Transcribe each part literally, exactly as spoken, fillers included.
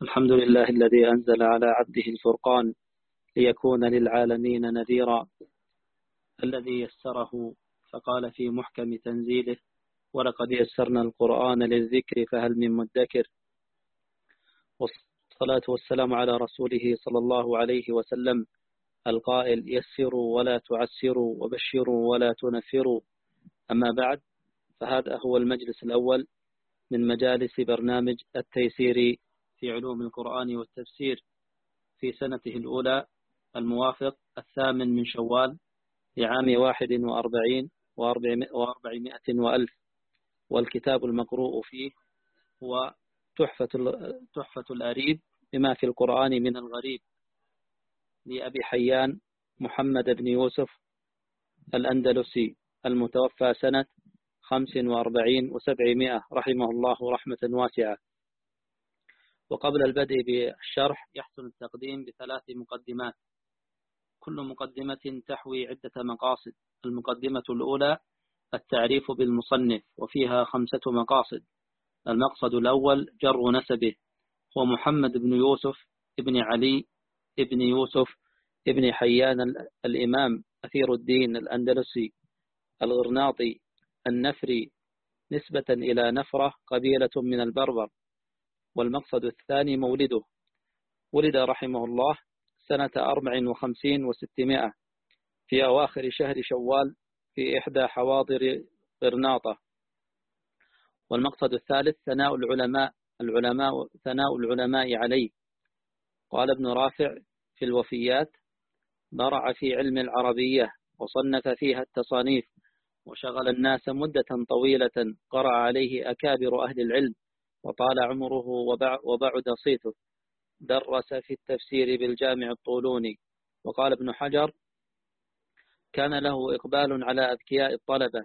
الحمد لله الذي أنزل على عبده الفرقان ليكون للعالمين نذيرا، الذي يسره فقال في محكم تنزيله: ولقد يسرنا القرآن للذكر فهل من مدكر. والصلاة والسلام على رسوله صلى الله عليه وسلم القائل: يسروا ولا تعسروا وبشروا ولا تنفروا. أما بعد، فهذا هو المجلس الأول من مجالس برنامج التيسير في علوم القرآن والتفسير في سنته الأولى، الموافق الثامن من شوال لعام واحد وأربعين وأربعمائة وألف. والكتاب المقروء فيه هو تحفة تحفة الأريب بما في القرآن من الغريب لأبي حيان محمد بن يوسف الأندلسي، المتوفى سنة خمس وأربعين وسبعمائة، رحمه الله رحمة واسعة. وقبل البدء بالشرح يحسن التقديم بثلاث مقدمات، كل مقدمة تحوي عدة مقاصد. المقدمة الأولى التعريف بالمصنف، وفيها خمسة مقاصد. المقصد الأول جر نسبه، هو محمد بن يوسف ابن علي ابن يوسف ابن حيان الإمام أثير الدين الأندلسي الغرناطي النفري، نسبة إلى نفرة قبيلة من البربر. والمقصد الثاني مولده، ولد رحمه الله سنة أربع وخمسين وستمائة في أواخر شهر شوال في إحدى حواضر غرناطة. والمقصد الثالث ثناء العلماء العلماء ثناء العلماء عليه. قال ابن رافع في الوفيات: برع في علم العربية وصنف فيها التصانيف، وشغل الناس مدة طويلة، قرأ عليه أكابر أهل العلم، وطال عمره وبعد صيته. درس في التفسير بالجامع الطولوني. وقال ابن حجر: كان له إقبال على أذكياء الطلبة،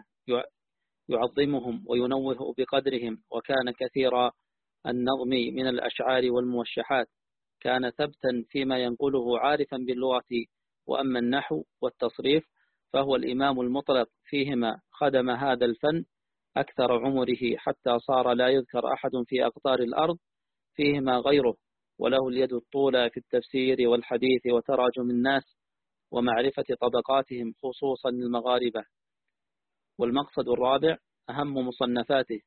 يعظمهم وينوه بقدرهم، وكان كثير النظم من الأشعار والموشحات، كان ثبتا فيما ينقله، عارفا باللغة. وأما النحو والتصريف فهو الإمام المطلق فيهما، خدم هذا الفن أكثر عمره، حتى صار لا يذكر أحد في أقطار الأرض فيهما غيره، وله اليد الطولى في التفسير والحديث وتراجم الناس ومعرفة طبقاتهم، خصوصا المغاربة. والمقصد الرابع أهم مصنفاته،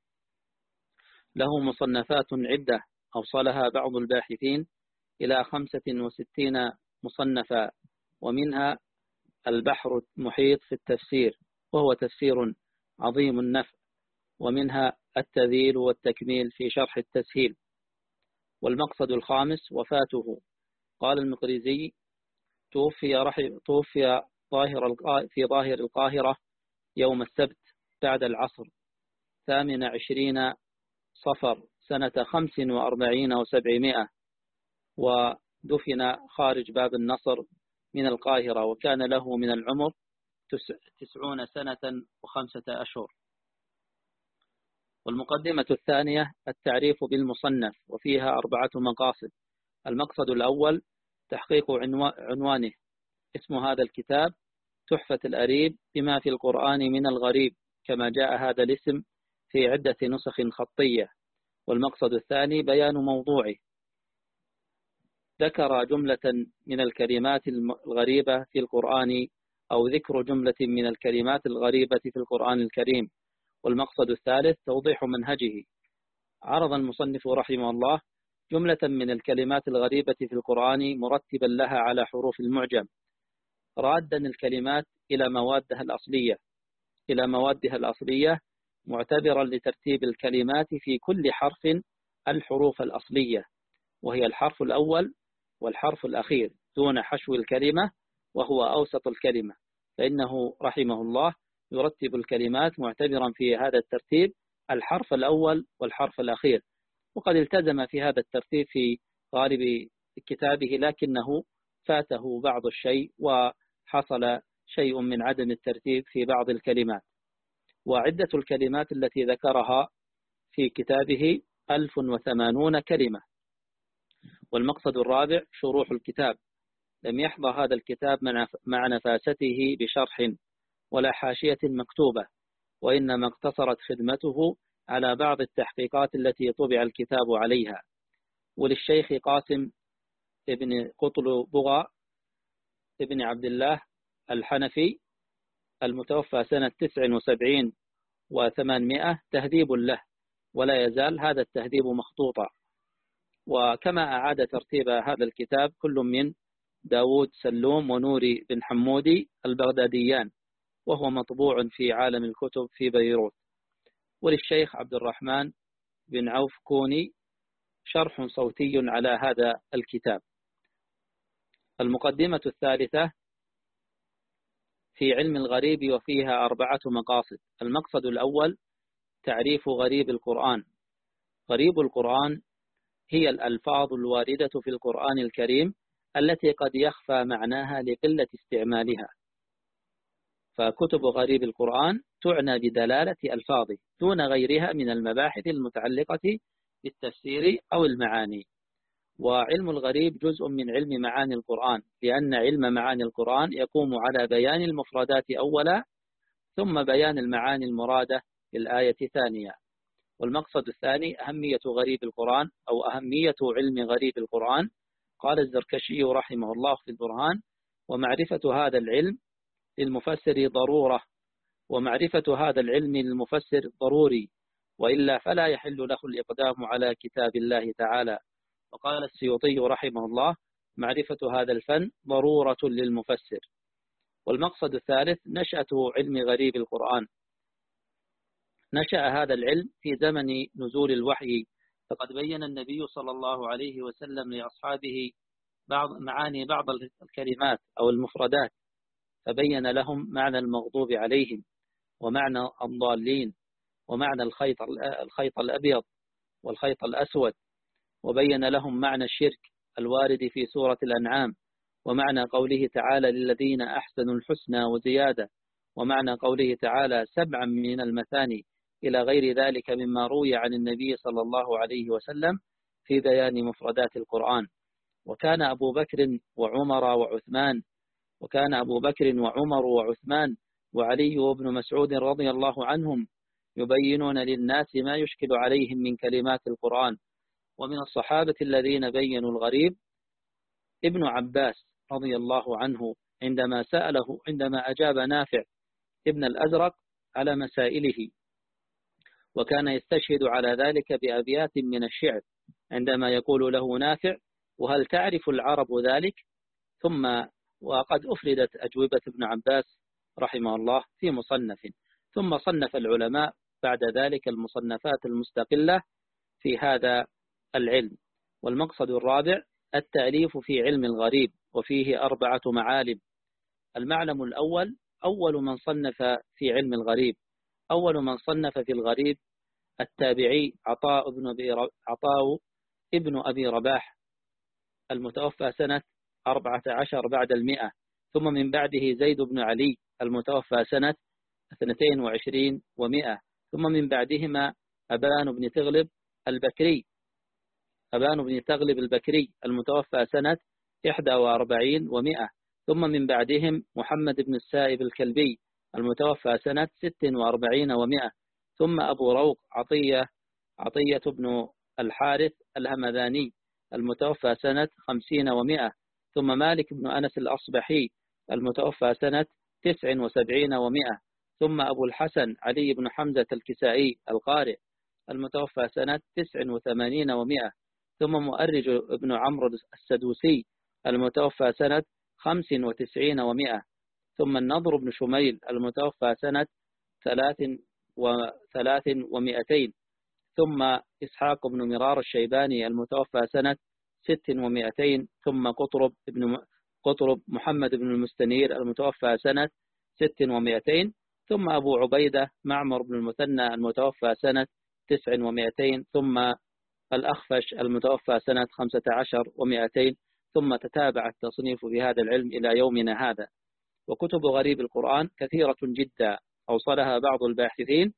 له مصنفات عدة أوصلها بعض الباحثين إلى خمسة وستين مصنفا، ومنها البحر المحيط في التفسير، وهو تفسير عظيم النفع، ومنها التذييل والتكميل في شرح التسهيل. والمقصد الخامس وفاته. قال المقريزي: توفي, رحم توفي ظاهر في ظاهر القاهرة يوم السبت بعد العصر، ثامن عشرين صفر سنة خمس وأربعين وسبعمائة، ودفن خارج باب النصر من القاهرة، وكان له من العمر تسعون سنة وخمسة أشهر. والمقدمة الثانية التعريف بالمصنف، وفيها أربعة مقاصد. المقصد الأول تحقيق عنوانه. اسم هذا الكتاب تحفة الأريب بما في القرآن من الغريب، كما جاء هذا الاسم في عدة نسخ خطية. والمقصد الثاني بيان موضوعه، ذكر جملة من الكلمات الغريبة في القرآن، أو ذكر جملة من الكلمات الغريبة في القرآن الكريم. والمقصد الثالث توضيح منهجه، عرض المصنف رحمه الله جملة من الكلمات الغريبة في القرآن مرتبا لها على حروف المعجم، رادا الكلمات إلى موادها الأصلية إلى موادها الأصلية معتبرا لترتيب الكلمات في كل حرف الحروف الأصلية، وهي الحرف الأول والحرف الأخير دون حشو الكلمة، وهو أوسط الكلمة، فإنه رحمه الله يرتب الكلمات معتبرا في هذا الترتيب الحرف الأول والحرف الأخير. وقد التزم في هذا الترتيب في غالب كتابه، لكنه فاته بعض الشيء وحصل شيء من عدم الترتيب في بعض الكلمات. وعدة الكلمات التي ذكرها في كتابه ألف وثمانون كلمة. والمقصد الرابع شروح الكتاب. لم يحظى هذا الكتاب مع نفاسته بشرح ولا حاشية مكتوبة، وإنما اقتصرت خدمته على بعض التحقيقات التي طبع الكتاب عليها. وللشيخ قاسم ابن قطلبغة ابن عبد الله الحنفي المتوفى سنة تسع وسبعين وثمانمائة تهذيب له، ولا يزال هذا التهذيب مخطوطا. وكما أعاد ترتيب هذا الكتاب كل من داود سلوم ونوري بن حمودي البغداديان، وهو مطبوع في عالم الكتب في بيروت. وللشيخ عبد الرحمن بن عوف كوني شرح صوتي على هذا الكتاب. المقدمة الثالثة في علم الغريب، وفيها أربعة مقاصد. المقصد الأول تعريف غريب القرآن. غريب القرآن هي الألفاظ الواردة في القرآن الكريم التي قد يخفى معناها لقلة استعمالها، فكتب غريب القرآن تعنى بدلالة ألفاظه دون غيرها من المباحث المتعلقة بالتفسير أو المعاني. وعلم الغريب جزء من علم معاني القرآن، لأن علم معاني القرآن يقوم على بيان المفردات أولا، ثم بيان المعاني المرادة في الآية ثانية. والمقصد الثاني أهمية غريب القرآن أو أهمية علم غريب القرآن. قال الزركشي رحمه الله في البرهان: ومعرفة هذا العلم للمفسر ضرورة، ومعرفة هذا العلم للمفسر ضروري، وإلا فلا يحل له الإقدام على كتاب الله تعالى. وقال السيوطي رحمه الله: معرفة هذا الفن ضرورة للمفسر. والمقصد الثالث نشأة علم غريب القرآن. نشأ هذا العلم في زمن نزول الوحي، فقد بين النبي صلى الله عليه وسلم لأصحابه بعض معاني بعض الكلمات أو المفردات، فبين لهم معنى المغضوب عليهم، ومعنى الضالين، ومعنى الخيط الخيط الأبيض والخيط الأسود، وبين لهم معنى الشرك الوارد في سورة الأنعام، ومعنى قوله تعالى: للذين أحسنوا الحسنى وزيادة، ومعنى قوله تعالى: سبعا من المثاني، إلى غير ذلك مما روي عن النبي صلى الله عليه وسلم في بيان مفردات القرآن. وكان أبو بكر وعمر وعثمان وكان أبو بكر وعمر وعثمان وعلي وابن مسعود رضي الله عنهم يبينون للناس ما يشكل عليهم من كلمات القرآن. ومن الصحابة الذين بينوا الغريب ابن عباس رضي الله عنه، عندما سأله عندما أجاب نافع ابن الأزرق على مسائله، وكان يستشهد على ذلك بأبيات من الشعر، عندما يقول له نافع: وهل تعرف العرب ذلك؟ ثم وقد أفردت أجوبة ابن عباس رحمه الله في مصنف، ثم صنف العلماء بعد ذلك المصنفات المستقلة في هذا العلم. والمقصد الرابع التأليف في علم الغريب، وفيه أربعة معالم. المعلم الأول أول من صنف في علم الغريب أول من صنف في الغريب التابعي عطاء ابن أبي عطاء ابن أبي رباح المتوفى سنة أربعة عشر بعد المئة، ثم من بعده زيد بن علي المتوفى سنة اثنتين وعشرين ومئة، ثم من بعدهما أبان بن تغلب البكري أبان بن تغلب البكري المتوفى سنة إحدى وأربعين ومئة، ثم من بعدهم محمد بن السائب الكلبي المتوفى سنة ست وأربعين ومئة، ثم أبو روق عطية عطية بن الحارث الهمذاني المتوفى سنة خمسين ومئة، ثم مالك بن أنس الأصبحي المتوفى سنة تسع وسبعين ومئة، ثم أبو الحسن علي بن حمزة الكسائي القارئ المتوفى سنة تسع وثمانين ومئة، ثم مؤرج بن عمرو السدوسي المتوفى سنة خمس وتسعين ومئة، ثم النضر بن شميل المتوفى سنة ثلاث وثلاث ومئتين، ثم إسحاق بن مرار الشيباني المتوفى سنة ست ومئتين، ثم قطرب بن قطرب محمد بن المستنير المتوفى سنة ست ومئتين، ثم أبو عبيدة معمر بن المثنى المتوفى سنة تسع ومئتين، ثم الأخفش المتوفى سنة خمسة عشر ومئتين، ثم تتابع التصنيف في هذا العلم إلى يومنا هذا. وكتب غريب القرآن كثيرة جدا، أوصلها بعض الباحثين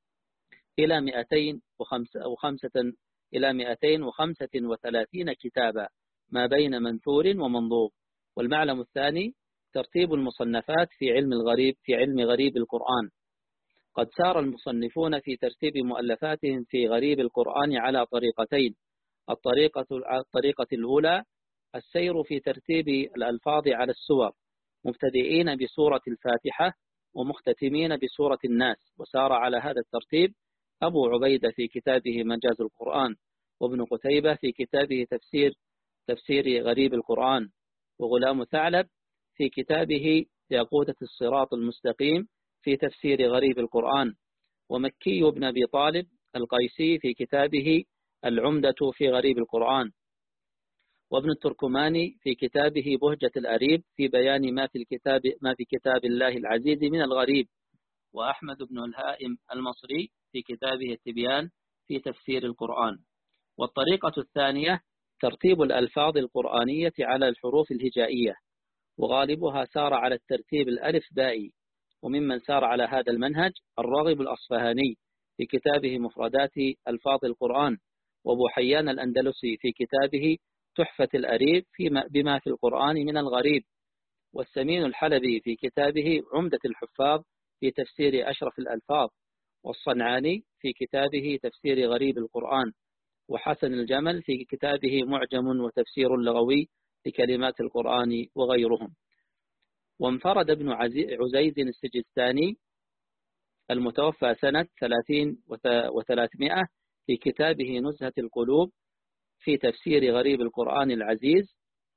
إلى مئتين وخمسة وخمسة إلى مئتين وخمسة وثلاثين كتابا، ما بين منثور ومنظوم. والمعلم الثاني ترتيب المصنفات في علم الغريب في علم غريب القرآن. قد سار المصنفون في ترتيب مؤلفاتهم في غريب القرآن على طريقتين: الطريقة الطريقة الأولى السير في ترتيب الألفاظ على السور، مبتدئين بسورة الفاتحة ومختتمين بسورة الناس، وسار على هذا الترتيب أبو عبيدة في كتابه مجاز القرآن، وابن قتيبة في كتابه تفسير تفسير غريب القرآن، وغلام ثعلب في كتابه ياقوتة الصراط المستقيم في تفسير غريب القرآن، ومكي بن أبي طالب القيسي في كتابه العمدة في غريب القرآن، وابن التركماني في كتابه بهجة الأريب في بيان ما في الكتاب ما في كتاب الله العزيز من الغريب، وأحمد بن الهائم المصري في كتابه التبيان في تفسير القرآن. والطريقة الثانية ترتيب الألفاظ القرآنية على الحروف الهجائية، وغالبها سار على الترتيب الألف بائي، وممن سار على هذا المنهج الراغب الأصفهاني في كتابه مفردات ألفاظ القرآن، وابو حيان الأندلسي في كتابه تحفة الأريب فيما بما في القرآن من الغريب، والسمين الحلبي في كتابه عمدة الحفاظ في تفسير أشرف الألفاظ، والصنعاني في كتابه تفسير غريب القرآن، وحسن الجمل في كتابه معجم وتفسير لغوي لكلمات القرآن وغيرهم. وانفرد ابن عزيز السجستاني المتوفى سنة ثلاثين وثلاثمائة في كتابه نزهة القلوب في تفسير غريب القرآن العزيز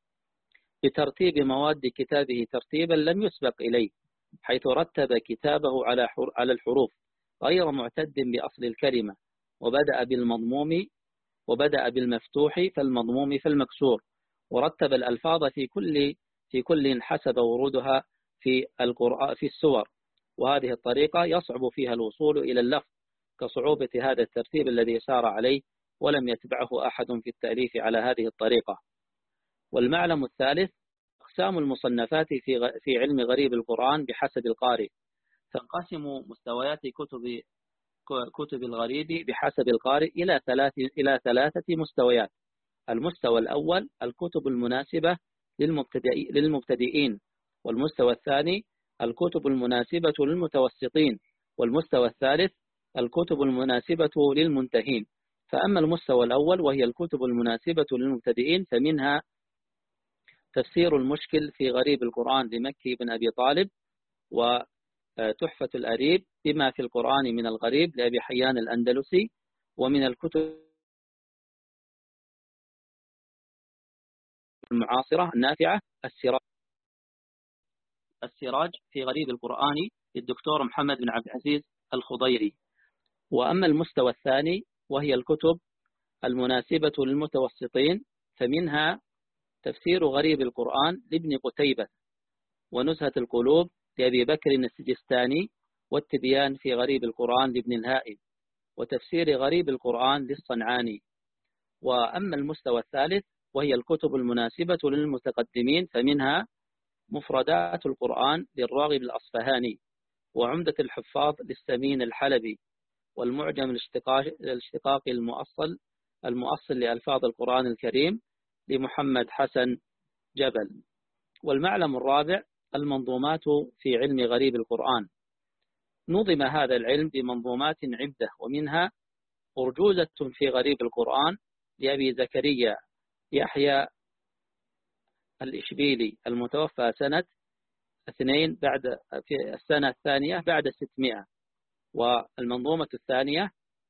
بترتيب مواد كتابه ترتيبا لم يسبق إليه، حيث رتب كتابه على على الحروف غير معتد بأصل الكلمة، وبدأ بالمضموم وبدأ بالمفتوح فالمضموم فالمكسور، ورتب الألفاظ في كل في كل حسب ورودها في القرآن في السور، وهذه الطريقة يصعب فيها الوصول إلى اللفظ كصعوبة هذا الترتيب الذي سار عليه، ولم يتبعه أحد في التأليف على هذه الطريقة. والمعلم الثالث أقسام المصنفات في في علم غريب القرآن بحسب القارئ، تنقسم مستويات كتب كتب الغريب بحسب القارئ إلى ثلاث إلى ثلاثة مستويات. المستوى الأول الكتب المناسبة للمبتدئين، والمستوى الثاني الكتب المناسبة للمتوسطين، والمستوى الثالث الكتب المناسبة للمنتهين. فأما المستوى الأول وهي الكتب المناسبة للمبتدئين فمنها تفسير المشكل في غريب القرآن لمكي بن أبي طالب، وتحفة الأريب بما في القرآن من الغريب لأبي حيان الأندلسي، ومن الكتب المعاصرة النافعة السراج السراج في غريب القرآن للدكتور محمد بن عبد العزيز الخضيري. وأما المستوى الثاني وهي الكتب المناسبة للمتوسطين فمنها تفسير غريب القرآن لابن قتيبة، ونزهة القلوب لأبي بكر السجستاني، والتبيان في غريب القرآن لابن الهائم، وتفسير غريب القرآن للصنعاني. وأما المستوى الثالث وهي الكتب المناسبة للمتقدمين فمنها مفردات القرآن للراغب الأصفهاني، وعمدة الحفاظ للسمين الحلبي، والمعجم الاشتقاقي المؤصل المؤصل لألفاظ القرآن الكريم لمحمد حسن جبل. والمعلم الرابع المنظومات في علم غريب القرآن. نظم هذا العلم بمنظومات عدة، ومنها أرجوزة في غريب القرآن لأبي زكريا يحيى الإشبيلي المتوفى سنة اثنين بعد في السنة الثانية بعد ستمائة. والمنظومة الثانية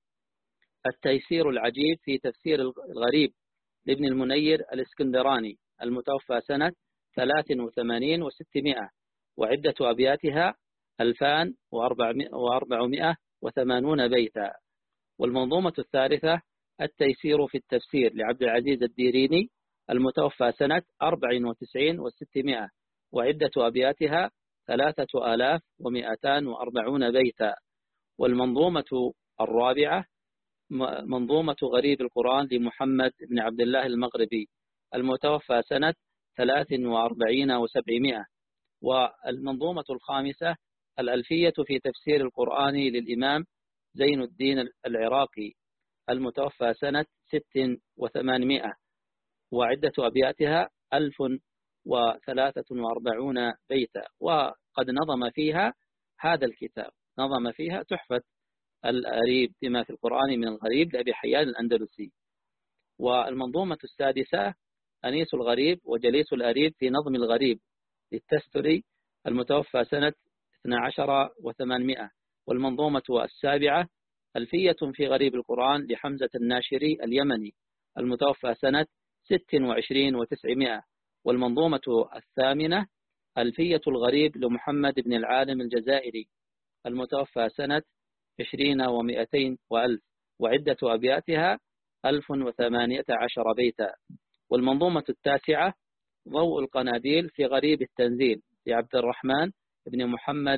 التيسير العجيب في تفسير الغريب لابن المنير الإسكندراني المتوفى سنة ثلاث وثمانين وستمائة، وعدة أبياتها ألفان وأربعمائة وثمانون بيتا. والمنظومة الثالثة التيسير في التفسير لعبد العزيز الديريني المتوفى سنة أربع وتسعين وستمائة، وعدة أبياتها ثلاثة آلاف ومئتان وأربعون بيتا. والمنظومة الرابعة منظومة غريب القرآن لمحمد بن عبد الله المغربي المتوفى سنة ثلاث وأربعين وسبعمائة. والمنظومة الخامسة الألفية في تفسير القرآن للإمام زين الدين العراقي المتوفى سنة ست وثمانمائة، وعدة أبياتها ألف وثلاثة وأربعون بيتا. وقد نظم فيها هذا الكتاب، نظم فيها تحفة الأريب بما في القرآن من الغريب لأبي حيان الأندلسي. والمنظومة السادسة أنيس الغريب وجليس الأريب في نظم الغريب للتستري المتوفى سنة اثني عشر وثمانمائة. والمنظومة السابعة ألفية في غريب القرآن لحمزة الناشري اليمني المتوفى سنة ست وعشرين وتسعمائة. والمنظومة الثامنة ألفية الغريب لمحمد بن العالم الجزائري المتوفى سنة عشرين ومئتين وألف، وعدة أبياتها ألف وثمانية عشر بيتا. والمنظومة التاسعة ضوء القناديل في غريب التنزيل لعبد الرحمن بن محمد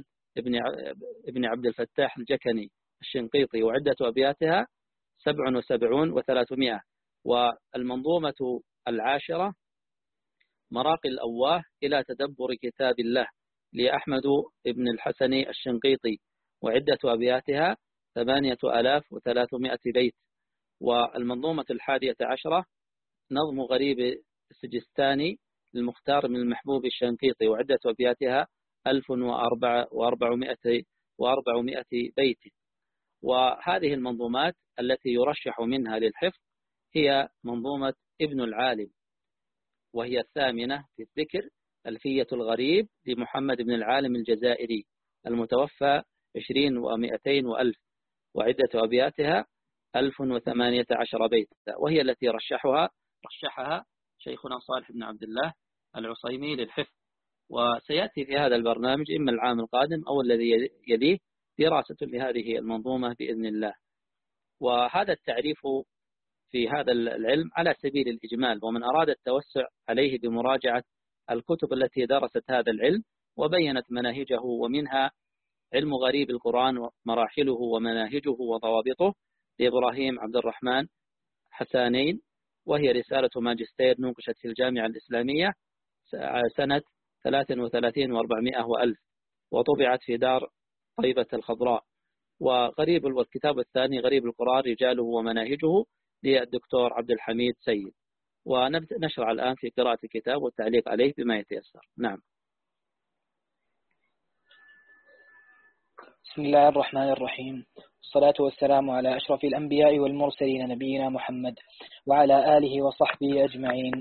بن عبد الفتاح الجكني الشنقيطي، وعدة أبياتها سبع وسبعون وثلاثمائة. والمنظومة العاشرة مراقي الأواه إلى تدبر كتاب الله لأحمد بن الحسن الشنقيطي، وعدة أبياتها ثمانية آلاف وثلاثمائة بيت. والمنظومة الحادية عشرة نظم غريب السجستاني للمختار من المحبوب الشنقيطي، وعدة أبياتها ألف وأربعمائة بيت. وهذه المنظومات التي يرشح منها للحفظ هي منظومة ابن العالم، وهي الثامنة في الذكر، ألفية الغريب لمحمد بن العالم الجزائري المتوفى عشرين ومئتين وألف، وعدة أبياتها ألف وثمانية عشر بيت، وهي التي رشحها رشحها شيخنا صالح بن عبد الله العصيمي للحفظ. وسيأتي في هذا البرنامج إما العام القادم أو الذي يليه دراسة لهذه المنظومة بإذن الله. وهذا التعريف في هذا العلم على سبيل الإجمال، ومن أراد التوسع عليه بمراجعة الكتب التي درست هذا العلم وبينت مناهجه، ومنها علم غريب القرآن مراحله ومناهجه وضوابطه لإبراهيم عبد الرحمن حسانين، وهي رسالة ماجستير نوقشت في الجامعة الإسلامية سنة ثلاث وثلاثين وأربعمائة وألف، وطبعت في دار طيبة الخضراء. وغريب والكتاب الثاني غريب القرآن رجاله ومناهجه للدكتور عبد الحميد سيد. ونشرع الآن في قراءة الكتاب والتعليق عليه بما يتيسر. نعم. بسم الله الرحمن الرحيم، الصلاة والسلام على أشرف الأنبياء والمرسلين نبينا محمد وعلى آله وصحبه أجمعين.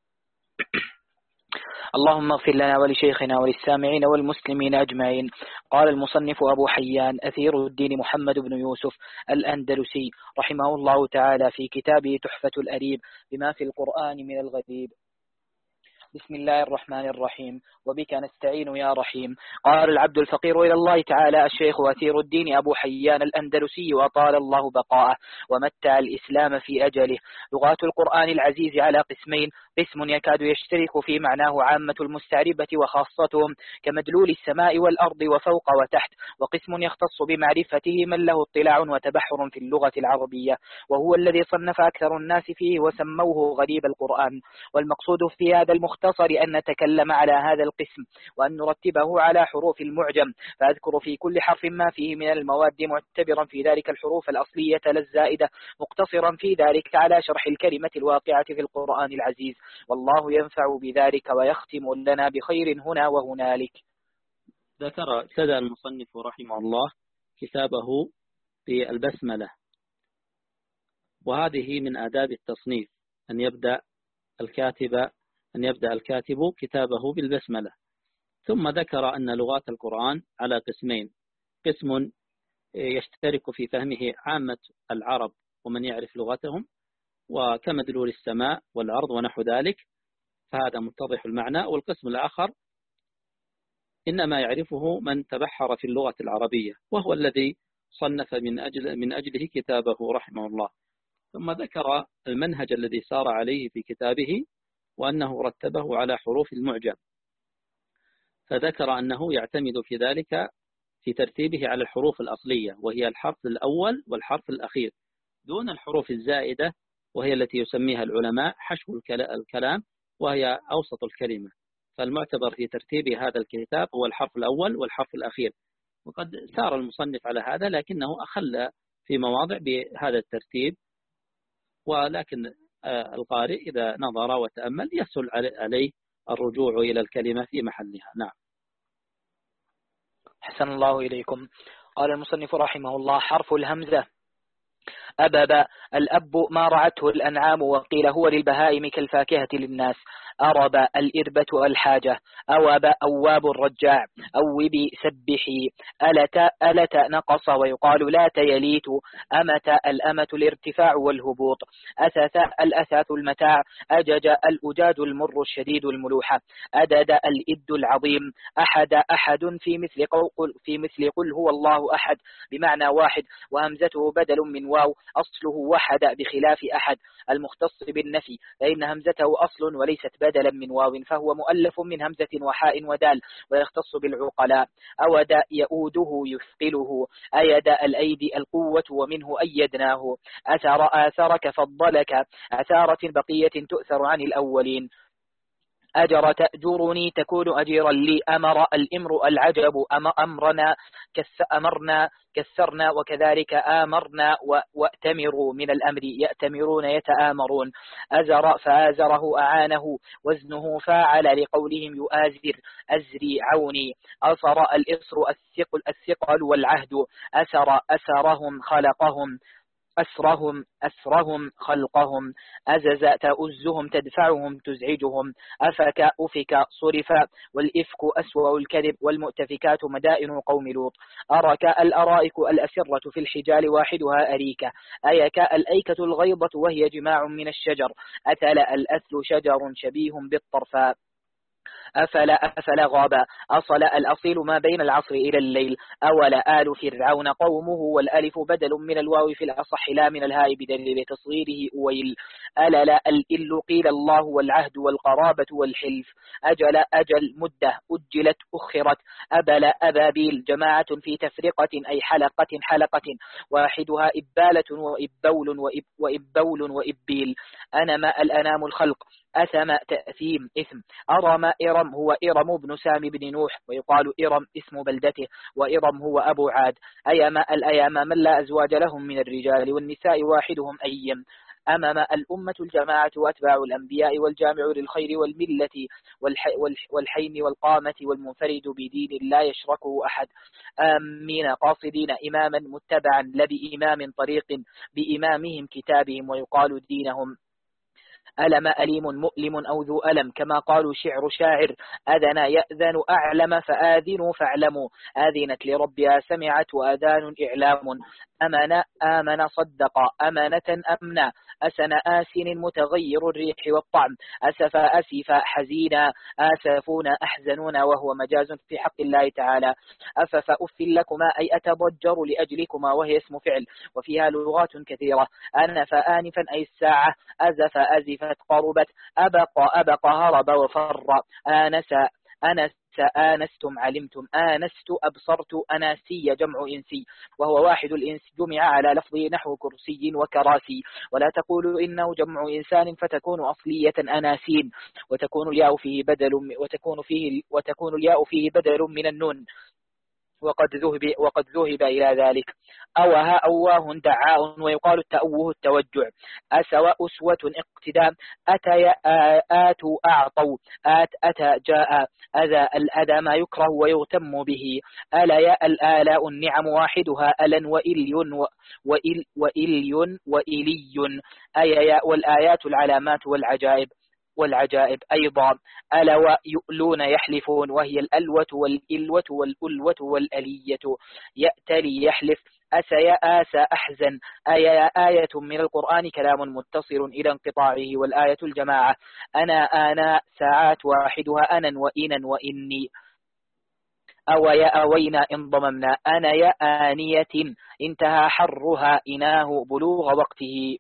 اللهم اغفر لنا ولشيخنا وللسامعين والمسلمين أجمعين. قال المصنف أبو حيان أثير الدين محمد بن يوسف الأندلسي رحمه الله تعالى في كتابه تحفة الأريب بما في القرآن من الغريب. بسم الله الرحمن الرحيم، وبك نستعين يا رحيم. قال العبد الفقير إلى الله تعالى الشيخ أثير الدين أبو حيان الأندلسي وطال الله بقاءه ومتع الإسلام في أجله: لغات القرآن العزيز على قسمين: قسم يكاد يشترك في معناه عامة المستعربة وخاصتهم كمدلول السماء والأرض وفوق وتحت، وقسم يختص بمعرفته من له اطلاع وتبحر في اللغة العربية، وهو الذي صنف أكثر الناس فيه وسموه غريب القرآن. والمقصود في هذا المختصر أن نتكلم على هذا القسم وأن نرتبه على حروف المعجم، فأذكر في كل حرف ما فيه من المواد معتبرا في ذلك الحروف الأصلية لا الزائدة، مقتصرا في ذلك على شرح الكلمة الواقعة في القرآن العزيز، والله ينفع بذلك ويختم لنا بخير هنا وهنالك. ذكر ابتدأ المصنف رحمه الله كتابه بالبسملة، وهذه من آداب التصنيف أن يبدأ الكاتب أن يبدأ الكاتب كتابه بالبسملة. ثم ذكر أن لغات القرآن على قسمين: قسم يشترك في فهمه عامة العرب ومن يعرف لغتهم، وكمدلول السماء والأرض ونحو ذلك، فهذا متضح المعنى. والقسم الآخر إنما يعرفه من تبحر في اللغة العربية، وهو الذي صنف من أجل من أجله كتابه رحمه الله. ثم ذكر المنهج الذي سار عليه في كتابه، وأنه رتبه على حروف المعجم، فذكر أنه يعتمد في ذلك في ترتيبه على الحروف الأصلية، وهي الحرف الأول والحرف الأخير، دون الحروف الزائدة، وهي التي يسميها العلماء حشو الكلام، وهي أوسط الكلمة. فالمعتبر في ترتيب هذا الكتاب هو الحرف الأول والحرف الأخير، وقد سار المصنف على هذا، لكنه أخل في مواضع بهذا الترتيب، ولكن القارئ إذا نظر وتأمل يسهل عليه الرجوع إلى الكلمة في محلها. نعم. حسن الله إليكم. قال المصنف رحمه الله: حرف الهمزة أبب الأب ما رعته الأنعام، وقيل هو للبهائم كالفاكهة للناس. أرب الإربة الحاجة. أواب أواب الرجاع. أوبي سبحي. ألت ألت نقص ويقال لات يليت. أمت الأمة الارتفاع والهبوط. أثث الأثاث المتاع. أجج الأجاج المر الشديد الملوحة. أدد الإد العظيم. أحد أحد في مثل قل في مثل قل هو الله أحد بمعنى واحد، وهمزته بدل من واو أصله وحد بخلاف أحد المختص بالنفي، فإن همزته أصل وليست بدلا من واو، فهو مؤلف من همزة وحاء ودال ويختص بالعقلاء. أود يؤوده يثقله. أيد الأيدي القوة ومنه أيدناه. أثر آثرك فضلك. أثارة بقية تؤثر عن الأولين. أجر تأجرني تكون أجيرا لي. أمر الإمر العجب. أمرنا أمرنا كسرنا، وكذلك آمرنا وأتمروا من الأمر يأتمرون يتآمرون. أزر فآزره أعانه، وزنه فاعل لقولهم يؤازر أزري عوني. أصر الإصر الثقل الثقل والعهد. أسر أسرهم خلقهم. أسرهم أسرهم خلقهم. أزز تأزهم تدفعهم تزعجهم. أفك أفك صرف. والإفك أسوأ الكذب. والمؤتفكات مدائن قوم لوط. أرك الأرائك الأسرة في الحجال واحدها أريكة. أيك الأيكة الغيضة وهي جماع من الشجر. أثل الأثل شجر شبيه بالطرفاء. أفل أفل غابا. أصل الأصيل ما بين العصر إلى الليل. أول آل فرعون قومه، والألف بدل من الواو في الأصح لا من الهاء بدليل تصغيره أويل. ألل الإل قيل الله والعهد والقرابة والحلف. أجل أجل مدة أجلت أخرت. أبل أبابيل جماعة في تفرقة أي حلقة حلقة واحدها إبالة وإبول وإب وإبول وإبيل. أنم الأنام الخلق. أثم تأثيم إثم. أرم إرم هو إرم بن سام بن نوح، ويقال إرم اسم بلدته، وإرم هو أبو عاد. أيام الأيام من لا أزواج لهم من الرجال، والنساء واحدهم أيم. أمام الأمة الجماعة وأتباع الأنبياء، والجامع للخير والملة والحين والقامة، والمنفرد بدين لا يشركه أحد. آمين قاصدين إماما متبعا لبإمام طريق بإمامهم كتابهم، ويقال دينهم. ألم أليم مؤلم أو ذو ألم، كما قالوا شعر شاعر. أذن يأذن أعلم فآذنوا فاعلموا. آذنت لربها سمعت وأذان إعلام. أمن آمن صدق. أمانة أمنا. أسن آسن متغير الريح والطعم. أسف أسف حزينا. آسفون أحزنون، وهو مجاز في حق الله تعالى. أفف أف لكما أي أتضجر لأجلكما، وهي اسم فعل وفيها لغات كثيرة. أنف آنفا أي الساعة. أزف أزفت قربت. أبق أبق هرب وفر. آنس أنس آنستم علمتم. آنست أبصرت. أناسي جمع إنسي، وهو واحد الإنس جمع على لفظه نحو كرسي وكراسي. ولا تقولوا إنه جمع إنسان فتكون أصلية أناسين، وتكون الياء فيه بدل وتكون فيه وتكون الياء فيه بدل من النون، وقد ذهب وقد ذهب إلى ذلك. أوها أواه دعاء، ويقال التأوه التوجع. أسوى أسوة اقتدام. أتى آتوا أعطوا. آت أتى جاء. أذى الأذى ما يكره ويغتم به. ألي الآلاء النعم واحدها ألا وإلي وإل وإلي وإلي. أيا والآيات العلامات والعجائب والعجائب أيضا. ألوى يؤلون يحلفون، وهي الألوة والإلوة والألوة والألية. يأتلي يحلف. أسيا آسى أحزن. آية آية من القرآن كلام متصل إلى انقطاعه، والآية الجماعة. أنا آناء ساعات واحدها أنا وإنا وإني. أو يا أوينا إن ضممنا. أنا يا آنية انتهى حرها إناه بلوغ وقته.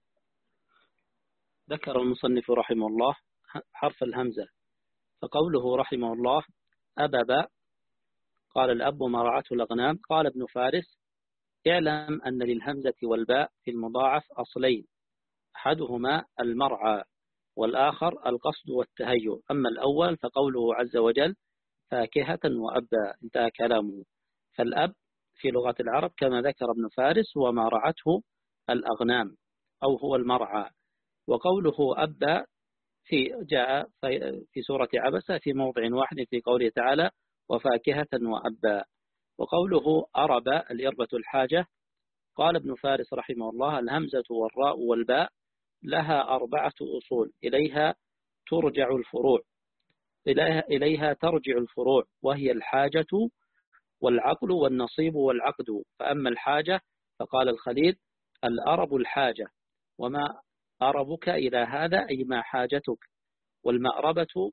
ذكر المصنف رحمه الله حرف الهمزة، فقوله رحمه الله أبب قال الأب ما رعته الأغنام. قال ابن فارس اعلم أن للهمزة والباء في المضاعف أصلين، أحدهما المرعى والآخر القصد والتهيؤ. أما الأول فقوله عز وجل فاكهة وأبا، انتهى كلامه. فالأب في لغة العرب كما ذكر ابن فارس هو ما رعته الأغنام أو هو المرعى. وقوله أبا في جاء في سورة عبسة في موضع واحد في قوله تعالى وفاكهة وأبا. وقوله أرب الإربة الحاجة قال ابن فارس رحمه الله: الهمزة والراء والباء لها أربعة أصول إليها ترجع الفروع إليها, إليها ترجع الفروع وهي الحاجة والعقل والنصيب والعقد. فأما الحاجة فقال الخليل: الأرب الحاجة، وما أربك إلى هذا أي ما حاجتك، والمأربة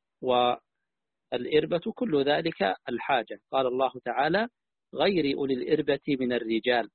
والإربة كل ذلك الحاجة. قال الله تعالى: غير أولي الإربة من الرجال.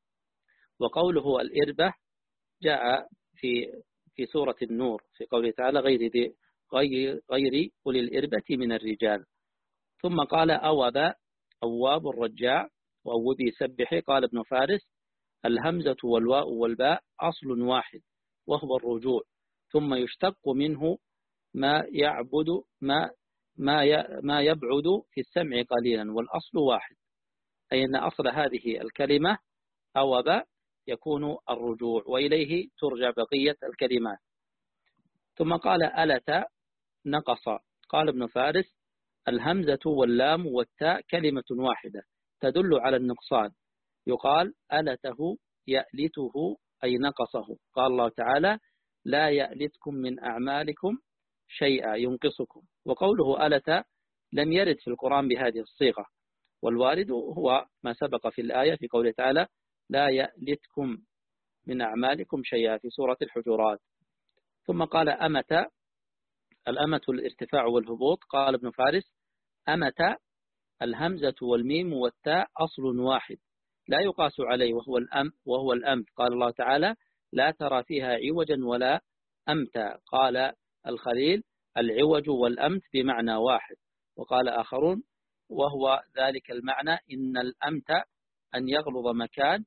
وقوله الإربة جاء في في سورة النور في قوله تعالى: غير دي غير غير أولي الإربة من الرجال. ثم قال: أواب أواب الرجاع وأوب سبح. قال ابن فارس: الهمزة والواء والباء أصل واحد وهو الرجوع، ثم يشتق منه ما يعبد ما ما ما يبعد في السمع قليلا، والأصل واحد، أي أن أصل هذه الكلمة أواب يكون الرجوع، وإليه ترجع بقية الكلمات. ثم قال: ألت نقص. قال ابن فارس: الهمزة واللام والتاء كلمة واحدة تدل على النقصان، يقال ألته يألته أي نقصه. قال الله تعالى: لا يألتكم من أعمالكم شيئا ينقصكم. وقوله ألت لم يرد في القرآن بهذه الصيغة، والوارد هو ما سبق في الآية في قوله تعالى: لا يألتكم من أعمالكم شيئا في سورة الحجرات. ثم قال: أمت. الأمة الارتفاع والهبوط. قال ابن فارس: أمت الهمزة والميم والتاء أصل واحد لا يقاس عليه وهو الأم وهو الأمت. قال الله تعالى: لا ترى فيها عوجا ولا أمتا. قال الخليل: العوج والأمت بمعنى واحد. وقال آخرون: وهو ذلك المعنى إن الأمت أن يغلظ مكان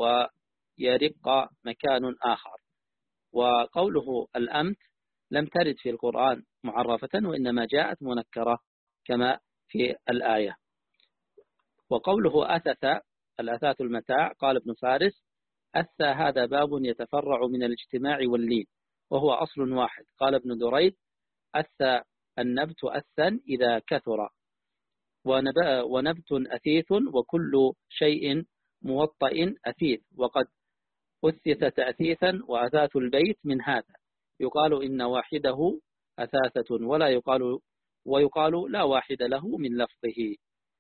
ويرق مكان آخر. وقوله الأمت لم ترد في القرآن معرفة، وإنما جاءت منكرة كما في الآية. وقوله أثث الأثاث المتاع. قال ابن فارس: أثى هذا باب يتفرع من الاجتماع واللين وهو أصل واحد. قال ابن دريد: أثى النبت أثا إذا كثر، ونبت أثيث وكل شيء موطئ أثيث، وقد أثث تأثيثا وأثاث البيت من هذا، يقال إن واحده أثاثة ولا يقال ويقال لا واحد له من لفظه.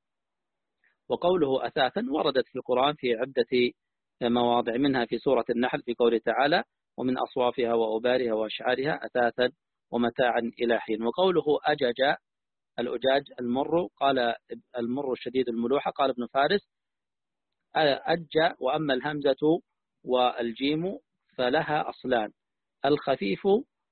وقوله أثاثا وردت في القرآن في عدة مواضع، منها في سورة النحل في قوله تعالى: ومن أصوافها وأبارها وأشعارها أثاثا ومتاعا إلى حين. وقوله أجج الأجاج المر. قال المر الشديد الملوحة. قال ابن فارس: أج. وأما الهمزة والجيم فلها أصلان: الخفيف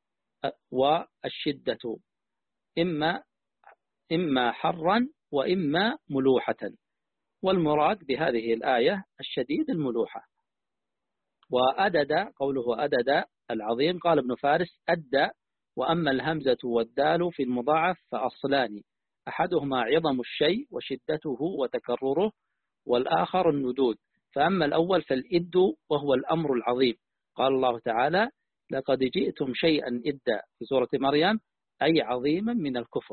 والشدة، إما إما حرا وإما ملوحة، والمراد بهذه الآية الشديد الملوحة. وأدد. قوله أدد العظيم. قال ابن فارس: أدى. وأما الهمزة والدال في المضاعف فأصلان: أحدهما عظم الشيء وشدته وتكرره، والآخر الندود. فأما الأول فالإد وهو الأمر العظيم. قال الله تعالى: لقد جئتم شيئا إدا في سورة مريم، أي عظيما من الكفر.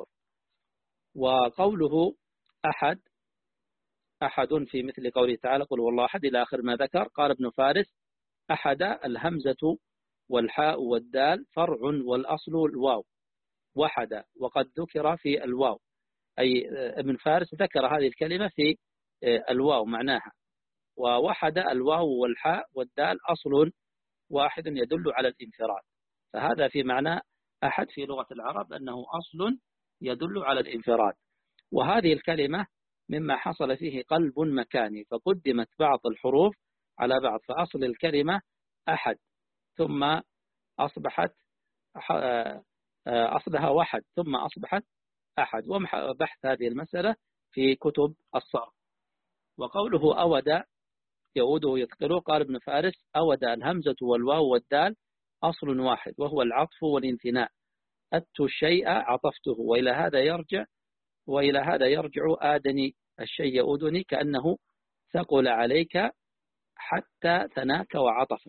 وقوله أحد أحد في مثل قوله تعالى: قل والله أحد إلى آخر ما ذكر. قال ابن فارس: أحد الهمزة والحاء والدال فرع والأصل الواو، وحد وقد ذكر في الواو، أي ابن فارس ذكر هذه الكلمة في الواو معناها. ووحد الواو والحاء والدال أصل واحد يدل على الانفراد، فهذا في معنى أحد في لغة العرب أنه أصل يدل على الانفراد. وهذه الكلمة مما حصل فيه قلب مكاني، فقدمت بعض الحروف على بعض، فأصل الكلمة أحد، ثم أصبحت أصلها وحد، ثم أصبحت أحد. وبحث هذه المسألة في كتب الصرف. وقوله أود يؤوده يثقله. قال ابن فارس: أود الهمزة والواو والدال أصل واحد وهو العطف والانثناء. أدت الشيء عطفته، وإلى هذا يرجع وإلى هذا يرجع آدني الشيء يؤودني، كأنه ثقل عليك حتى ثناك وعطفك.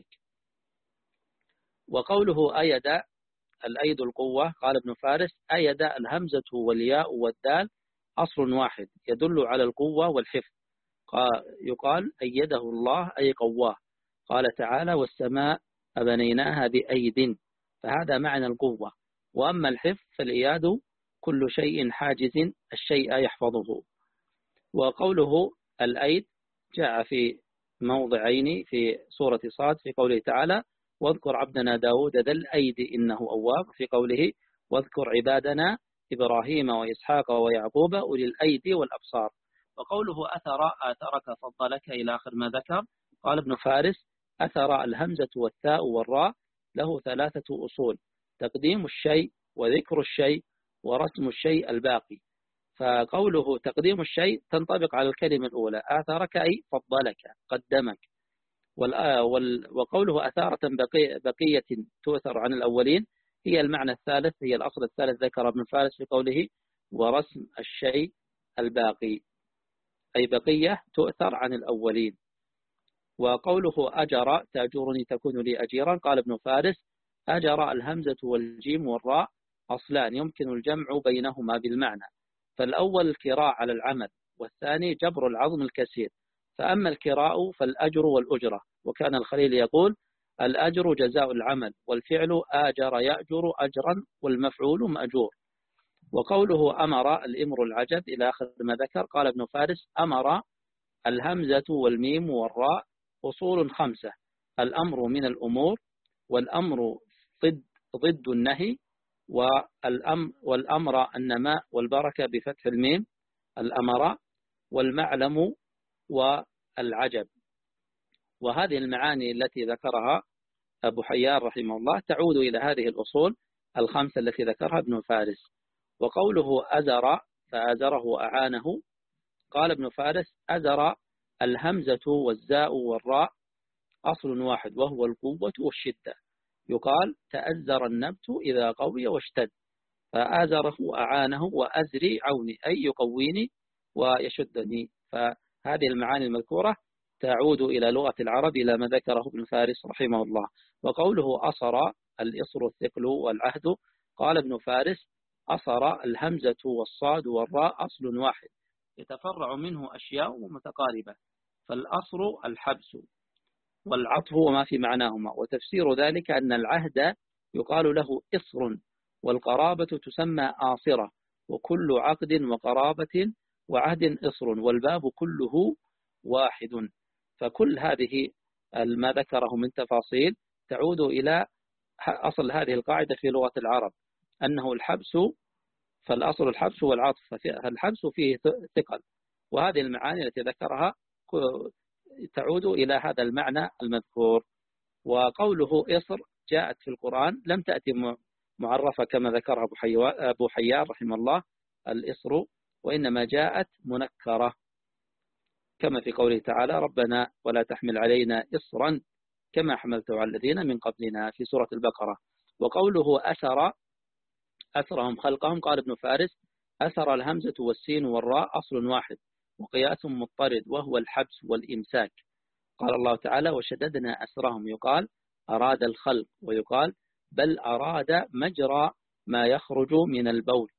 وقوله أيد الأيد القوة. قال ابن فارس: أيد الهمزة والياء والدال أصل واحد يدل على القوة والحفظ، يقال أيده الله أي قواه. قال تعالى والسماء بنيناها بأيد، فهذا معنى القوة. وأما الحفظ فالإياد كل شيء حاجز الشيء يحفظه. وقوله الأيد جاء في موضعين في سورة صاد في قوله تعالى واذكر عبدنا داود ذا الأيد إنه أواب، في قوله واذكر عبادنا إبراهيم وإسحاق ويعقوب أولي الأيدي والأبصار. وقوله أثر آثرك فضلك إلى آخر ما ذكر. قال ابن فارس أثر الهمزة والثاء والراء له ثلاثة أصول: تقديم الشيء وذكر الشيء ورسم الشيء الباقي. فقوله تقديم الشيء تنطبق على الكلمة الأولى آثرك أي فضلك قدمك. وقوله أثارة بقية, بقية تؤثر عن الأولين هي المعنى الثالث، هي الأصل الثالث ذكر ابن فارس في قوله ورسم الشيء الباقي، أي بقية تؤثر عن الأولين. وقوله أجر تأجرني تكون لي أجيرا. قال ابن فارس أجر الهمزة والجيم والراء أصلان يمكن الجمع بينهما بالمعنى، فالأول الكراء على العمل، والثاني جبر العظم الكثير. فأما الكراء فالأجر والأجرة، وكان الخليل يقول الأجر جزاء العمل، والفعل آجر يأجر أجرا والمفعول مأجور. وقوله أمر الإمر العجب إلى آخر ما ذكر. قال ابن فارس أمر الهمزة والميم والراء أصول خمسة: الأمر من الأمور، والأمر ضد ضد النهي، والأمر, والأمر النماء والبركة بفتح الميم الأمر، والمعلم والعجب. وهذه المعاني التي ذكرها أبو حيان رحمه الله تعود إلى هذه الأصول الخمسة التي ذكرها ابن فارس. وقوله أزر فأزره أعانه. قال ابن فارس أزر الهمزة والزاء والراء أصل واحد وهو القوة والشدة. يقال تأزر النبت إذا قوي واشتد، فآزره أعانه، وأزري عوني أي يقويني ويشدني. فهذه المعاني المذكورة تعود إلى لغة العرب إلى ما ذكره ابن فارس رحمه الله. وقوله أصر الإصر الثقل والعهد. قال ابن فارس أصر الهمزة والصاد والراء أصل واحد يتفرع منه أشياء متقاربة، فالأصر الحبس والعطف وما في معناهما. وتفسير ذلك أن العهد يقال له إصر، والقرابة تسمى آصرة، وكل عقد وقرابة وعهد إصر، والباب كله واحد. فكل هذه ما ذكره من تفاصيل تعود إلى أصل هذه القاعدة في لغة العرب، أنه الحبس، فالأصل الحبس والعطف، فالحبس فيه ثقل. وهذه المعاني التي ذكرها تعود إلى هذا المعنى المذكور. وقوله إصر جاءت في القرآن لم تأتي معرفة كما ذكرها أبو حيان رحمه الله الإصر، وإنما جاءت منكرة كما في قوله تعالى ربنا ولا تحمل علينا إصرا كما حملته على الذين من قبلنا في سورة البقرة. وقوله أسر أسرهم خلقهم. قال ابن فارس أسر الهمزة والسين والراء أصل واحد وقياس مضطرد وهو الحبس والإمساك. قال الله تعالى وشددنا أسرهم، يقال أراد الخلق، ويقال بل أراد مجرى ما يخرج من البول.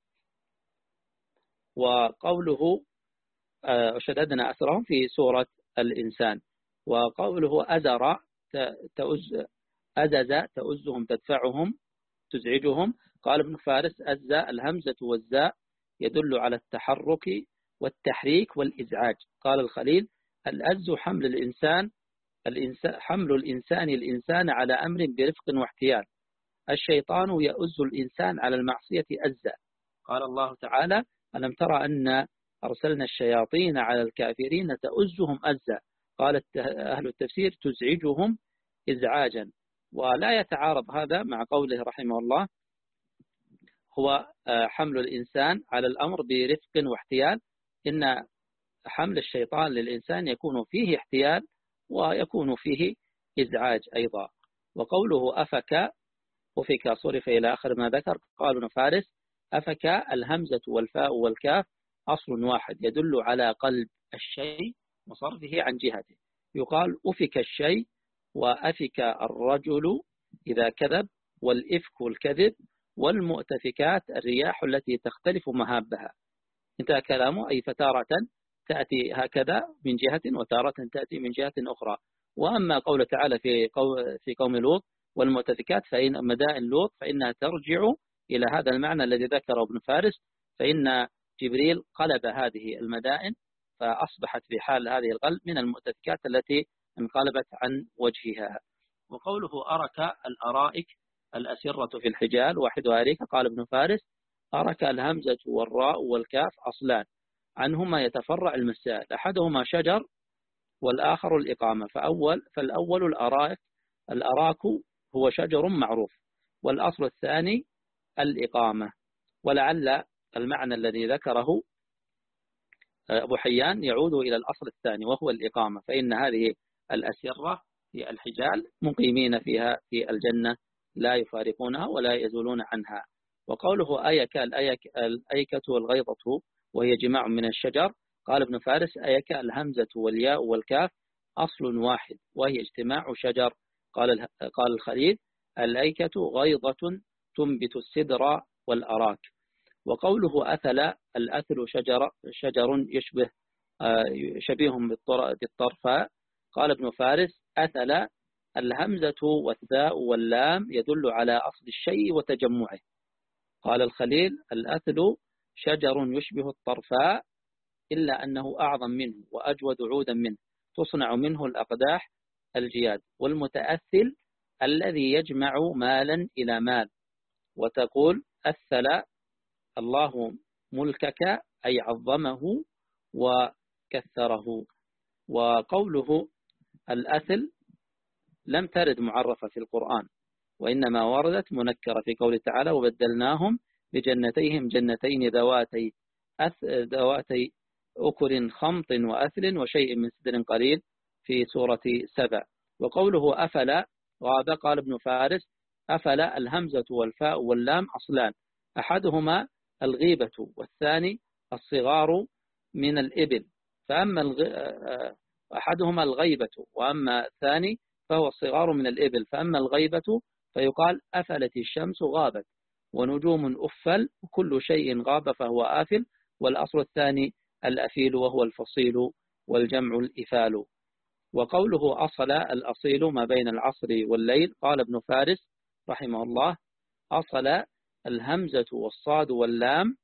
وقوله شددنا أسرهم في سورة الإنسان. وقوله أزر تأز أزز تأزهم تدفعهم تزعجهم. قال ابن فارس أز الهمزة والزاء يدل على التحرك والتحريك والإزعاج. قال الخليل الأز حمل الإنسان الإنسان حمل الإنسان الإنسان على أمر برفق واحتيال. الشيطان يؤز الإنسان على المعصية أزا. قال الله تعالى ألم ترى أن أرسلنا الشياطين على الكافرين تؤزهم أزا. قال أهل التفسير تزعجهم إزعاجا. ولا يتعارض هذا مع قوله رحمه الله هو حمل الإنسان على الأمر برفق واحتيال. إن حمل الشيطان للإنسان يكون فيه احتيال ويكون فيه إزعاج أيضا. وقوله أفك أفك صرف إلى آخر ما ذكر. قال ابن فارس أفك الهمزة والفاء والكاف أصل واحد يدل على قلب الشيء وصرفه عن جهته. يقال أفك الشيء وأفك الرجل إذا كذب، والإفك الكذب، والمؤتفكات الرياح التي تختلف مهابها. انتهى كلامه. أي فتارة تأتي هكذا من جهة وتارة تأتي من جهة أخرى. وأما قول تعالى في قول في قوم لوط والمؤتفكات فإن مدائن لوط فإنها ترجع إلى هذا المعنى الذي ذكره ابن فارس، فإن جبريل قلب هذه المدائن فأصبحت في حال هذه القلب من المؤتفكات التي انقلبت عن وجهها. وقوله أرك الأرائك الأسرة في الحجال واحدها أريك، قال ابن فارس أرك الهمزة والراء والكاف أصلان عنهما يتفرع المسائل، أحدهما شجر والآخر الإقامة. فأول فالأول الأرائك الأراك هو شجر معروف، والأصل الثاني الإقامة. ولعل المعنى الذي ذكره أبو حيان يعود إلى الأصل الثاني وهو الإقامة، فإن هذه الأسرة في الحجال مقيمين فيها في الجنة لا يفارقونها ولا يزولون عنها. وقوله أيك الأيكة والغيضة وهي جماع من الشجر، قال ابن فارس أيك الهمزة والياء والكاف أصل واحد وهي اجتماع شجر. قال قال الخليل الأيكة غيضة تنبت السدر والأراك. وقوله أثل الأثل شجر شجر يشبه شبيه بالطرفاء، قال ابن فارس أثل الهمزة والثاء واللام يدل على أصل الشيء وتجمعه. قال الخليل الأثل شجر يشبه الطرفاء إلا أنه أعظم منه وأجود عودا منه، تصنع منه الأقداح الجياد. والمتأثل الذي يجمع مالا إلى مال. وتقول أثل الله ملكك أي عظمه وكثره. وقوله الأثل لم ترد معرفة في القرآن، وإنما وردت منكرة في قول تعالى وبدلناهم بجنتيهم جنتين ذواتي أث ذواتي أكل خمط وأثل وشيء من سدر قليل في سورة سبع. وقوله أفل غاب، قال ابن فارس أفل الهمزة والفاء واللام أصلان، أحدهما الغيبة والثاني الصغار من الإبل، فأما الغ... أحدهما الغيبة وأما الثاني فهو الصغار من الإبل، فأما الغيبة فيقال أفلت الشمس غابت، ونجوم أفل كل شيء غاب فهو آفل، والأصل الثاني الأفيل وهو الفصيل والجمع الإفال. وقوله أصل الأصيل ما بين العصر والليل، قال ابن فارس رحمه الله أصل الهمزة والصاد واللام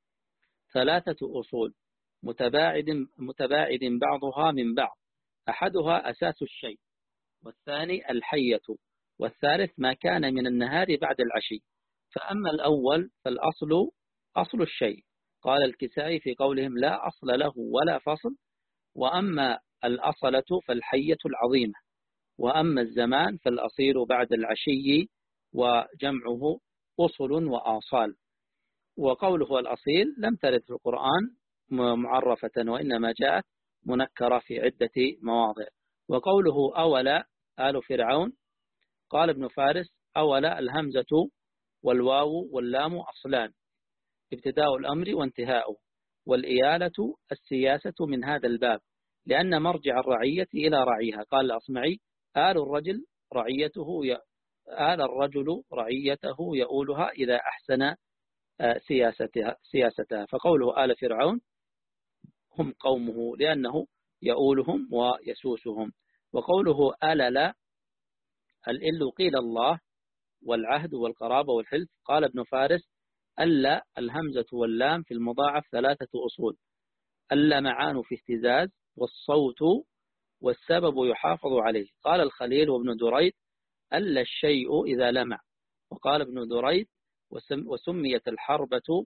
ثلاثة أصول متباعد متباعد بعضها من بعض، أحدها أساس الشيء، والثاني الحية، والثالث ما كان من النهار بعد العشي. فأما الأول فالأصل أصل الشيء، قال الكسائي في قولهم لا أصل له ولا فصل. وأما الأصلة فالحية العظيمة. وأما الزمان فالأصيل بعد العشي وجمعه أصل وآصال. وقوله الأصيل لم ترد في القرآن معرفة، وإنما جاءت منكرة في عدة مواضع. وقوله أول آل فرعون، قال ابن فارس أول الهمزة والواو واللام أصلان ابتداء الأمر وانتهاؤه، والإيالة السياسة من هذا الباب لأن مرجع الرعية إلى رعيها. قال الأصمعي آل الرجل رعيته ي... آل الرجل رعيته يؤولها إذا أحسن سياستها, سياستها. فقوله آل فرعون هم قومه لأنه يؤولهم ويسوسهم. وقوله آلل الإل قيل الله والعهد والقرابة والحلف. قال ابن فارس ألا الهمزة واللام في المضاعف ثلاثة أصول، اللمعان في اهتزاز والصوت والسبب يحافظ عليه. قال الخليل وابن دريد ألا الشيء إذا لمع. وقال ابن دريد وسميت الحربة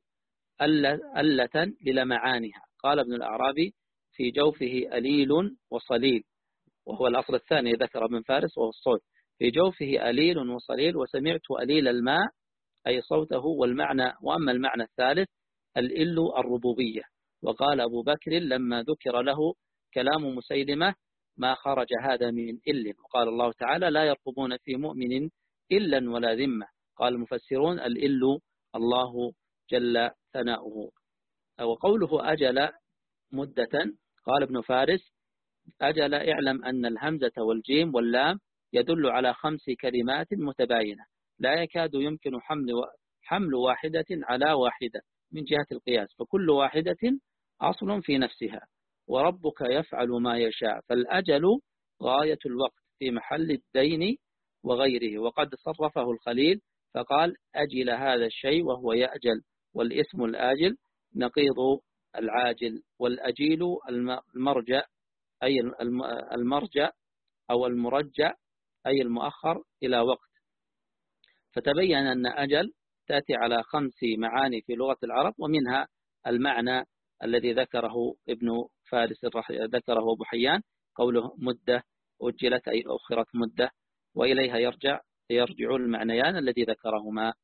ألة للمعانها. قال ابن الأعرابي في جوفه أليل وصليل، وهو الأصل الثاني ذكر ابن فارس وهو الصوت، في جوفه أليل وصليل وسمعت أليل الماء أي صوته والمعنى. وأما المعنى الثالث الإل الربوبية. وقال أبو بكر لما ذكر له كلام مسيلمة ما خرج هذا من إل. وقال الله تعالى لا يرقبون في مؤمن إلا ولا ذمة. قال المفسرون الإل الله جل ثناؤه. وقوله أجل مدة، قال ابن فارس أجل اعلم أن الهمزة والجيم واللام يدل على خمس كلمات متباينة لا يكاد يمكن حمل حمل واحدة على واحدة من جهة القياس، فكل واحدة أصل في نفسها. وربك يفعل ما يشاء، فالأجل غاية الوقت في محل الدين وغيره. وقد صرفه الخليل فقال أجل هذا الشيء وهو يأجل، والاسم الآجل نقيض العاجل، والأجيل المرجع أي المرجع أو المرجع أي المؤخر إلى وقت. فتبين أن أجل تأتي على خمس معاني في لغة العرب، ومنها المعنى الذي ذكره ابن فارس ذكره أبو حيان، قوله مدة أجلت أي أخرت مدة، وإليها يرجع يرجع المعنيان الذي ذكرهما.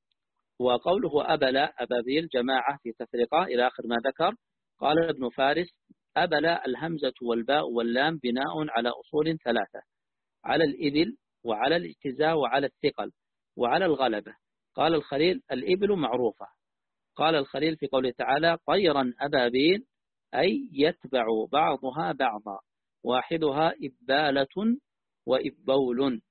وقوله أبل أبابيل جماعة في تفرقة إلى آخر ما ذكر. قال ابن فارس أبل الهمزة والباء واللام بناء على أصول ثلاثة: على الإبل وعلى الاجتزاء وعلى الثقل وعلى الغلبة. قال الخليل الإبل معروفة. قال الخليل في قوله تعالى طيرا أبابيل أي يتبع بعضها بعضا، واحدها إبالة وإبول،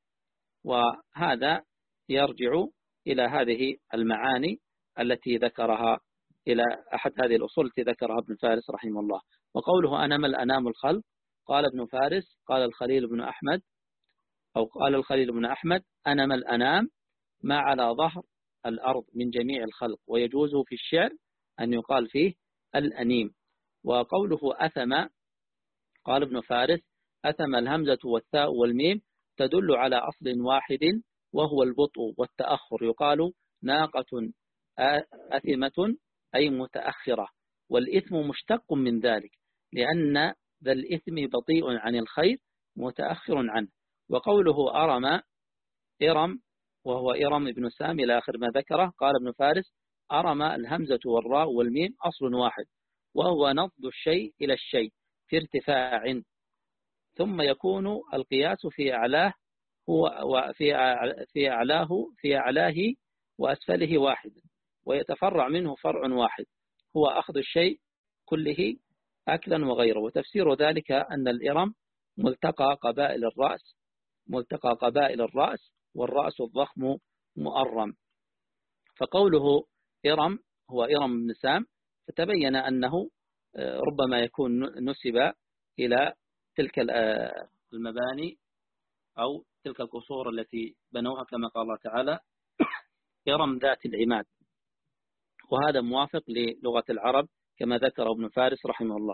وهذا يرجع إلى هذه المعاني التي ذكرها، إلى أحد هذه الأصول التي ذكرها ابن فارس رحمه الله. وقوله أنم الأنام الخلق، قال ابن فارس قال الخليل بن أحمد أو قال الخليل بن أحمد أنم الأنام ما على ظهر الأرض من جميع الخلق، ويجوز في الشعر أن يقال فيه الأنيم. وقوله أثم، قال ابن فارس أثم الهمزة والثاء والميم تدل على أصل واحد وهو البطء والتأخر، يقال ناقة أثمة أي متأخرة، والإثم مشتق من ذلك لأن ذا الإثم بطيء عن الخير متأخر عنه. وقوله أرم إرم وهو إرم بن سام إلى آخر ما ذكره. قال ابن فارس أرم الهمزة والراء والميم أصل واحد، وهو نض الشيء إلى الشيء في ارتفاع، ثم يكون القياس في أعلاه هو وفي في أعلاه في أعلاه وأسفله واحد، ويتفرع منه فرع واحد هو أخذ الشيء كله أكلا وغيره. وتفسير ذلك أن الإرم ملتقى قبائل الرأس ملتقى قبائل الرأس والرأس الضخم مؤرم. فقوله إرم هو إرم بن سام، فتبين أنه ربما يكون نسب إلى تلك المباني أو تلك القصور التي بنوها كما قال الله تعالى إرم ذات العماد، وهذا موافق للغة العرب كما ذكر ابن فارس رحمه الله.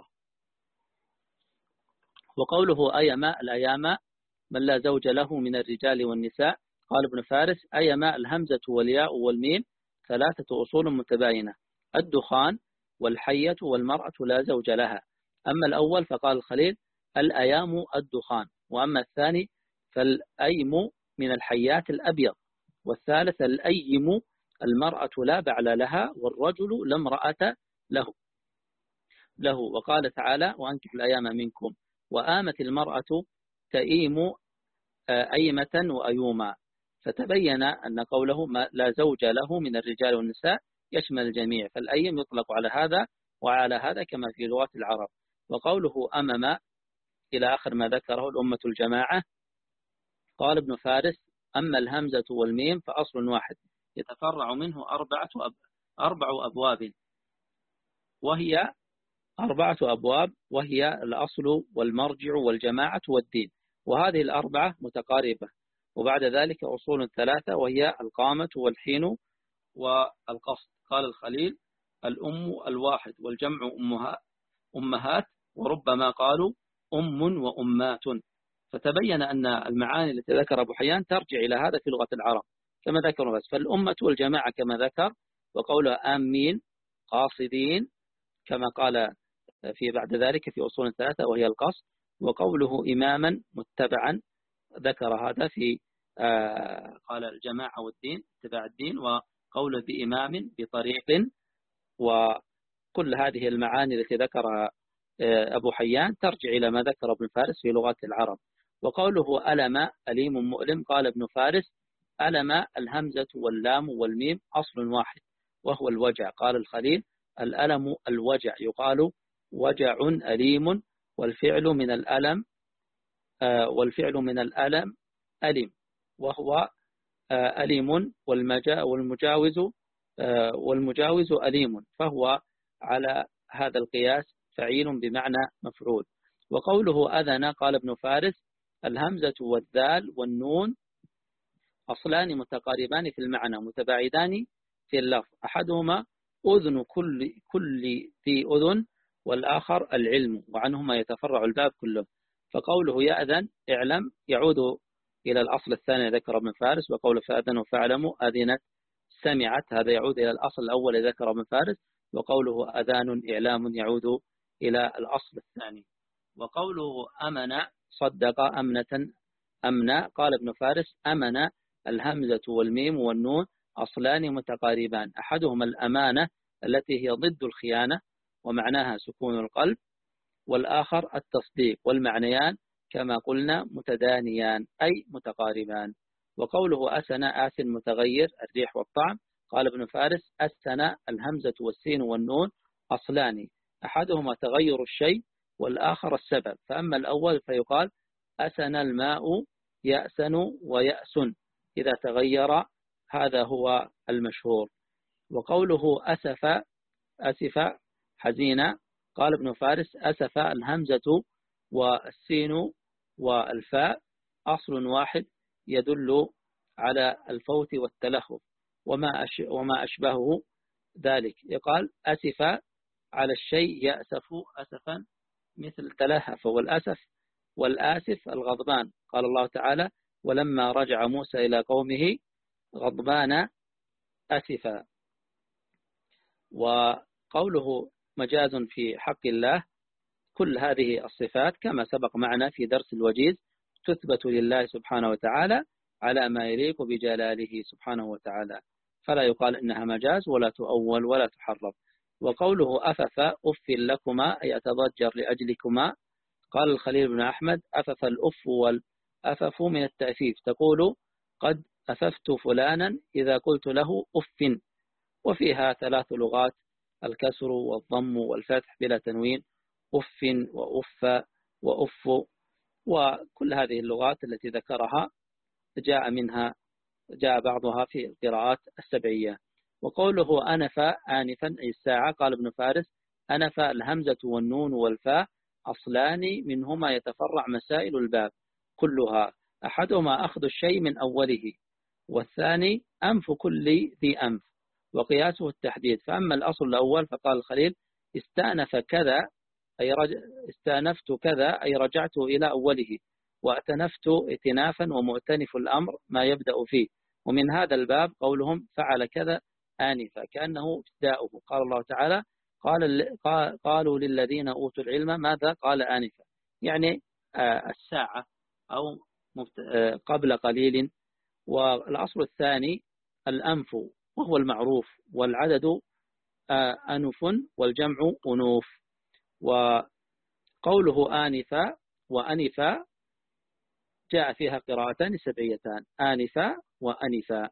وقوله أيما الأيام من لا زوج له من الرجال والنساء، قال ابن فارس أيما الهمزة والياء والميم ثلاثة أصول متباينة: الدخان والحية والمرأة لا زوج لها. أما الأول فقال الخليل الأيام الدخان، وأما الثاني فالأيم من الحيات الأبيض، والثالث الأيم المرأة لا بعل لها والرجل لا امرأة له له وقال تعالى وأنكحوا الأيام منكم، وآمت المرأة تئيم أيمة وأيوما. فتبين أن قوله ما لا زوج له من الرجال والنساء يشمل الجميع، فالأيم يطلق على هذا وعلى هذا كما في لغة العرب. وقوله أمم إلى آخر ما ذكره الأمة الجماعة. قال ابن فارس أما الهمزة والميم فأصل واحد يتفرع منه أربعة أب... أربع أبواب وهي أربعة أبواب وهي الأصل والمرجع والجماعة والدين، وهذه الأربعة متقاربة. وبعد ذلك أصول ثلاثة وهي القامة والحين والقصد. قال الخليل الأم الواحد والجمع أمها أمهات، وربما قالوا أم وأمات. فتبين أن المعاني التي ذكر أبو حيان ترجع إلى هذا في لغة العرب كما ذكروا بس. فالأمة والجماعة كما ذكر، وقولها آمين قاصدين كما قال في بعد ذلك في أصول ثلاثة وهي القصد. وقوله إماما متبعا ذكر هذا في آه قال الجماعة والدين اتباع الدين، وقوله بإمام بطريق. وكل هذه المعاني التي ذكرها آه أبو حيان ترجع إلى ما ذكر ابن فارس في لغة العرب. وقوله ألم أليم مؤلم، قال ابن فارس ألم الهمزة واللام والميم أصل واحد وهو الوجع. قال الخليل الألم الوجع، يقال وجع أليم، والفعل من الألم آه والفعل من الألم ألم، وهو آه أليم، والمجاوز آه والمجاوز أليم، فهو على هذا القياس فعيل بمعنى مفعول. وقوله أذن قال ابن فارس الهمزة والذال والنون أصلان متقاربان في المعنى متباعدان في اللفظ، أحدهما أذن كل, كل ذي أذن والآخر العلم، وعنهما يتفرع الباب كله. فقوله يأذن اعلم يعود إلى الأصل الثاني ذكر ابن فارس، وقوله فأذنوا فاعلموا أذنت سمعت هذا يعود إلى الأصل الأول ذكر ابن فارس، وقوله أذان إعلام يعود إلى الأصل الثاني. وقوله أمن صدق أمنة أمنا قال ابن فارس أمن الهمزة والميم والنون أصلان متقاربان، أحدهما الأمانة التي هي ضد الخيانة ومعناها سكون القلب، والآخر التصديق، والمعنيان كما قلنا متدانيان أي متقاربان. وقوله أسن آسن متغير الريح والطعم قال ابن فارس أسن الهمزة والسين والنون أصلان، أحدهما تغير الشيء والآخر السبب، فأما الأول فيقال أسن الماء يأسن ويأسن إذا تغير، هذا هو المشهور. وقوله أسف أسف حزينة قال ابن فارس أسف الهمزة والسين والفاء أصل واحد يدل على الفوت والتلهف وما وما أشبهه ذلك، يقال أسف على الشيء يأسف أسفا مثل تلهف، والأسف والآسف الغضبان. قال الله تعالى ولما رجع موسى إلى قومه غضبان أسفا. وقوله مجاز في حق الله، كل هذه الصفات كما سبق معنا في درس الوجيز تثبت لله سبحانه وتعالى على ما يليق بجلاله سبحانه وتعالى، فلا يقال إنها مجاز ولا تؤول ولا تحرف. وقوله أفف أف لكما أي أتضجر لأجلكما قال الخليل بن أحمد أفف الأف والأفف من التأفيف، تقول قد أففت فلانا إذا قلت له أف. وفيها ثلاث لغات الكسر والضم والفتح بلا تنوين، أف وأف وأف، وكل هذه اللغات التي ذكرها جاء منها جاء بعضها في القراءات السبعية. وقوله أنف آنفا أي الساعة قال ابن فارس أنف الهمزة والنون والفاء أصلان منهما يتفرع مسائل الباب كلها، أحدهما أخذ الشيء من أوله، والثاني أنف كل ذي أنف، وقياسه التحديد. فأما الأصل الأول فقال الخليل استأنف كذا أي رج... استأنفت كذا أي رجعت إلى أوله، وأتنفت اتنافا ومؤتنف الأمر ما يبدأ فيه. ومن هذا الباب قولهم فعل كذا آنفا كأنه ابتداؤه. قال الله تعالى قال قالوا للذين أوتوا العلم ماذا قال آنفا، يعني الساعة أو قبل قليل. والأصل الثاني الأنف وهو المعروف، والعدد أنف والجمع أنوف. وقوله آنفا وأنفا جاء فيها قراءتان سبعيتان آنفا وأنفا.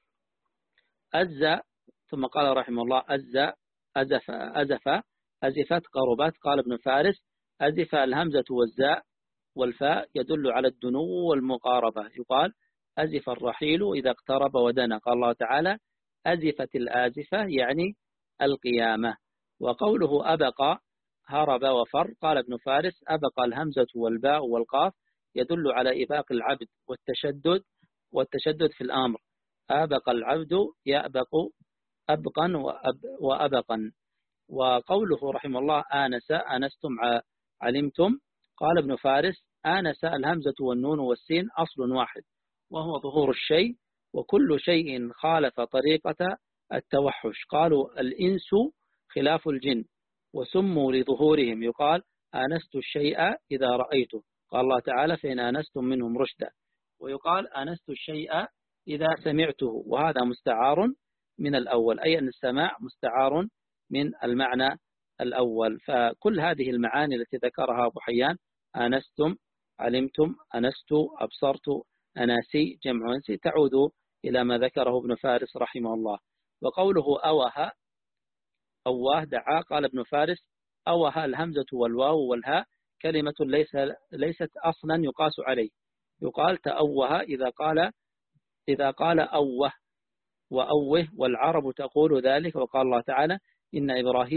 أز ثم قال رحمه الله أز أزف أزف أزفت قربت قال ابن فارس أزف الهمزة والزاء والفاء يدل على الدنو والمقاربة، يقال أزف الرحيل إذا اقترب ودنا. قال الله تعالى أزفت الآزفة يعني القيامة. وقوله أبقى هرب وفر قال ابن فارس أبقى الهمزة والباء والقاف يدل على إباق العبد والتشدد والتشدد في الأمر، أبقى العبد يأبق أبقا وأبقا. وقوله رحمه الله آنس آنستم علمتم قال ابن فارس آنس الهمزة والنون والسين أصل واحد وهو ظهور الشيء، وكل شيء خالف طريقة التوحش. قالوا الإنس خلاف الجن وسموا لظهورهم، يقال آنست الشيء إذا رأيته. قال الله تعالى فإن آنستم منهم رشدا، ويقال آنست الشيء إذا سمعته، وهذا مستعار من الأول، أي أن السماع مستعار من المعنى الأول. فكل هذه المعاني التي ذكرها أبو حيان آنستم علمتم أنست أبصرت أناسي جمع أنسي تعود إلى ما ذكره ابن فارس رحمه الله. وقوله أوه أوه دعا قال ابن فارس أوه الهمزة والواو والهاء كلمة ليس ليست أصلا يقاس عليه، يقال تأوه إذا قال إذا قال أوه وأوه، والعرب تقول ذلك. وقال الله تعالى إن إبراهيم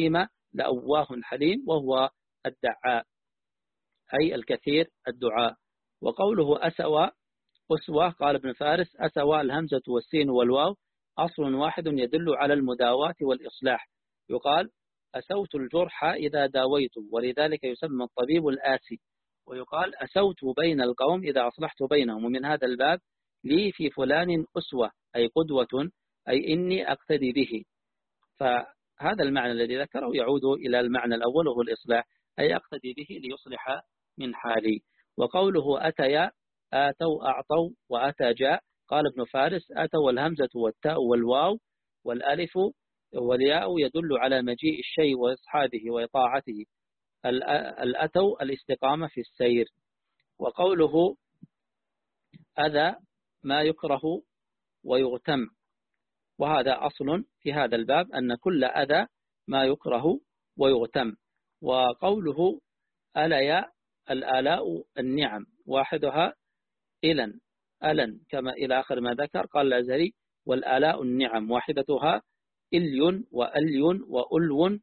لأواه حليم، وهو الدعاء أي الكثير الدعاء. وقوله أسوى أسوى، قال ابن فارس: أسوى الهمزة والسين والواو أصل واحد يدل على المداواة والإصلاح. يقال أسوت الجرح إذا داويت، ولذلك يسمى الطبيب الآسي. ويقال أسوت بين القوم إذا أصلحت بينهم. ومن هذا الباب لي في فلان أسوة أي قدوة، أي إني أقتدي به. فهذا المعنى الذي ذكره يعود إلى المعنى الأول وهو الإصلاح، أي أقتدي به ليصلح من حالي. وقوله أتيا آتوا أعطوا وأتى جاء، قال ابن فارس: أتوا والهمزة والتاء والواو والألف والياء يدل على مجيء الشيء وإصحابه وإطاعته. الأتوا الاستقامة في السير. وقوله أذى ما يكره ويغتم، وهذا أصل في هذا الباب أن كل أذى ما يكره ويغتم. وقوله أليا الآلاء النعم، واحدها إلن ألن كما إلى آخر ما ذكر. قال الأزهري: والآلاء النعم واحدتها إلي وألي وألو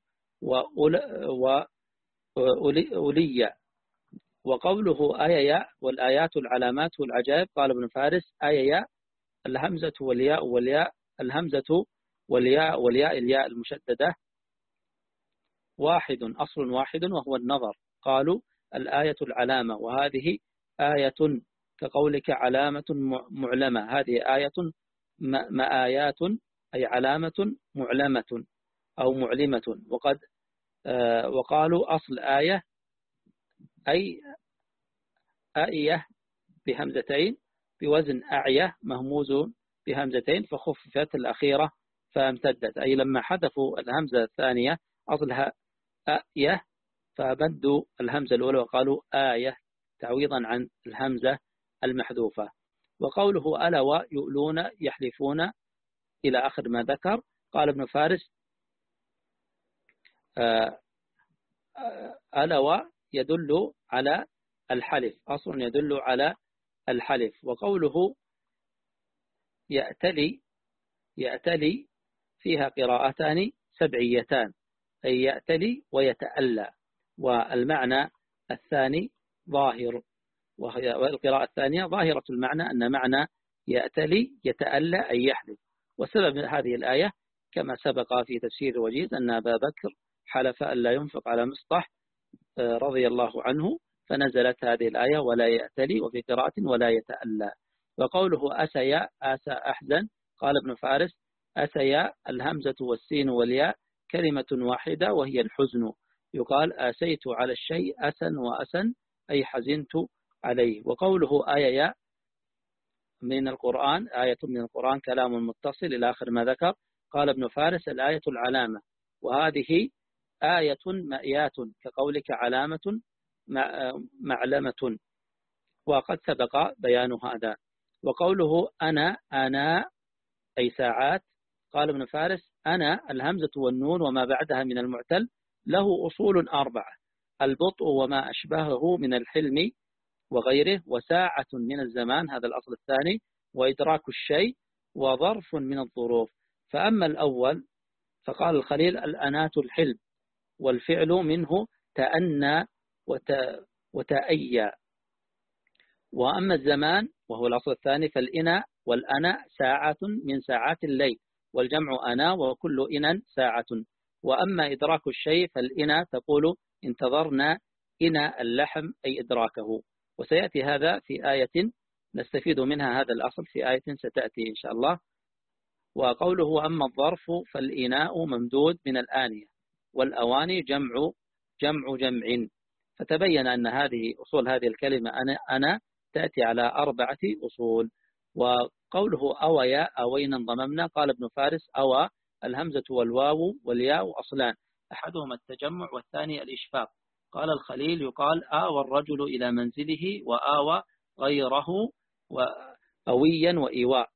وأولي. وقوله آيا والآيات العلامات والعجائب، قال ابن فارس: آيا الهمزة والياء والياء الهمزة والياء والياء الياء المشددة واحد أصل واحد وهو النظر. قالوا الآية العلامة، وهذه آية كقولك علامة معلمة، هذه آية ما آيات أي علامة معلمة أو معلمة. وقد آه وقالوا أصل آية أي آية بهمزتين بوزن أعية مهموز بهمزتين فخففت الأخيرة فامتدت، أي لما حذفوا الهمزة الثانية أصلها آية فبدوا الهمزة الأولى وقالوا آية تعويضا عن الهمزة المحذوفة. وقوله ألوا يؤلون يحلفون إلى آخر ما ذكر. قال ابن فارس: ألوا يدل على الحلف، أصل يدل على الحلف. وقوله يأتلي يأتلي فيها قراءتان سبعيتان، أي يأتلي ويتألى، والمعنى الثاني ظاهر، والقراءة الثانية ظاهرة المعنى أن معنى يأتلي يتألى أي يحلف. وسبب هذه الآية كما سبق في تفسير الوجيز أن أبا بكر حلف أن لا ينفق على مصطح رضي الله عنه، فنزلت هذه الآية ولا يأتلي، وفي قراءة ولا يتألى. وقوله أسيا آسى أحزن، قال ابن فارس: أسيا الهمزة والسين والياء كلمة واحدة وهي الحزن. يقال آسيت على الشيء أسن وأسن أي حزنت عليه. وقوله آية من القرآن، آية من القرآن كلام متصل إلى آخر ما ذكر. قال ابن فارس: الآية العلامة، وهذه آية مأيات كقولك علامة معلمة، وقد سبق بيان هذا. وقوله أنا أنا أي ساعات، قال ابن فارس: أنا الهمزة والنون وما بعدها من المعتل له أصول أربعة: البطء وما أشبهه من الحلم وغيره، وساعة من الزمان هذا الأصل الثاني، وإدراك الشيء، وظرف من الظروف. فأما الأول فقال الخليل: الأنات الحلم، والفعل منه تأنى وتأيى. وأما الزمان وهو الأصل الثاني فالإنا والأنا ساعة من ساعات الليل، والجمع أنا وكل إنا ساعة. وأما إدراك الشيء فالإنا تقول انتظرنا إنا اللحم أي إدراكه. وسيأتي هذا في آية نستفيد منها هذا الأصل في آية ستأتي إن شاء الله. وقوله أما الظرف فالإناء ممدود من الآنية، والأواني جمع جمع جمع. فتبين أن هذه أصول هذه الكلمة أنا أنا تأتي على أربعة أصول. وقوله أويا أوينا ضممنا، قال ابن فارس: أوى الهمزة والواو والياء أصلان، أحدهما التجمع والثاني الإشفاق. قال الخليل: يقال آوى الرجل إلى منزله، وآوى غيره وأويا وإيواء،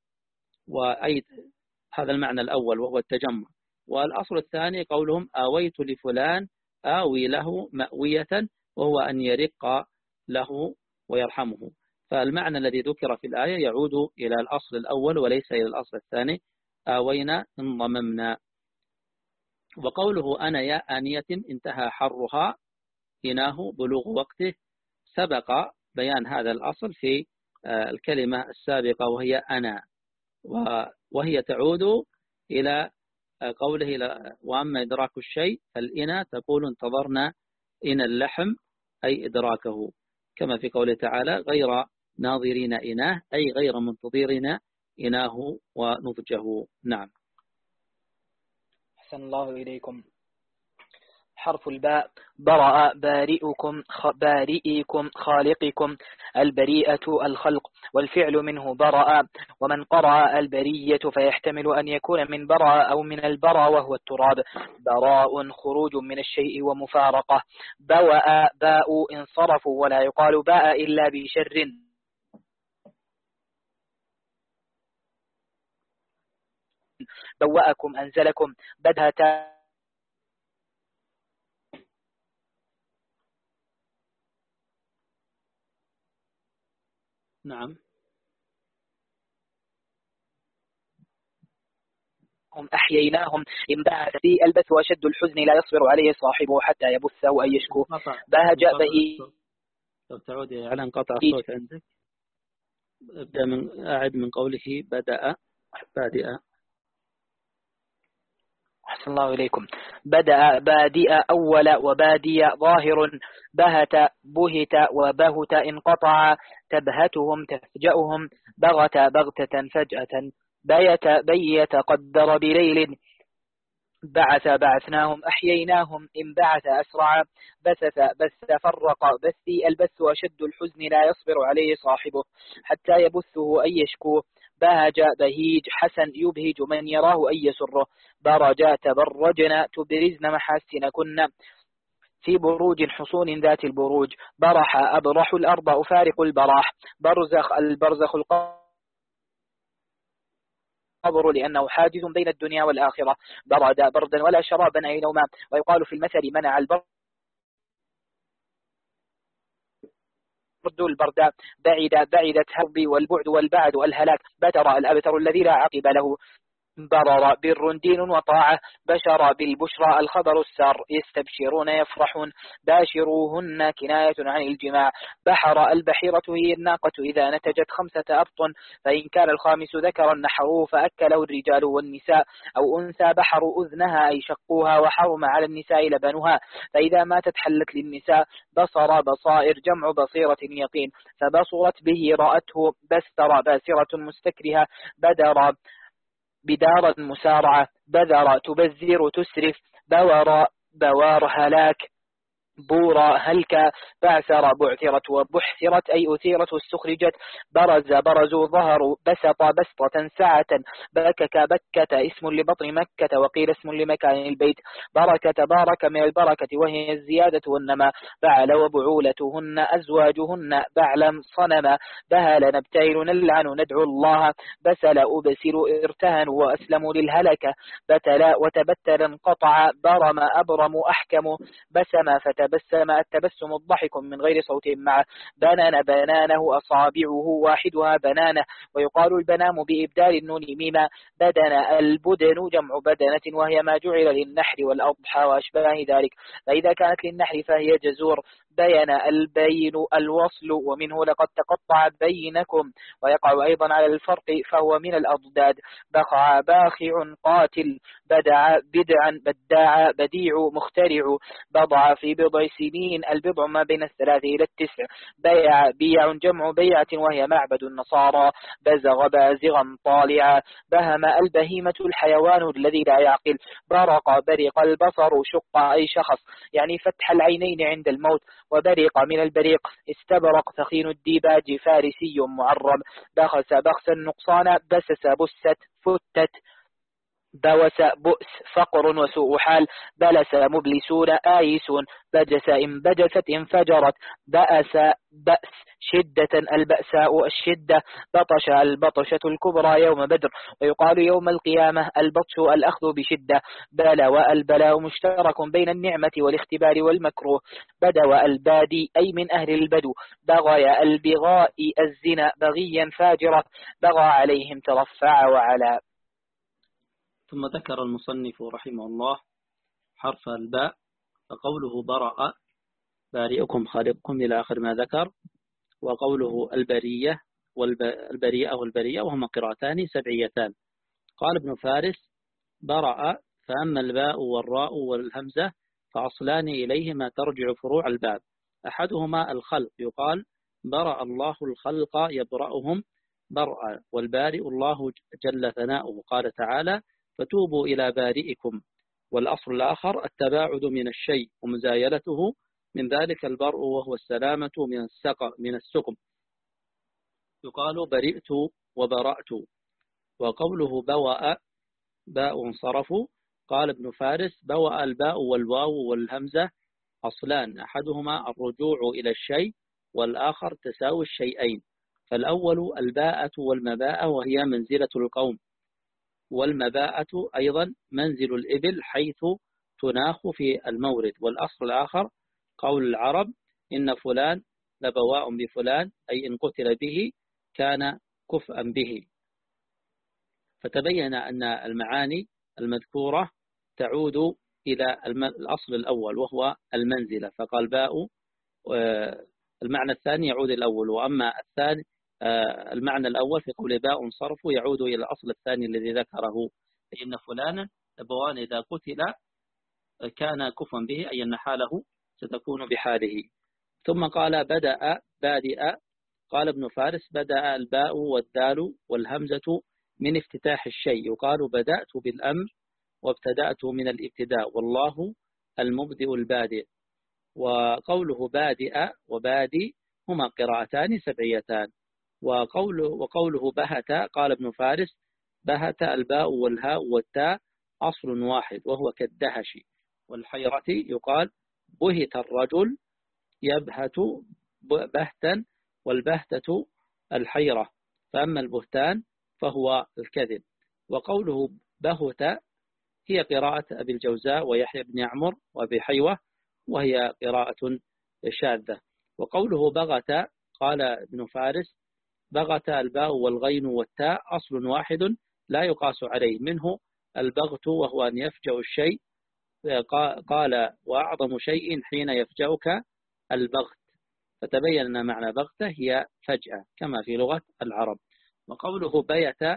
وأي هذا المعنى الأول وهو التجمع. والأصل الثاني قولهم آويت لفلان آوي له مأوية، وهو أن يرق له ويرحمه. فالمعنى الذي ذكر في الآية يعود إلى الأصل الأول وليس إلى الأصل الثاني: آوينا انضممنا. وقوله أنا يا آنية انتهى حرها إناه بلوغ وقته، سبق بيان هذا الأصل في الكلمة السابقة وهي أنا، وهي تعود إلى قوله وأما إدراك الشيء فالإنا تقول انتظرنا إن اللحم أي إدراكه، كما في قوله تعالى غير ناظرين إناه أي غير منتظرين إناه ونضجه. نعم. أحسن الله إليكم. حرف الباء برأ بارئكم بارئكم خالقكم، البريئة الخلق، والفعل منه برأ، ومن قرأ البرية فيحتمل أن يكون من برأ أو من البرى وهو التراب. براء خروج من الشيء ومفارقة. بوأ باء انصرفوا، ولا يقال باء إلا بشر. بوأكم أنزلكم. بدهة. نعم. هم أحييناهم إن بعث في البث وشد الحزن لا يصبر عليه صاحبه حتى يبثه أن يشكو. بهج بهي. لو تعود على انقطع الصوت عندك. ابدأ من أعد من قوله بدأ بادئ. أحسن الله إليكم. بدأ بادئ أول وبادئ ظاهر. بهت بهت وبهت انقطع. تبهتهم تفجأهم. بغت بغتة فجأة. بيت بيت قدر بليل. بعث بعثناهم أحييناهم إن بعث أسرع. بثث بث فرق بثي البث وشد الحزن لا يصبر عليه صاحبه حتى يبثه أن يشكوه. بهج بهيج حسن يبهج من يراه أن يسره. برج تبرجن تبرزن محاسن كن في بروج حصون ذات البروج. برح أبرح الأرض أفارق البراح. برزخ البرزخ القبر لأنه حاجز بين الدنيا والآخرة. برد بردا ولا شرابا أي نوما. ويقال في المثل منع البرد البرد. بعد بعدت هربي والبعد والبعد الهلاك. بتر الأبتر الذي لا عقب له. برر بر دين وطاعة. بشر بالبشرى الخبر السار. يستبشرون يفرحون. باشروهن كناية عن الجماع. بحر البحيرة هي الناقة إذا نتجت خمسة أبطن، فإن كان الخامس ذكرا نحروه فأكله الرجال والنساء، أو أنثى بحر أذنها أي شقوها وحرم على النساء لبنها، فإذا ماتت حلت للنساء. بصر بصائر جمع بصيرة يقين، فبصرت به رأته. بستر باسرة مستكرهة. بدر بدار مسارعة. بذر تبذر تسرف. بور بوار هلاك. بورا هلك. بعثر بعثرت وبحثرت أي أثيرت واستخرجت. برز برزوا ظهروا. بسط بسطة سعة. بكك بكة اسم لبطن مكة وقيل اسم لمكان البيت. بركة بارك من البركة وهي الزيادة والنماء. بعل وبعولتهن أزواجهن. بعلا صنما. بهل نبتهل نلعن ندعو الله. بسل أبسل ارتهن وأسلموا للهلكة. بتلا وتبتل انقطع. برم أبرم أحكم. بسم فتبسم التبسم الضحك من غير صوت معه. بنان بنانه أصابعه واحدها بنانه، ويقال البنام بإبدال النون ميما. بدن البدن جمع بدنة وهي ما جعل للنحر والأضحى وأشباه ذلك، فإذا كانت للنحر فهي جزور. بين البين الوصل ومنه لقد تقطع بينكم، ويقع أيضا على الفرق فهو من الأضداد. بخع باخع قاتل. بدع بدعا بداع بديع مخترع. بضع في بضع سنين البضع ما بين الثلاث إلى التسع. بيع بيع جمع بيعة وهي معبد النصارى. بزغ بازغا طالعا. بهم البهيمة الحيوان الذي لا يعقل. برق برق البصر شق أي شخص يعني فتح العينين عند الموت. وبرق من البريق. استبرق ثخين الديباج فارسي معرب. بخس بخس النقصان. بسس بست فتت. بوس بؤس فقر وسوء حال. بلس مبلسون آيسون. بجس إن بجست انفجرت. بأس بأس شدة البأساء الشدة. بطش البطشة الكبرى يوم بدر، ويقال يوم القيامة البطش الأخذ بشدة. بلى البلاء مشترك بين النعمة والاختبار والمكروه. بدو البادي أي من أهل البدو. بغي البغاء الزنا بغيا فاجرة. بغى عليهم ترفع وعلى. ثم ذكر المصنف رحمه الله حرف الباء، فقوله برأ بارئكم خالقكم إلى آخر ما ذكر، وقوله البرية والبريئة والبرية، وهما قراءتان سبعيتان. قال ابن فارس برأ، فأما الباء والراء والهمزة فأصلان إليهما ترجع فروع الباب. أحدهما الخلق، يقال برأ الله الخلق يبرأهم برأ، والبارئ الله جل ثناؤه، قال تعالى فتوبوا إلى بارئكم. والأصل الآخر التباعد من الشيء ومزايلته، من ذلك البرء وهو السلامة من السقم من السقم، يقال برئت وبرأت. وقوله بوأ باء انصرفوا، قال ابن فارس بوأ الباء والواو والهمزة أصلان، أحدهما الرجوع إلى الشيء والآخر تساوي الشيئين. فالأول الباءة والمباءة، وهي منزلة القوم، والمباءة أيضا منزل الإبل حيث تناخ في المورد. والأصل الآخر قول العرب إن فلان لبواء بفلان، أي إن قتل به كان كفءا به. فتبين أن المعاني المذكورة تعود إلى الأصل الأول وهو المنزلة، فقال باء المعنى الثاني يعود إلى الأول، وأما الثاني المعنى الأول في قول باء صرفه يعود إلى الأصل الثاني الذي ذكره، إن فلانا لبوان إذا قتل كان كفوا به، أي أن حاله ستكون بحاله. ثم قال بدأ بادئ، قال ابن فارس بدأ الباء والدال والهمزة من افتتاح الشيء، يقال بدأت بالأمر وابتدأت من الابتداء، والله المبدئ البادئ. وقوله بادئ وبادي هما قراءتان سبعيتان. وقوله, وقوله بهت، قال ابن فارس بهت الباء والهاء والتاء أصل واحد وهو كالدهش والحيرة، يقال بهت الرجل يبهت بهتا، والبهتة الحيرة، فأما البهتان فهو الكذب. وقوله بهت هي قراءة أبي الجوزاء ويحيى بن عمر وأبي حيوة، وهي قراءة شاذة. وقوله بغت، قال ابن فارس بغت الباء والغين والتاء أصل واحد لا يقاس عليه، منه البغت وهو أن يفجأ الشيء، قال وأعظم شيء حين يفجأك البغت، فتبين أن معنى بغتة هي فجأة كما في لغة العرب. وقوله بيت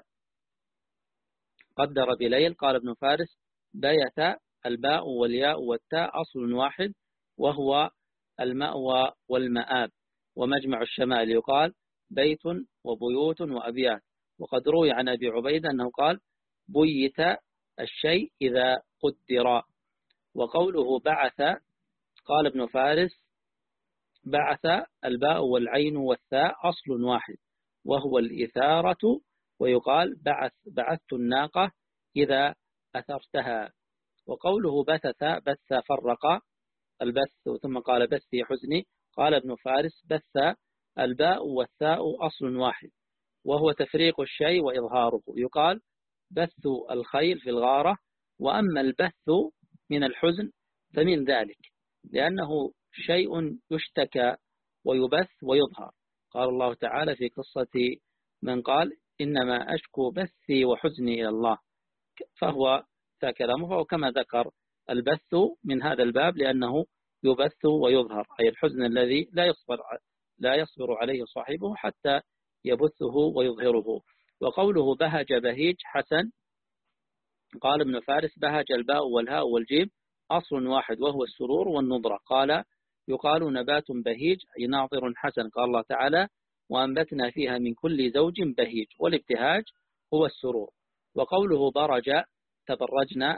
قدر بليل، قال ابن فارس بيت الباء والياء والتاء أصل واحد وهو المأوى والمآب ومجمع الشمال، يقال بيت وبيوت وأبيات. وقد روي عن أبي عبيدة أنه قال بيت الشيء إذا قدر. وقوله بعث، قال ابن فارس بعث الباء والعين والثاء أصل واحد وهو الإثارة، ويقال بعث بعثت الناقة إذا أثرتها. وقوله بثث بث فرق البث، ثم قال بثي حزني، قال ابن فارس بث الباء والثاء أصل واحد وهو تفريق الشيء وإظهاره، يقال بث الخيل في الغارة. وأما البث من الحزن فمن ذلك، لأنه شيء يشتكى ويبث ويظهر. قال الله تعالى في قصة من قال إنما أشكو بثي وحزني إلى الله، فهو كلامه، فهو كما ذكر البث من هذا الباب لأنه يبث ويظهر، أي الحزن الذي لا يصبر لا يصبر عليه صاحبه حتى يبثه ويظهره. وقوله بهج بهيج حسن، قال ابن فارس بهج الباء والهاء والجيم أصل واحد وهو السرور والنضرة، قال يقال نبات بهيج أي ناظر حسن، قال الله تعالى وأنبتنا فيها من كل زوج بهيج، والابتهاج هو السرور. وقوله برج تبرجنا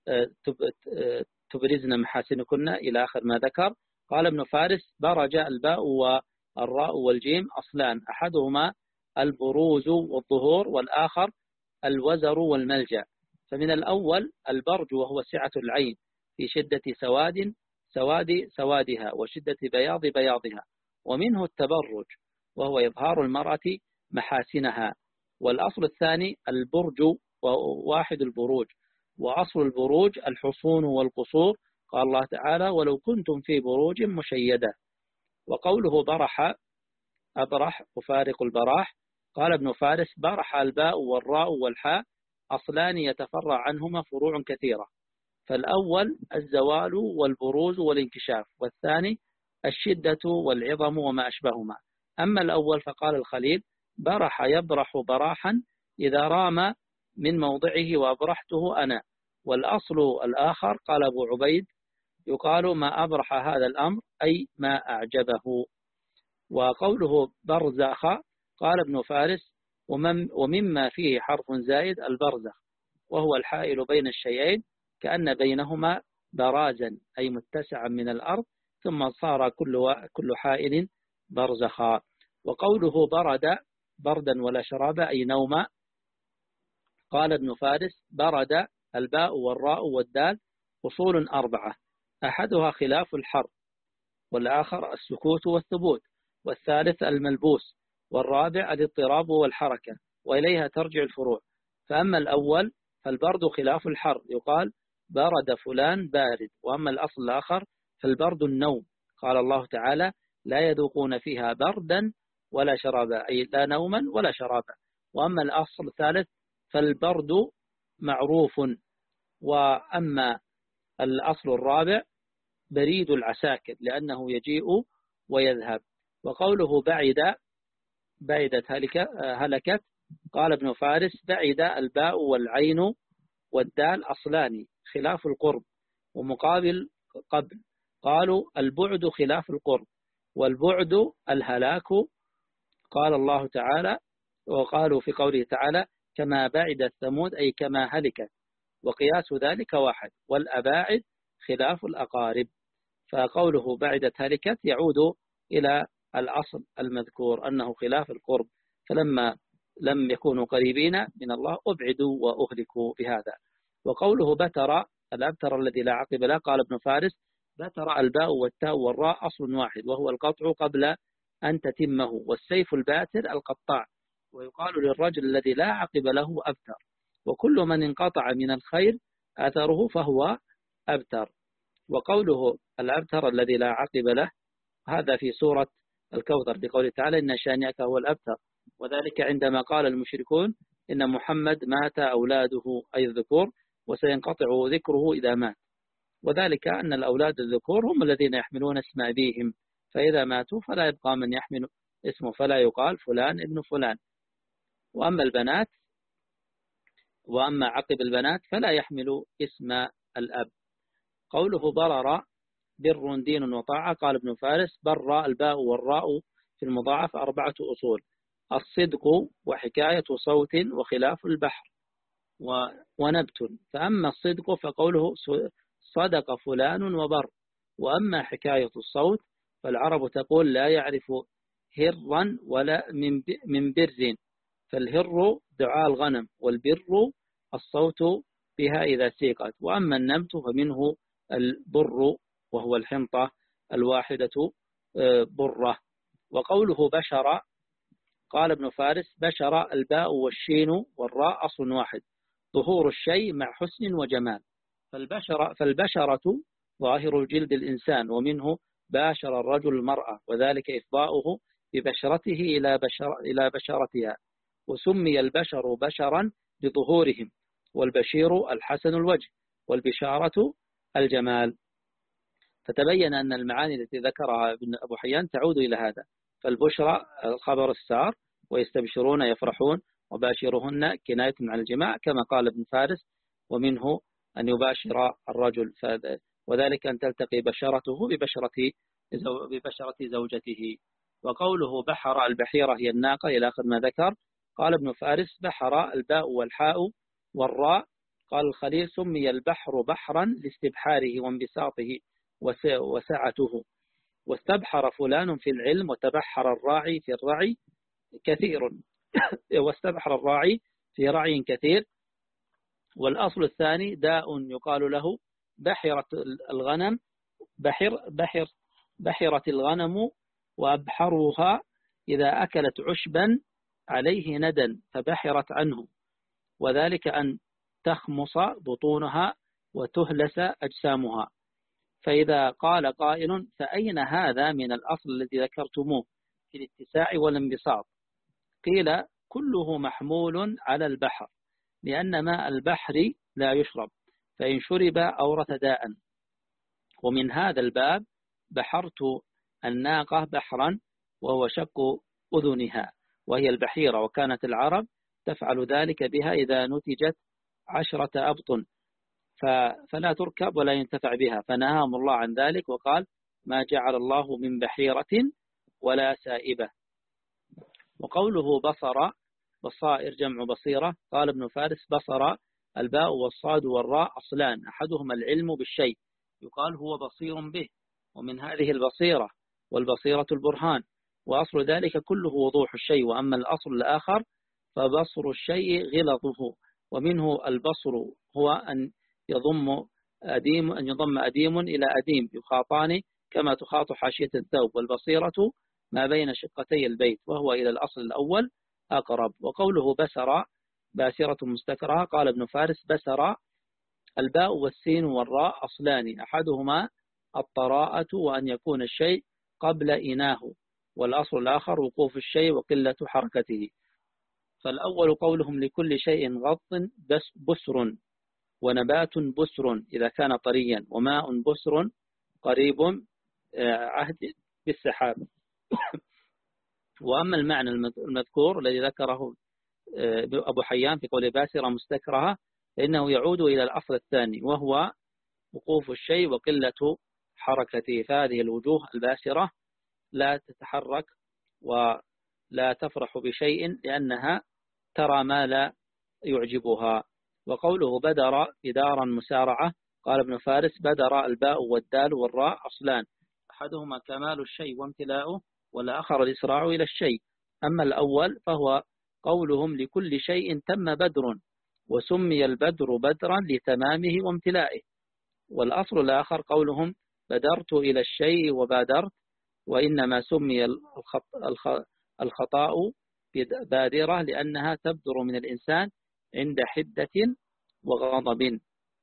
تبرزنا محاسنكن إلى آخر ما ذكر، قال ابن فارس برج الباء والراء والجيم أصلان، أحدهما البروز والظهور، والآخر الوزر والملجأ. فمن الأول البرج وهو سعة العين في شدة سواد سواد سوادها وشدة بياض بياضها، ومنه التبرج وهو إظهار المرأة محاسنها. والأصل الثاني البرج واحد البروج، وأصل البروج الحصون والقصور، قال الله تعالى ولو كنتم في بروج مشيدة. وقوله برح أبرح أفارق البراح، قال ابن فارس برح الباء والراء والحاء أصلان يتفرع عنهما فروع كثيرة، فالأول الزوال والبروز والانكشاف، والثاني الشدة والعظم وما أشبههما. أما الأول فقال الخليل: برح يبرح براحا إذا رام من موضعه وأبرحته أنا. والأصل الآخر قال أبو عبيد: يقال ما أبرح هذا الأمر أي ما أعجبه. وقوله برزخ قال ابن فارس: ومما فيه حرف زائد البرزخ، وهو الحائل بين الشيئين كأن بينهما برازا أي متسعا من الأرض، ثم صار كل كل حائل برزخا. وقوله برد بردا ولا شراب أي نوما، قال ابن فارس: برد الباء والراء والدال أصول أربعة، أحدها خلاف الحرف، والآخر السكوت والثبوت، والثالث الملبوس، والرابع الاضطراب والحركة، وإليها ترجع الفروع. فأما الأول فالبرد خلاف الحر، يقال برد فلان بارد. وأما الأصل الآخر فالبرد النوم، قال الله تعالى: لا يذوقون فيها بردا ولا شرابا، أي لا نوما ولا شرابا. وأما الأصل الثالث فالبرد معروف. وأما الأصل الرابع بريد العساكر، لأنه يجيء ويذهب. وقوله بعد بعدت هلكت، قال ابن فارس: بعد الباء والعين والدال أصلان خلاف القرب ومقابل قبل. قالوا البعد خلاف القرب، والبعد الهلاك. قال الله تعالى، وقالوا في قوله تعالى: كما بعد الثمود أي كما هلكت، وقياس ذلك واحد. والأباعد خلاف الأقارب، فقوله بعدت هلكت يعود إلى الأصل المذكور أنه خلاف القرب، فلما لم يكونوا قريبين من الله أبعدوا وأهلكوا بهذا. وقوله بتر الأبتر الذي لا عقب له، قال ابن فارس: بتر الباء والتاء والراء أصل واحد، وهو القطع قبل أن تتمه، والسيف الباتر القطاع. ويقال للرجل الذي لا عقب له أبتر، وكل من انقطع من الخير أثره فهو أبتر. وقوله الأبتر الذي لا عقب له هذا في سورة الكوثر بقوله تعالى: إن شانئك هو الأبتر، وذلك عندما قال المشركون إن محمد مات أولاده أي الذكور وسينقطع ذكره إذا مات، وذلك أن الأولاد الذكور هم الذين يحملون اسم أبيهم، فإذا ماتوا فلا يبقى من يحمل اسمه، فلا يقال فلان ابن فلان. وأما البنات وأما عقب البنات فلا يحمل اسم الأب. قوله ضرر بر دين وطاعة، قال ابن فارس: بر الباء والراء في المضاعف أربعة أصول: الصدق وحكاية صوت وخلاف البحر ونبت. فأما الصدق فقوله صدق فلان وبر. وأما حكاية الصوت فالعرب تقول لا يعرف هرا ولا من بر، فالهر دعاء الغنم، والبر الصوت بها إذا سيقت. وأما النبت فمنه البر وهو الحنطة الواحدة برة. وقوله بشر، قال ابن فارس: بشر الباء والشين والراء أصل واحد، ظهور الشيء مع حسن وجمال. فالبشرة, فالبشرة ظاهر جلد الإنسان، ومنه باشر الرجل المرأة، وذلك إفضاؤه ببشرته إلى, بشر إلى بشرتها. وسمي البشر بشرا لظهورهم، والبشير الحسن الوجه، والبشارة الجمال. فتبين أن المعاني التي ذكرها ابن أبو حيان تعود إلى هذا. فالبشرى الخبر السار، ويستبشرون يفرحون، وباشرهن كناية عن الجماع كما قال ابن فارس، ومنه أن يباشر الرجل، وذلك أن تلتقي بشرته ببشرة ببشرة زوجته. وقوله بحر البحيرة هي الناقة إلى آخر ما ذكر. قال ابن فارس: بحر الباء والحاء والراء. قال الخليل: سمي البحر بحرا لاستبحاره وانبساطه وسعته. واستبحر فلان في العلم، وتبحر الراعي في الرعي كثير واستبحر الراعي في رعي كثير. والأصل الثاني داء يقال له بحرة الغنم، بحر بحر بحرة الغنم وأبحرها إذا أكلت عشبا عليه ندى فبحرت عنه، وذلك أن تخمص بطونها وتهلس أجسامها. فإذا قال قائل: فأين هذا من الأصل الذي ذكرتموه في الاتساع والانبساط؟ قيل: كله محمول على البحر، لأن ماء البحر لا يشرب، فإن شرب أورث داء. ومن هذا الباب بحرت الناقة بحرا، وهو شق أذنها، وهي البحيرة، وكانت العرب تفعل ذلك بها إذا نتجت عشرة أبطن فلا تركب ولا ينتفع بها، فنهاهم الله عن ذلك وقال: ما جعل الله من بحيرة ولا سائبة. وقوله بصر، بصائر جمع بصيرة. قال ابن فارس: بصر الباء والصاد والراء أصلان، أحدهما العلم بالشيء، يقال هو بصير به، ومن هذه البصيرة، والبصيرة البرهان، وأصل ذلك كله وضوح الشيء. وأما الأصل الآخر فبصر الشيء غلظه، ومنه البصر هو أن يضم أديم أن يضم أديم إلى أديم يخاطان كما تخاط حاشية الثوب، والبصيرة ما بين شقتي البيت، وهو إلى الأصل الأول أقرب. وقوله بسر باسرة مستكرهة. قال ابن فارس: بسر الباء والسين والراء أصلان، أحدهما الطراءة وأن يكون الشيء قبل إناه، والأصل الآخر وقوف الشيء وقلة حركته. فالأول قولهم لكل شيء غط بس بسر، ونبات بسر إذا كان طريا، وماء بسر قريب عهد بالسحاب. وأما المعنى المذكور الذي ذكره أبو حيان في قول باسرة مستكرهة، فإنه يعود إلى الأصل الثاني، وهو وقوف الشيء وقلة حركته. فهذه الوجوه الباسرة لا تتحرك ولا تفرح بشيء لأنها ترى ما لا يعجبها. وقوله بدر بدارا مسارعة. قال ابن فارس: بدر الباء والدال والراء أصلان، أحدهما كمال الشيء وامتلاؤه، والآخر الإسراع إلى الشيء. أما الأول فهو قولهم لكل شيء تم بدر، وسمي البدر بدرا لتمامه وامتلائه. والأصل الآخر قولهم بدرت إلى الشيء وبادرت، وإنما سمي الخطاء بادرة لأنها تبدر من الإنسان عند حدة وغضب.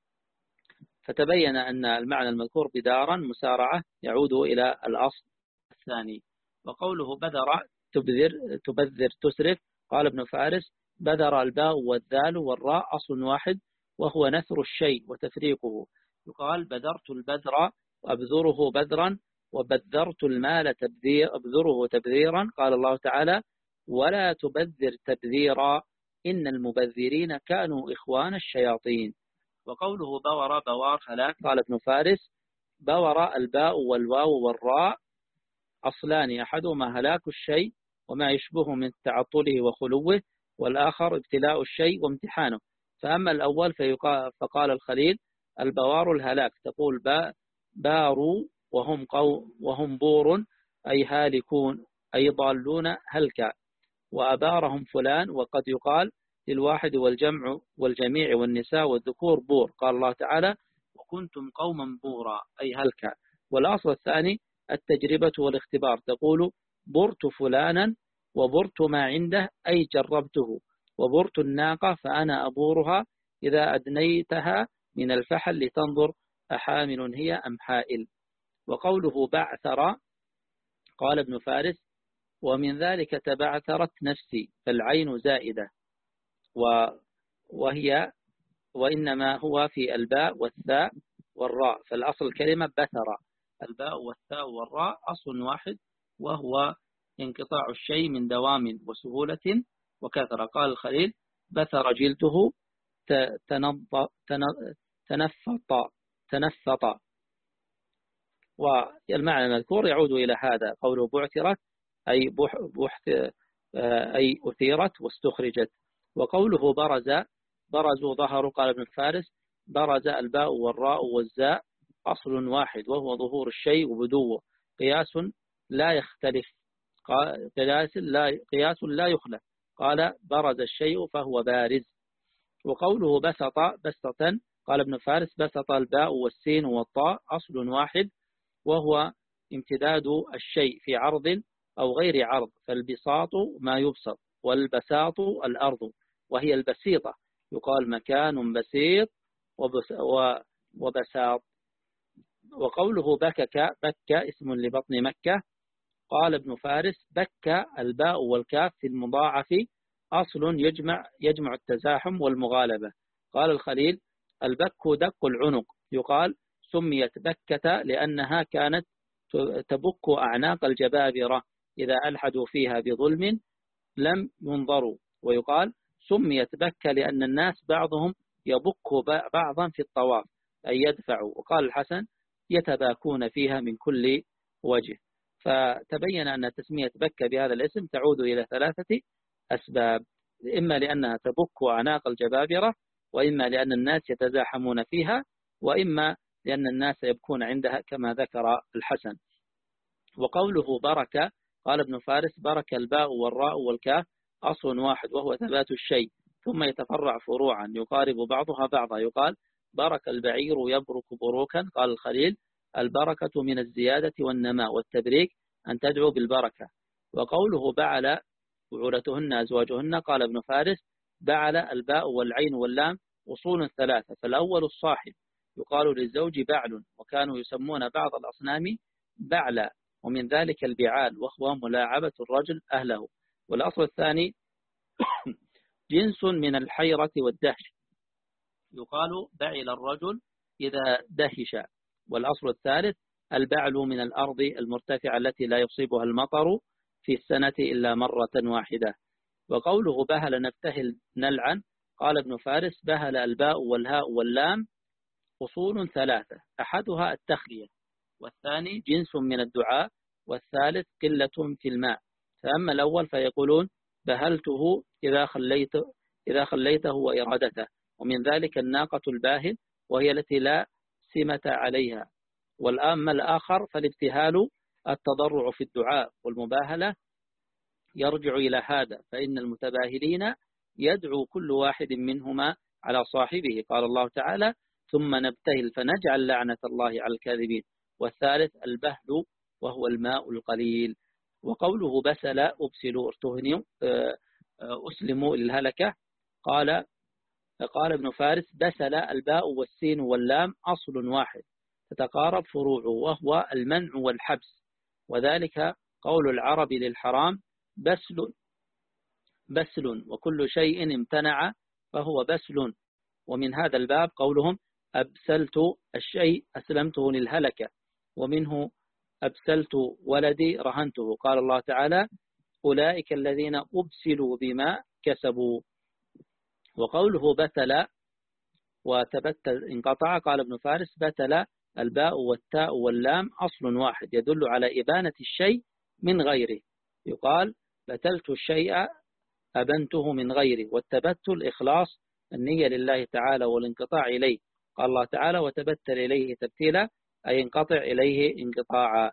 فتبين أن المعنى المذكور بدارا مسارعة يعود إلى الأصل الثاني. وقوله بدر تبذر تبذر تسرف. قال ابن فارس: بدر الباء والذال والراء أصل واحد، وهو نثر الشيء وتفريقه، يقال بدرت البذر وأبذره بذرا، وبذرت المال تبذير أبذره تبذيرا. قال الله تعالى: ولا تبذر تبذيرا إن المبذرين كانوا إخوان الشياطين. وقوله بور بوار هلاك. قال ابن فارس: بور الباء والواو والراء أصلان، أحدهما هلاك الشيء وما يشبه من تعطله وخلوه، والآخر ابتلاء الشيء وامتحانه. فأما الأول فقال الخليل: البوار الهلاك، تقول باروا وهم, قو وهم بور أي هالكون أي ضالون هلكا، وأبارهم فلان. وقد يقال للواحد والجمع والجميع والنساء والذكور بور. قال الله تعالى: وكنتم قوما بورا أي هلكا. والأصل الثاني التجربة والاختبار، تقول برت فلانا وبرت ما عنده أي جربته، وبرت الناقة فأنا أبورها إذا أدنيتها من الفحل لتنظر أحامل هي أم حائل. وقوله بعثر. قال ابن فارس: ومن ذلك تبعثرت نفسي، فالعين زائدة، وهي وإنما هو في الباء والثاء والراء، فالأصل الكلمة بثر. الباء والثاء والراء أصل واحد، وهو انقطاع الشيء من دوام وسهولة وكثرة. قال الخليل: بثر جلده تنفط تنفط. والمعنى المذكور يعود إلى هذا، قوله بعثرت أي بحث أي أثيرت واستخرجت. وقوله برز برزوا ظهروا. قال ابن فارس: برز الباء والراء والزاء أصل واحد، وهو ظهور الشيء وبدوه، قياس لا يختلف، قياس لا, قياس لا يخلف. قال: برز الشيء فهو بارز. وقوله بسط بسطا. قال ابن فارس: بسط الباء والسين والطاء أصل واحد، وهو امتداد الشيء في عرض أو غير عرض، فالبساط ما يبسط، والبساط الأرض وهي البسيطة، يقال مكان بسيط وبساط. وقوله بكك بك اسم لبطن مكة. قال ابن فارس: بك الباء والكاف في المضاعف أصل يجمع يجمع التزاحم والمغالبة. قال الخليل: البك دق العنق، يقال سميت بكة لأنها كانت تبك أعناق الجبابرة إذا ألحدوا فيها بظلم لم ينظروا. ويقال سميت بكة لأن الناس بعضهم يبك بعضا في الطواف أي يدفعوا. وقال الحسن يتباكون فيها من كل وجه. فتبين أن تسمية بكة بهذا الاسم تعود إلى ثلاثة أسباب، إما لأنها تبك أعناق الجبابرة، وإما لأن الناس يتزاحمون فيها، وإما لأن الناس يبكون عندها كما ذكر الحسن. وقوله بركة قال ابن فارس برك الباء والراء والكاف أصل واحد وهو ثبات الشيء، ثم يتفرع فروعا يقارب بعضها بعضا. يقال برك البعير يبرك بروكا. قال الخليل البركة من الزيادة والنماء، والتبريك أن تدعو بالبركة. وقوله بعل بعولتهن أزواجهن قال ابن فارس بعل الباء والعين واللام أصول ثلاثة، فالأول الصاحب يقال للزوج بعل، وكانوا يسمون بعض الأصنام بعلا، ومن ذلك البعال وهو ملاعبة الرجل أهله. والأصل الثاني جنس من الحيرة والدهش، يقال بعل الرجل إذا دهش. والأصل الثالث البعل من الأرض المرتفعة التي لا يصيبها المطر في السنة إلا مرة واحدة. وقوله بهل نبتهل نلعن قال ابن فارس بهل الباء والهاء واللام أصول ثلاثة، أحدها التخلية، والثاني جنس من الدعاء، والثالث قلة في الماء. فأما الأول فيقولون بهلته إذا خليت إذا خليته وإرادته، ومن ذلك الناقة الباهل وهي التي لا سمة عليها. والأما الآخر فالابتهال التضرع في الدعاء، والمباهلة يرجع إلى هذا، فإن المتباهلين يدعو كل واحد منهما على صاحبه. قال الله تعالى ثم نبتهل فنجعل لعنة الله على الكاذبين. والثالث البهل وهو الماء القليل. وقوله بسل أبسل ارتهنوا أسلموا للهلكة قال قال ابن فارس بسل الباء والسين واللام أصل واحد تتقارب فروعه، وهو المنع والحبس، وذلك قول العرب للحرام بسل بسل، وكل شيء امتنع فهو بسل. ومن هذا الباب قولهم أبسلت الشيء أسلمته للهلكة، ومنه أبسلت ولدي رهنته. قال الله تعالى أولئك الذين أبسلوا بما كسبوا. وقوله بتل وتبتل انقطع قال ابن فارس بتل الباء والتاء واللام أصل واحد يدل على إبانة الشيء من غيره، يقال بتلت الشيء أبنته من غيره. والتبتل إخلاص النية لله تعالى والانقطاع إليه. قال الله تعالى وتبتل إليه تبتيلا أي انقطع إليه انقطاعا.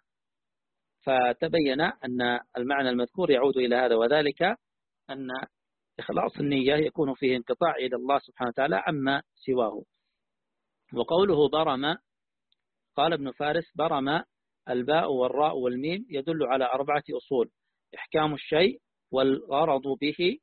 فتبين أن المعنى المذكور يعود إلى هذا، وذلك أن إخلاص النية يكون فيه انقطاع إلى الله سبحانه وتعالى عما سواه. وقوله برم قال ابن فارس برم الباء والراء والميم يدل على أربعة أصول: إحكام الشيء والغرض به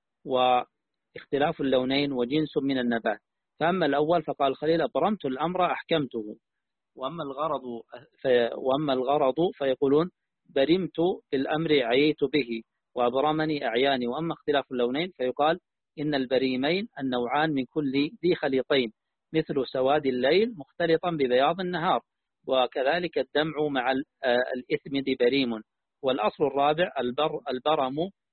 واختلاف اللونين وجنس من النبات. فأما الأول فقال خليل أبرمت الأمر أحكمته. وأما الغرض في وأما الغرض فيقولون برمت بالأمر عييت به وأبرمني أعياني. وأما اختلاف اللونين فيقال إن البريمين النوعان من كل ذي خليطين، مثل سواد الليل مختلطا ببياض النهار، وكذلك الدمع مع الإثم بريم. والأصل الرابع البر البرم،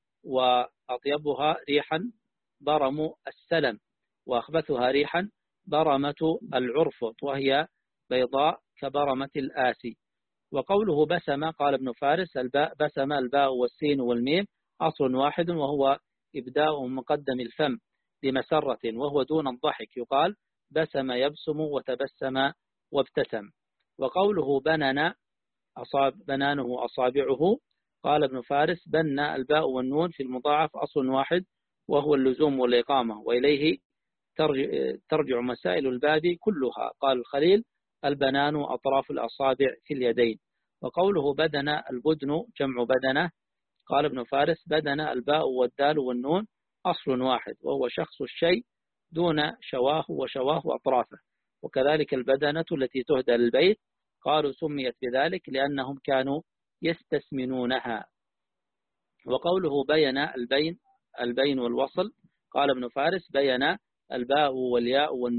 وأطيبها ريحا برم السلم، وأخبثها ريحا برمة العرفط، وهي بيضاء كبرمة الآسي. وقوله بسم قال ابن فارس الباء بسم الباء والسين والميم أصل واحد، وهو إبداء مقدم الفم بمسرة وهو دون الضحك، يقال بسم يبسم وتبسم وابتسم. وقوله بنن أصاب بنانه أصابعه قال ابن فارس بن الباء والنون في المضاعف أصل واحد وهو اللزوم والإقامة، وإليه ترجع, ترجع مسائل الباب كلها. قال الخليل البنان أطراف الأصابع في اليدين. وقوله بدن البدن جمع بدنه قال ابن فارس بدن الباء والدال والنون أصل واحد وهو شخص الشيء دون شواه وشواه أطرافه. وكذلك البدنة التي تهدى للبيت قالوا سميت بذلك لأنهم كانوا يستسمنونها. وقوله بين البين البين والوصل قال ابن فارس بين الباء والياء والنون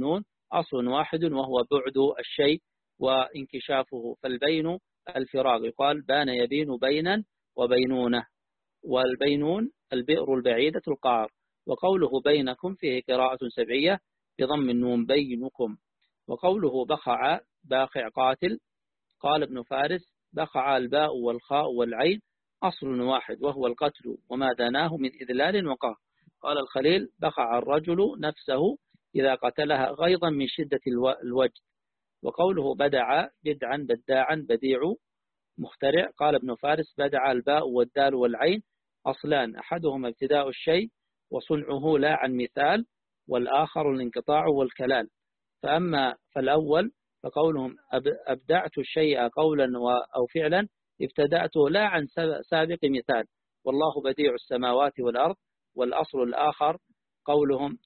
أصل واحد وهو بعد الشيء وانكشافه، فالبين الفراغ، يقال بان يبين بينا وبينونة، والبينون البئر البعيدة القعر. وقوله بينكم فيه قراءة سبعية بضم النون بينكم. وقوله بخع باخع قاتل، قال ابن فارس بخع الباء والخاء والعين أصل واحد وهو القتل وما دناه من إذلال وقهر. قال الخليل بخع الرجل نفسه إذا قتلها غيظا من شدة الوجد. وقوله بدع بدعا بداعا بديع مخترع، قال ابن فارس بدع الباء والدال والعين أصلان أحدهما ابتداء الشيء وصنعه لا عن مثال، والآخر الانقطاع والكلال. فأما فالأول فقولهم أبدعت الشيء قولا أو فعلا ابتدأته لا عن سابق مثال، والله بديع السماوات والأرض. والأصل الآخر قولهم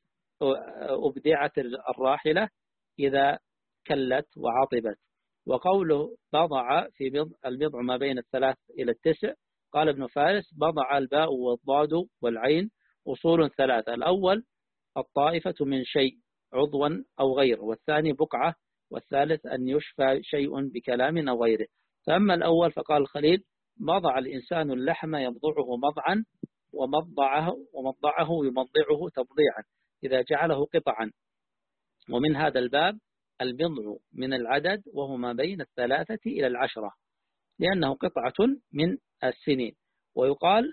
أبدعت الراحلة إذا كلت وعطبت. وقوله بضع في بضع البضع ما بين الثلاث إلى التسع، قال ابن فارس بضع الباء والضاد والعين أصول ثلاثة، الأول الطائفة من شيء عضوا أو غير، والثاني بقعة، والثالث أن يشفى شيء بكلام أو غيره. فأما الأول فقال الخليل مضع الإنسان اللحم يمضعه مضعا ومضعه, ومضعه يمضعه تبضيعا إذا جعله قطعا. ومن هذا الباب البضع من العدد وهو ما بين الثلاثة إلى العشرة لأنه قطعة من السنين. ويقال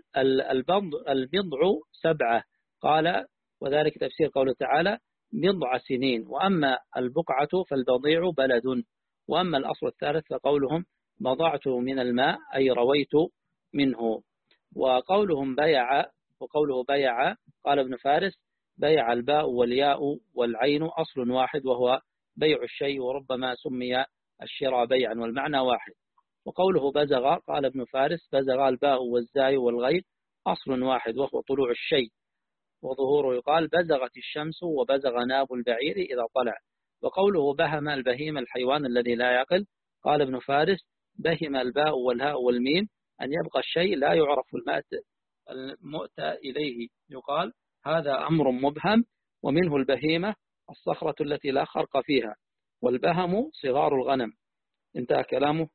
البضع سبعة، قال وذلك تفسير قوله تعالى بضع سنين. وأما البقعة فالبضيع بلد. وأما الأصل الثالث فقولهم بضعت من الماء أي رويت منه. وقولهم بيع وقوله بيع قال ابن فارس بيع الباء والياء والعين أصل واحد وهو بيع الشيء، وربما سمي الشراء بيعا والمعنى واحد. وقوله بزغ قال ابن فارس بزغ الباء والزاي والغين أصل واحد وهو طلوع الشيء وظهوره، يقال بزغت الشمس وبزغ ناب البعير إذا طلع. وقوله بهم البهيم الحيوان الذي لا يعقل، قال ابن فارس بهم الباء والهاء والميم أن يبقى الشيء لا يعرف المؤتى إليه، يقال هذا أمر مبهم. ومنه البهيمة الصخرة التي لا خرق فيها، والبهم صغار الغنم. انتهى كلامه.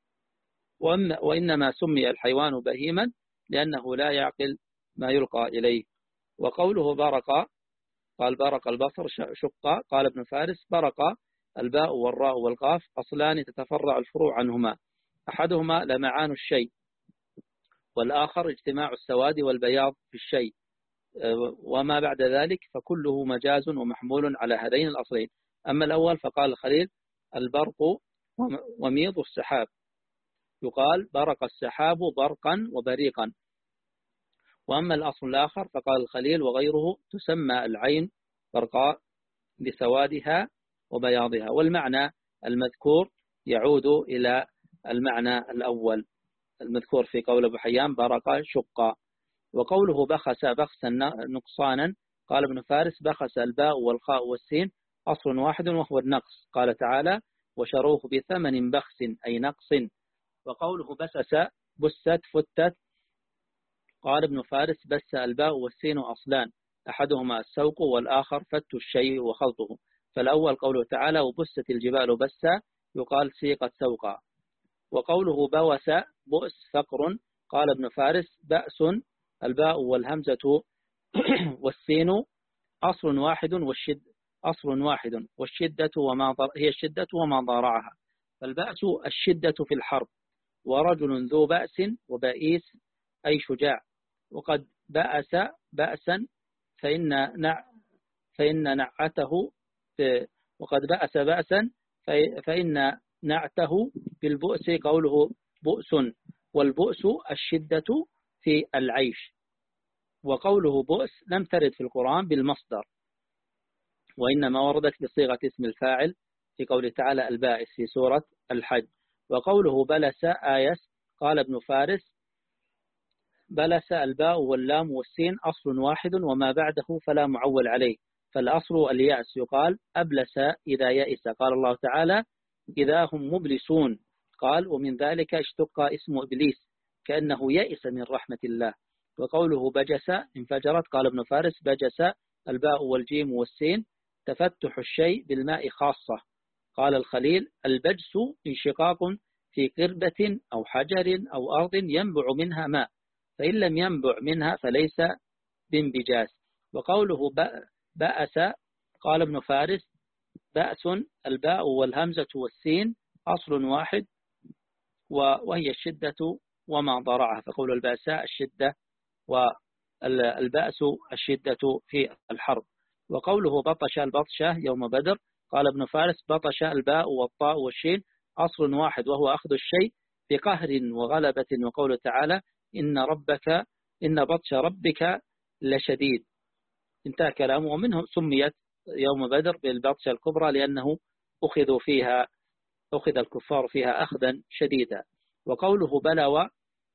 وإنما سمي الحيوان بهيما لأنه لا يعقل ما يلقى إليه. وقوله برق قال برق البصر شق، قال ابن فارس برق الباء والراء والقاف أصلان تتفرع الفروع عنهما، أحدهما لمعان الشيء والآخر اجتماع السواد والبياض في الشيء، وما بعد ذلك فكله مجاز ومحمول على هذين الأصلين. أما الأول فقال الخليل البرق وميض السحاب، يقال برق السحاب برقا وبريقا. وأما الأصل الآخر فقال الخليل وغيره تسمى العين برقاء لسوادها وبياضها، والمعنى المذكور يعود إلى المعنى الأول المذكور في قول أبو حيان برق شقا. وقوله بخس بخسا نقصانا، قال ابن فارس بخس الباء والخاء والسين أصل واحد وهو النقص، قال تعالى وشروه بثمن بخس أي نقص. وقوله بسس بست فتت، قال ابن فارس بس الباء والسين أصلان أحدهما السوق والآخر فت الشيء وخلطه. فالأول قوله تعالى وبست الجبال بسا، يقال سيقت سوقا. وقوله بوس بؤس فقر، قال ابن فارس بأس الباء والهمزة والسين أصل واحد والشد أصل واحد والشدة وما هي الشدة وما ضارعها. فالبأس الشدة في الحرب، ورجل ذو بأس وبئيس أي شجاع. وقد بأس بأسا فإن نع فإن نعته وقد بأس بأسا فإن نعته بالبؤس قوله بؤس، والبؤس الشدة في العيش. وقوله بؤس لم ترد في القرآن بالمصدر، وإنما وردت بصيغة اسم الفاعل في قوله تعالى البائس في سورة الحج. وقوله بلس آيس، قال ابن فارس بلس الباء واللام والسين أصل واحد وما بعده فلا معول عليه، فالأصل اليأس، يقال أبلس إذا يئس. قال الله تعالى إذا هم مبلسون، قال ومن ذلك اشتق اسم إبليس كأنه يئس من رحمة الله. وقوله بجس انفجرت، قال ابن فارس بجس الباء والجيم والسين تفتح الشيء بالماء خاصة. قال الخليل: البجس انشقاق في قربة أو حجر أو أرض ينبع منها ماء، فإن لم ينبع منها فليس بانبجاس. وقوله بأس، قال ابن فارس: بأس الباء والهمزة والسين أصل واحد وهي الشدة وما ضرعها، فقول البأساء الشدة والبأس الشدة في الحرب. وقوله بطش البطشة يوم بدر، قال ابن فارس: بطش الباء والطاء والشين أصل واحد وهو أخذ الشيء بقهر وغلبة. وقوله تعالى: إن ربك إن بطش ربك لشديد. انتهى كلامه. ومنهم سميت يوم بدر بالبطشة الكبرى لأنه أخذوا فيها أخذ الكفار فيها أخذا شديدا. وقوله بلوى،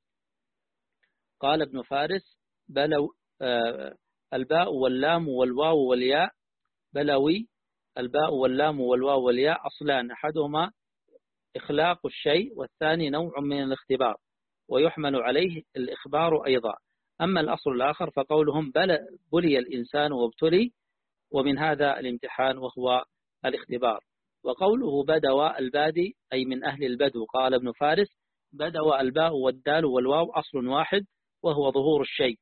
قال ابن فارس: بلو آه الباء واللام والواو والياء بلوي. الباء واللام والواو والياء أصلان، أحدهما إخلاق الشيء والثاني نوع من الاختبار، ويحمل عليه الإخبار أيضا. أما الأصل الآخر فقولهم بلي الإنسان وابتلي، ومن هذا الامتحان وهو الاختبار. وقوله بدوى البادي أي من أهل البدو، قال ابن فارس: بدوى الباء والدال والواو أصل واحد وهو ظهور الشيء.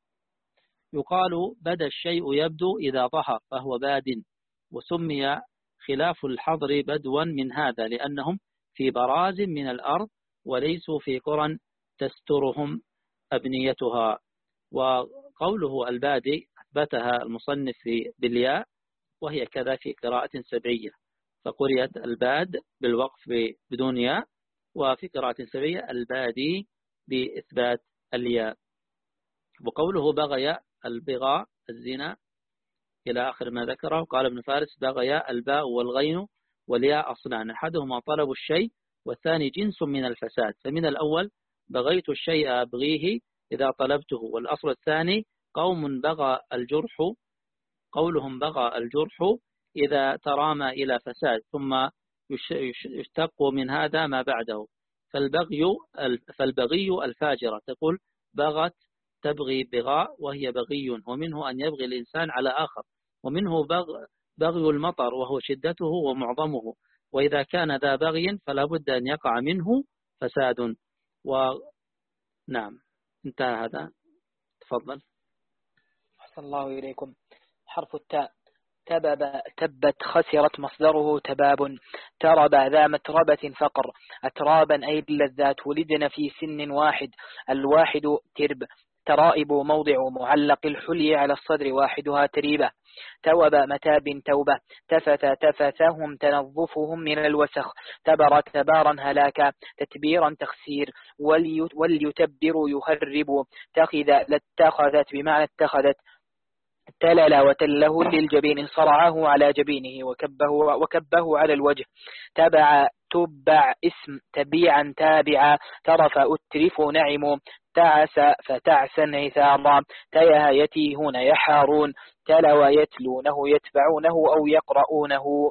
يقال بدا الشيء يبدو إذا ظهر فهو باد، وسمي خلاف الحضر بدوا من هذا لأنهم في براز من الأرض وليسوا في قرى تسترهم أبنيتها. وقوله البادي أثبتها المصنف بالياء، وهي كذا في قراءة سبعية، فقريت الباد بالوقف بدون ياء، وفي قراءة سبعية البادي بإثبات الياء. وقوله بغي البغاء الزنا إلى آخر ما ذكره، قال ابن فارس: بغي الباء والغين والياء أصلان، أحدهما طلب الشيء والثاني جنس من الفساد. فمن الأول بغيت الشيء أبغيه إذا طلبته، والأصل الثاني قوم بغى الجرح، قولهم بغى الجرح إذا ترامى إلى فساد، ثم يشتق من هذا ما بعده. فالبغي فالبغي الفاجرة تقول بغت تبغي بغاء وهي بغي، ومنه أن يبغي الإنسان على آخر، ومنه بغ بغي المطر وهو شدته ومعظمه، وإذا كان ذا بغي فلا بد أن يقع منه فساد. ونعم، انتهى هذا. تفضل. أحسن الله إليكم. حرف التاء. تبب تبت خسرت مصدره تباب. ترب ذا متربة فقر. أترابا أي اللذات ولدن في سن واحد، الواحد ترب. ترائب موضع معلق الحلي على الصدر واحدها تريبة. توب متاب توبة. تفت تفثهم تنظفهم من الوسخ. تبر تبارا هلاكا. تتبيرا تخسير. وليتبر يهرب. تخذ لاتخذت بمعنى اتخذت. تلل وتله للجبين صرعه على جبينه وكبه, وكبه على الوجه. تبع تبع اسم تبيعا تابعا. ترف أترف نعم. تعس فتعسا عثارا. تيه يتيهون يحارون. تلو يتلونه يتبعونه أو يقرؤونه.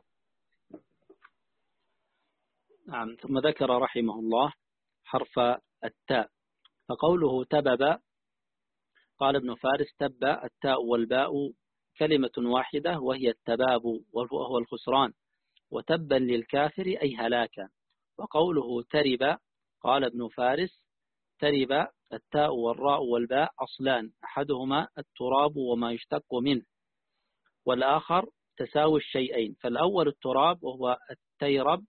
نعم. ثم ذكر رحمه الله حرف التاء، فقوله تبب، قال ابن فارس: تب التاء والباء كلمة واحدة وهي التباب وهو الخسران، وتبا للكافر أي هلاكا. وقوله ترب، قال ابن فارس: ترب التاء والراء والباء أصلان، أحدهما التراب وما يشتق منه، والآخر تساوي الشيئين. فالأول التراب وهو التيرب،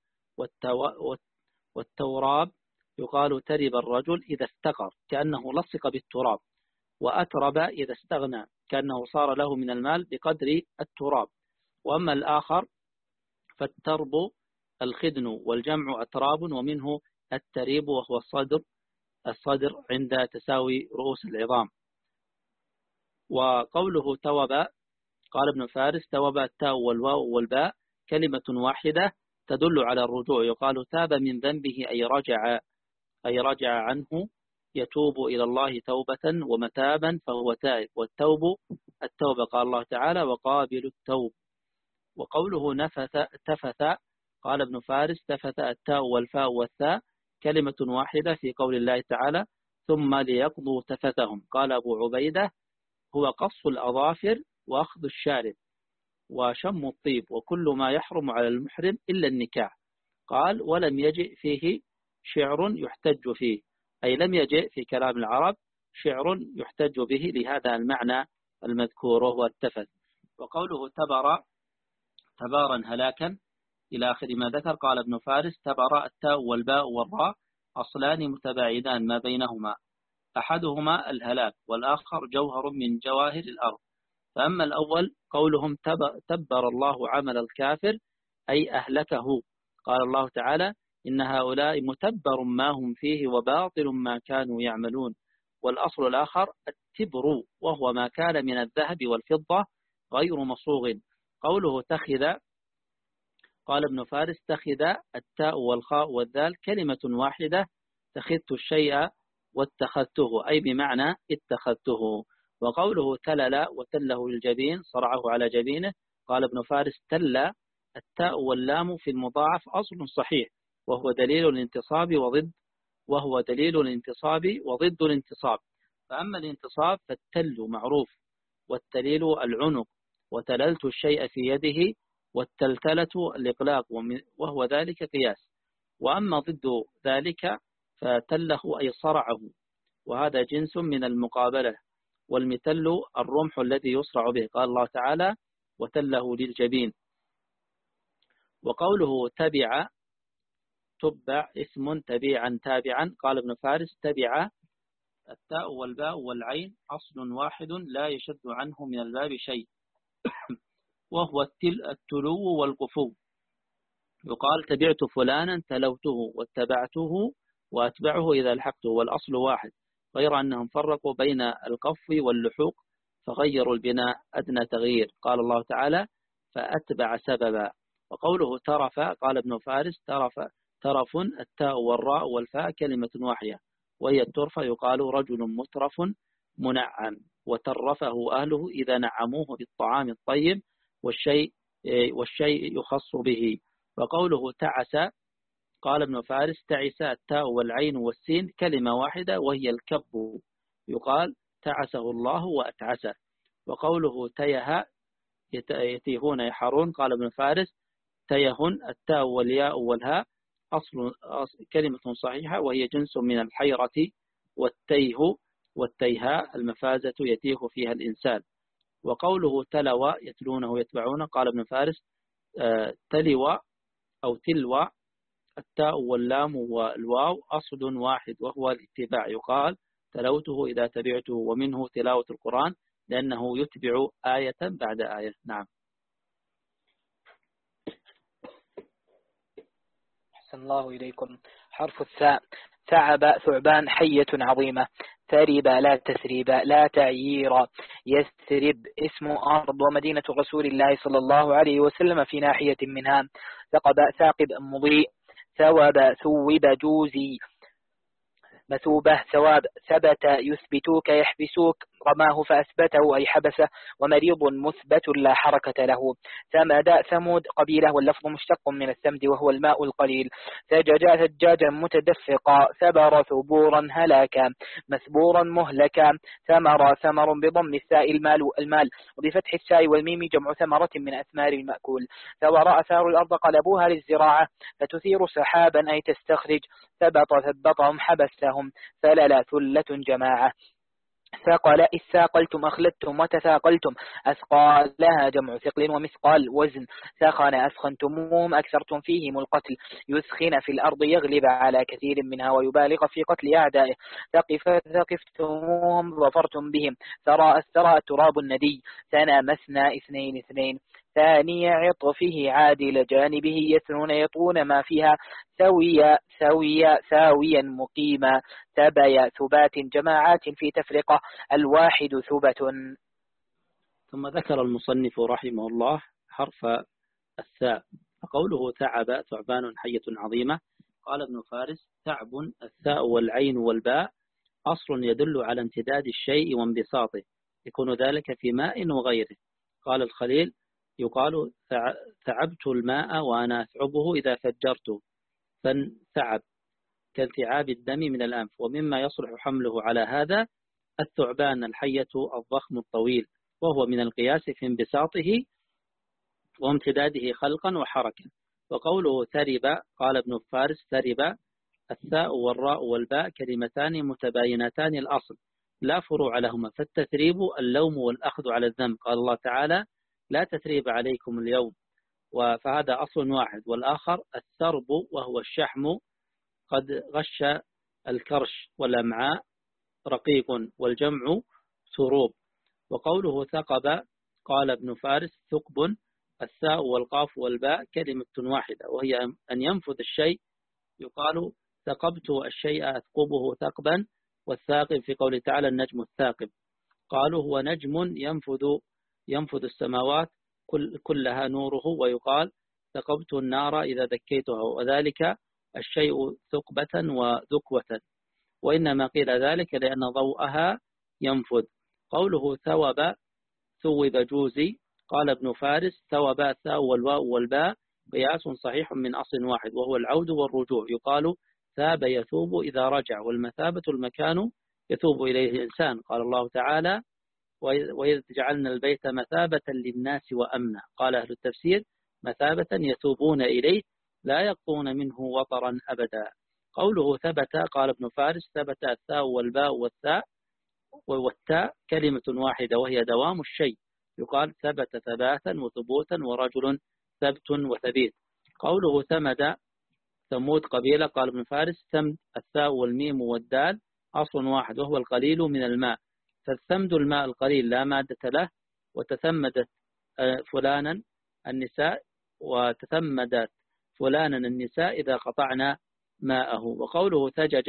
والتوراب يقال ترب الرجل إذا استقر كأنه لصق بالتراب، وأترب إذا استغنى كأنه صار له من المال بقدر التراب. وأما الآخر فالترب الخدن، والجمع أتراب، ومنه التريب وهو الصدر الصدر عند تساوي رؤوس العظام. وقوله توب، قال ابن فارس: توب التاء والواو والباء كلمة واحدة تدل على الرجوع، يقال تاب من ذنبه أي رجع أي رجع عنه، يتوب إلى الله توبة ومتابا فهو تائب، والتوب التوبة، قال الله تعالى: وقابل التوب. وقوله نفث تفث، قال ابن فارس: تفث التاء والفاء والثاء كلمة واحدة في قول الله تعالى: ثم ليقضوا تفثهم. قال أبو عبيدة: هو قص الأظافر وأخذ الشارب. وشم الطيب وكل ما يحرم على المحرم إلا النكاح. قال ولم يجئ فيه شعر يحتج فيه، أي لم يجئ في كلام العرب شعر يحتج به لهذا المعنى المذكور وهو التفت. وقوله تبر تبارا هلاكا إلى آخر ما ذكر. قال ابن فارس تبر التاء والباء والراء أصلان متباعدان ما بينهما، أحدهما الهلاك والآخر جوهر من جواهر الأرض. فأما الأول قولهم تبر الله عمل الكافر أي أهلكه. قال الله تعالى إن هؤلاء متبر ما هم فيه وباطل ما كانوا يعملون. والأصل الآخر التبر وهو ما كان من الذهب والفضة غير مصوغ. قوله تخذ قال ابن فارس تخذ التاء والخاء والذال كلمة واحدة، تخذت الشيء واتخذته أي بمعنى اتخذته. وقوله تلل وتله للجبين صرعه على جبينه. قال ابن فارس تل التاء واللام في المضاعف أصل صحيح وهو دليل الانتصاب وضد وهو دليل الانتصاب وضد الانتصاب. فأما الانتصاب فالتل معروف والتليل العنق، وتللت الشيء في يده، والتلتلة الإقلاق وهو ذلك قياس. وأما ضد ذلك فتله أي صرعه، وهذا جنس من المقابلة. والمتل الرمح الذي يصرع به. قال الله تعالى وتله للجبين. وقوله تبع تبع اسم تبيعا تابعا. قال ابن فارس تبع التاء والباء والعين أصل واحد لا يشد عنه من الباب شيء وهو التلو والقفو. يقال تبعت فلانا تلوته واتبعته وأتبعه إذا لحقته، والأصل واحد، غير أنهم فرقوا بين القف واللحوق فغيروا البناء أدنى تغيير. قال الله تعالى فأتبع سببا. وقوله ترف قال ابن فارس ترف ترف التاء والراء والفاء كلمة واحدة، وهي الترف يقال رجل مترف منعم، وترفه أهله إذا نعموه بالطعام الطيب والشيء والشيء يخص به. وقوله تعس قال ابن فارس تعس التاء والعين والسين كلمة واحدة وهي الكب، يقال تعسه الله وأتعسه. وقوله تيه يتيهون يحرون قال ابن فارس تيهن التاء والياء والهاء أصل كلمة صحيحة وهي جنس من الحيرة والتيه والتيهاء المفازة يتيه فيها الإنسان. وقوله تلوى يتلونه يتبعون قال ابن فارس تلوى أو تلوى التاء واللام والواو أصل واحد وهو الاتباع، يقال تلوته إذا تبعته، ومنه تلاوة القرآن لأنه يتبع آية بعد آية. نعم. أحسن الله إليكم. حرف الثاء ثعب ثعبان حية عظيمة. ثرب لا تثريب لا تعيير. يثرب اسم أرض ومدينة رسول الله صلى الله عليه وسلم في ناحية منها. ثقب ثاقب مضيء. ثوب ثوب جوزي. مثوبة ثواب. ثبت يثبتوك يحبسوك. رماه فأثبته أي حبسه. ومريض مثبت لا حركة له. ثمد ثمود قبيلة واللفظ مشتق من الثمد وهو الماء القليل. ثججا ثجاجا متدفقا. ثبر ثبورا هلاكا. مثبورا مهلكا. ثمر ثمر بضم الثاء المال المال وبفتح الثاء والميم جمع ثمرة من أثمار المأكول. ثور أثار الأرض قلبوها للزراعة. فتثير سحابا أي تستخرج. ثبط ثبطهم حبسهم. ثلل ثلة جماعة. ثقل إذ ثاقلتم أخلدتم وتثاقلتم. أثقالها جمع ثقل ومثقال وزن. ثخن أثخنتموهم أكثرتم فيهم القتل. يثخن في الأرض يغلب على كثير منها ويبالغ في قتل أعدائه. ثقف ثقفتموهم ظفرتم بهم. ثرى الثرى التراب الندي. ثنى مثنى اثنين اثنين. ثاني عطفه عادل جانبه يثنون يطون ما فيها. ثويا ثويا ثاويا مقيما. ثبيا ثبات جماعات في تفرقة. الواحد ثبة. ثم ذكر المصنف رحمه الله حرف الثاء. فقوله ثعب ثعبان حية عظيمة. قال ابن فارس ثعب الثاء والعين والباء أصل يدل على امتداد الشيء وانبساطه، يكون ذلك في ماء وغيره. قال الخليل يقال ثعبت الماء وأنا أثعبه إذا فجرته، فانثعب كالتعاب الدم من الأنف. ومما يصلح حمله على هذا الثعبان الحية الضخم الطويل، وهو من القياس في انبساطه وامتداده خلقا وحركة. وقوله ثرب قال ابن فارس ثرب الثاء والراء والباء كلمتان متباينتان الأصل لا فروع لهما، فالتثريب اللوم والأخذ على الذنب. قال الله تعالى لا تثريب عليكم اليوم، فهذا أصل واحد. والآخر الثرب وهو الشحم قد غش الكرش والأمعاء رقيق، والجمع ثروب. وقوله ثقب قال ابن فارس ثقب الثاء والقاف والباء كلمة واحدة، وهي أن ينفذ الشيء، يقال ثقبت الشيء أثقبه ثقبا، والثاقب في قوله تعالى النجم الثاقب. قالوا هو نجم ينفذ ينفذ السماوات كل كلها نوره، ويقال ثقبت النار إذا ذكيتها، وذلك الشيء ثقبة وذكوة، وإنما قيل ذلك لأن ضوءها ينفذ. قوله ثوب ثوب جوزي قال ابن فارس ثوب الثاء والواو والباء قياس صحيح من أصل واحد، وهو العود والرجوع. يقال ثاب يثوب إذا رجع، والمثابة المكان يثوب إليه الإنسان. قال الله تعالى وإذ جعلنا البيت مثابة للناس وأمنا. قال أهل التفسير مثابة يثوبون إليه لا يقطون منه وطرا أبدا. قوله ثبت قال ابن فارس ثبت الثاء والباء والثاء والتاء كلمة واحدة، وهي دوام الشيء. يقال ثبت ثباتا وثبوتا، ورجل ثبت وثبيت. قوله ثمد ثمود قبيلة قال ابن فارس ثمد الثاء والميم والدال أصل واحد، وهو القليل من الماء، فالثمد الماء القليل لا مادة له. وتثمدت فلانا النساء وتثمدت فلانا النساء إذا قطعنا ماءه. وقوله ثجج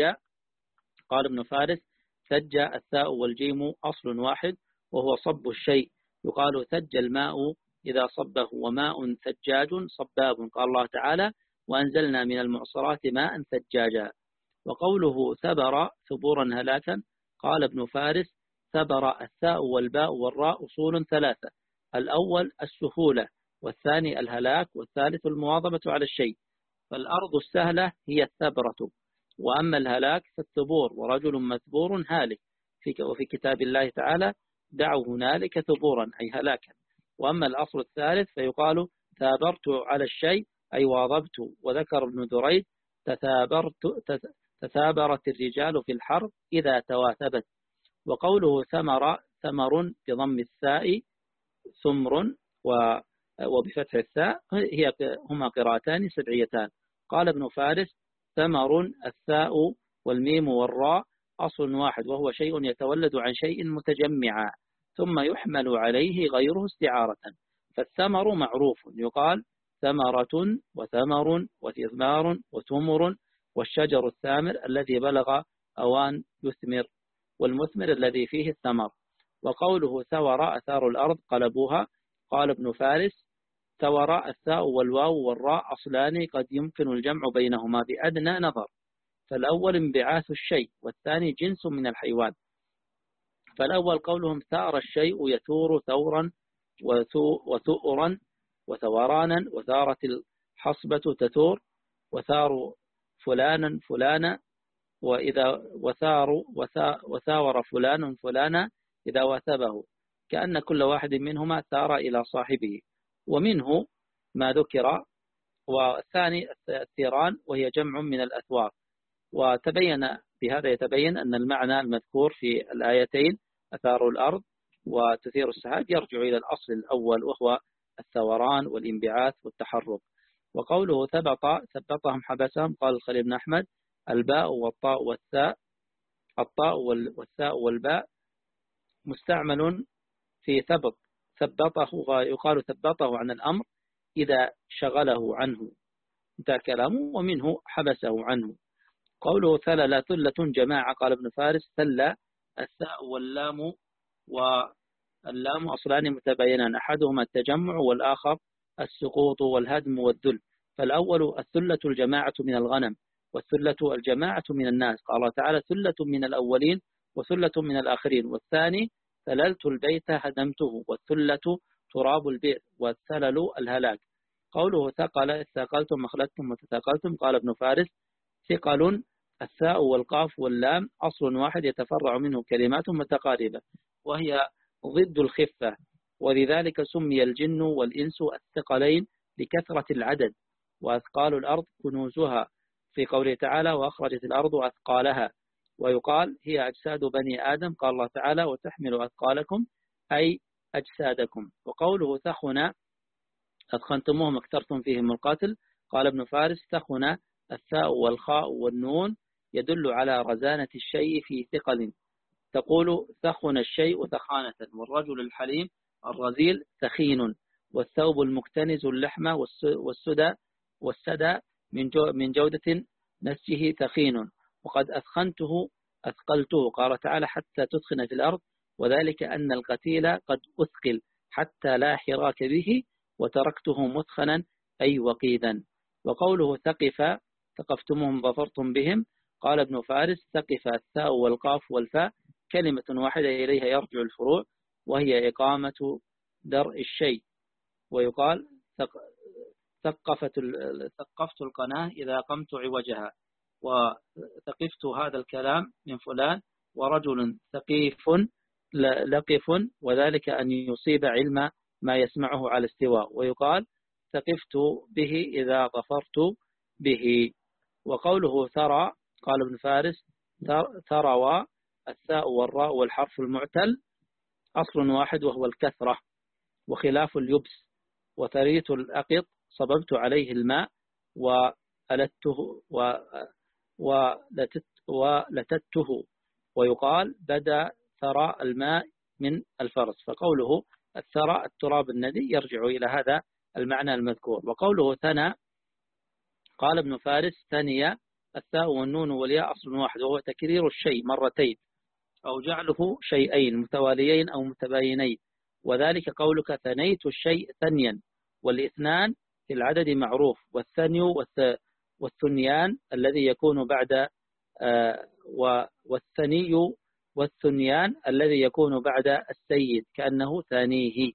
قال ابن فارس ثج الثاء والجيم أصل واحد، وهو صب الشيء. يقال ثج الماء إذا صبه، وماء ثجاج صباب. قال الله تعالى وأنزلنا من المعصرات ماء ثجاجا. وقوله ثبر ثبورا هلاكا قال ابن فارس ثبر الثاء والباء والراء أصول ثلاثة، الأول السهولة، والثاني الهلاك، والثالث المواظبة على الشيء. فالأرض السهلة هي الثبرة، وأما الهلاك فالثبور، ورجل مثبور هالك. وفي كتاب الله تعالى دعوا هنالك ثبورا أي هلاكا. وأما الأصل الثالث فيقال ثابرت على الشيء أي واظبت. وذكر ابن دريد تثابرت تثابرت الرجال في الحرب إذا تواثبت. وقوله ثمر ثمر بضم الثاء ثمر وبفتح الثاء هي هما قراءتان سبعيتان. قال ابن فارس ثمر الثاء والميم والراء أصل واحد، وهو شيء يتولد عن شيء متجمعا ثم يحمل عليه غيره استعارة. فالثمر معروف، يقال ثمرة وثمر وثمار وثمر، والشجر الثامر الذي بلغ أوان يثمر، والمثمر الذي فيه الثمر. وقوله ثور أثار الأرض قلبوها قال ابن فارس ثور الثاء والواو والراء أصلان قد يمكن الجمع بينهما بأدنى نظر، فالأول انبعاث الشيء، والثاني جنس من الحيوان. فالأول قولهم ثار الشيء يثور ثورا وثؤرا وثورانا، وثارت الحصبة تثور، وثار فلانا فلانا، وإذا وثار وثاور فلان فلانا إذا واثبه، كأن كل واحد منهما ثار إلى صاحبه. ومنه ما ذكر. والثاني الثيران، وهي جمع من الأثوار. وتبين بهذا يتبين أن المعنى المذكور في الآيتين أثار الأرض وتثير السحاب يرجع إلى الأصل الأول، وهو الثوران والانبعاث والتحرك. وقوله ثبط ثبطهم حبسهم قال الخليل بن أحمد الباء والطاء والثاء الطاء والثاء والباء مستعمل في ثبط. ثبطه يقال ثبطه عن الأمر إذا شغله عنه انتهى كلامه، ومنه حبسه عنه. قوله ثلل ثلة جماعة قال ابن فارس ثل الثاء واللام واللام أصلان متباينان، أحدهما التجمع والآخر السقوط والهدم والذل. فالأول الثلة الجماعة من الغنم، والثلة الجماعة من الناس. قال تعالى ثلة من الأولين وثلة من الآخرين. والثاني ثللت البيت هدمته، والثلة تراب البئر، والثلل الهلاك. قوله ثقل ثقلتم أخلقتم وتثاقلتم قال ابن فارس ثقل الثاء والقاف واللام أصل واحد يتفرع منه كلمات متقاربة، وهي ضد الخفة، ولذلك سمي الجن والإنس الثقلين لكثرة العدد. وأثقال الأرض كنوزها في قوله تعالى وأخرجت الأرض أثقالها. ويقال هي أجساد بني آدم، قال الله تعالى وتحمل أثقالكم أي أجسادكم. وقوله ثخن أثخنتموهم اكثرتم فيهم القتل، قال ابن فارس ثخن الثاء والخاء والنون يدل على رزانة الشيء في ثقل، تقول ثخن الشيء ثخانة، والرجل الحليم الرزيل ثخين، والثوب المكتنز اللحمة والسدى والسدى من جودة نسجه ثخين. وقد أثخنته أثقلته، قال تعالى حتى تثخن في الأرض، وذلك أن القتيل قد أثقل حتى لا حراك به، وتركته مثخنا أي وقيدا. وقوله ثقف ثقفتمهم ظفرتم بهم، قال ابن فارس ثقف الثاء والقاف والفاء كلمة واحدة إليها يرجع الفروع، وهي إقامة درء الشيء. ويقال ثقفت ثقفت القناة إذا قمت عوجها، وثقفت هذا الكلام من فلان، ورجل ثقيف لقف، وذلك أن يصيب علم ما يسمعه على استواء. ويقال ثقفت به إذا ظفرت به. وقوله ثرى، قال ابن فارس ثروا الثاء والراء والحرف المعتل أصل واحد وهو الكثرة، وخلاف اليبس. وثريت الأقط صببت عليه الماء وألته ولتت ولتته. ويقال بدا ثرى الماء من الفرس، فقوله الثرى التراب الندي يرجع إلى هذا المعنى المذكور. وقوله ثنى، قال ابن فارس ثنية الثاء والنون والياء أصل واحد، وهو تكرير الشيء مرتين أو جعله شيئين متواليين أو متباينين، وذلك قولك ثنيت الشيء ثنيا، والاثنان في العدد معروف، والثني والثنيان الذي يكون بعد والثني والثنيان الذي يكون بعد السيد كأنه ثانيه.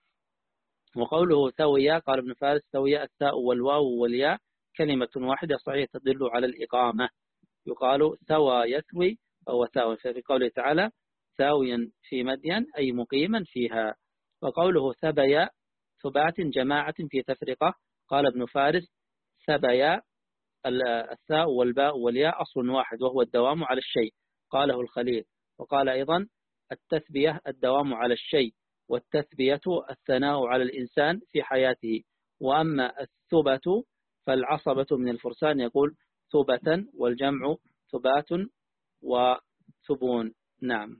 وقوله ثويا، قال ابن فارس ثويا الثاء والواو والياء كلمة واحدة صحيحة تدل على الإقامة، يقال ثوى يثوي فهو ثاوي، ففي قوله تعالى ثاويا في مدين أي مقيما فيها. وقوله ثبيا ثبات جماعة في تفرقة، قال ابن فارس ثبيا الثاء والباء والياء أصل واحد وهو الدوام على الشيء، قاله الخليل. وقال أيضا التثبية الدوام على الشيء، والتثبية الثناء على الإنسان في حياته. وأما الثبة فالعصبة من الفرسان يقول ثبة، والجمع ثبات وثبون. نعم.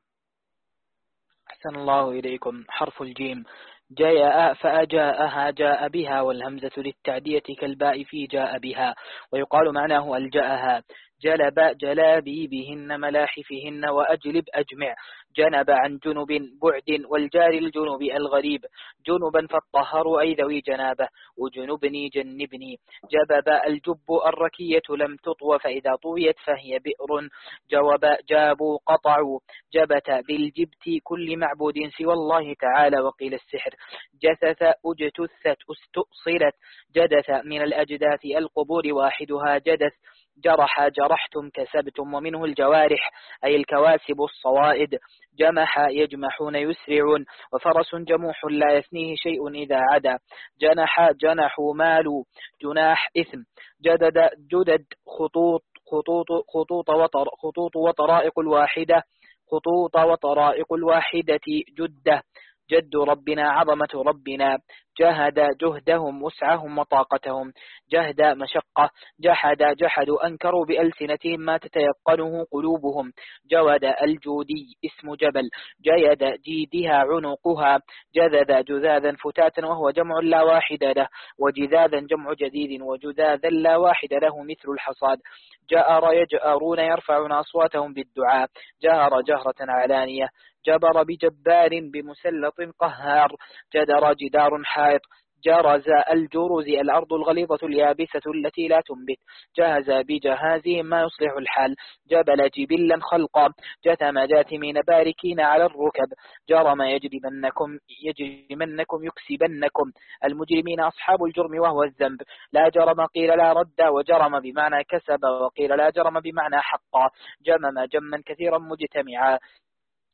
أحسن الله إليكم. حرف الجيم جاء فأجاءها جاء بها، والهمزة للتعدية كالباء في جاء بها. ويقال معناه ألجأها، جلب جلابي بهن ملاحفهن، وأجلب أجمع، جنب عن جنب بعد، والجار الجنب الغريب، جنبا فالطهر أي ذوي جنابه، وجنبني جنبني، جبب الجب الركية لم تطو، فإذا طويت فهي بئر، جواب جابوا قطعوا، جبت بالجبت كل معبود سوى الله تعالى، وقيل السحر، جثث أجتثت استؤصلت، جدث من الأجداث القبور واحدها جدث، جرح جرحتم كسبتم، ومنه الجوارح أي الكواسب الصوائد، جمح يجمحون يسرعون، وفرس جموح لا يثنيه شيء إذا عدا، جنح جنحوا مالوا، جناح إثم، جدد جدد خطوط خطوط خطوط وطر خطوط وطرائق الواحدة خطوط وطرائق الواحدة جدة، جد ربنا عظمة ربنا، جهد جهدهم وسعهم وطاقتهم، جهد مشقة، جحد جحدوا أنكروا بألسنتهم ما تتيقنه قلوبهم، جود الجودي اسم جبل، جيد جيدها عنقها، جذذ جذاذا فتاتا وهو جمع لا واحد له، وجذاذا جمع جديد، وجذاذا لا واحد له مثل الحصاد، جأر يجأرون يرفعون أصواتهم بالدعاء، جهر جهرة علانية، جبر بجبار بمسلط قهار، جدر جدار حائط، جرز الجرز الأرض الغليظة اليابسة التي لا تنبت، جهز بجهازه ما يصلح الحال، جبل جبلا خلقا، جثم جاثمين باركين على الركب، جرم يجرمنكم يجرمنكم يكسبنكم، المجرمين أصحاب الجرم وهو الذنب، لا جرم قيل لا رد، وجرم بمعنى كسب، وقيل لا جرم بمعنى حقا، جمم جما كثيرا مجتمعا،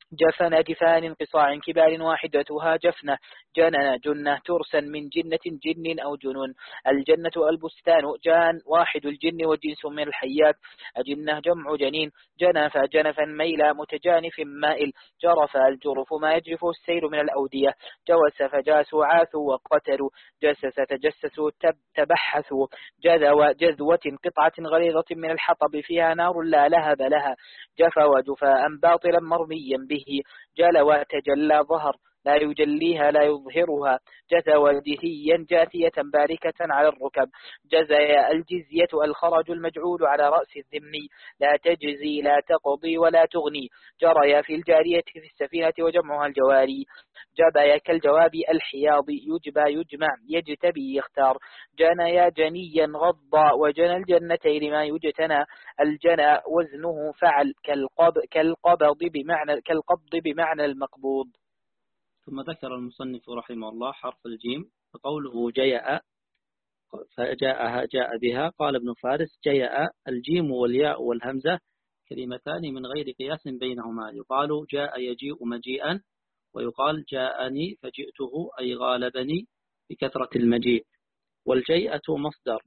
جفن جفان انقصاع كبار واحدتها جفنة. جنن جنة ترسا من جنة جن أو جنون. الجنة البستان جان واحد الجن وجنس من الحيات. أجنة جمع جنين. جنف جنفا ميلا متجانف مائل. جرف الجرف ما يجرف السيل من الأودية. جوس فجاسوا عاثوا وقتلوا. جسس تجسسوا تبحثوا. جذو جذوة قطعة غليظة من الحطب فيها نار لا لهب لها. جفا وجفاء باطلا مرميا به. جل وتجلى ظهر لا يجليها لا يظهرها. جثى وجثيا جاثية باركة على الركب. جزايا الجزية الخرج المجعول على رأس الذمي. لا تجزي لا تقضي ولا تغني. جريا في الجارية في السفينة وجمعها الجواري. جبايا كالجواب الحياض يجبى يجمع يجتبي يختار. جنايا جنيا غضا وجنى الجنتين ما يجتنى. الجنى وزنه فعل كالقبض كالقبض بمعنى كالقبض بمعنى المقبوض. ثم ذكر المصنف رحمه الله حرف الجيم فقوله جيأ فجاءها جاء بها. قال ابن فارس جيأ الجيم والياء والهمزة كلمتان من غير قياس بينهما. يقال جاء يجيء مجيئا ويقال جاءني فجئته أي غالبني بكثرة المجيء. والجيئة مصدر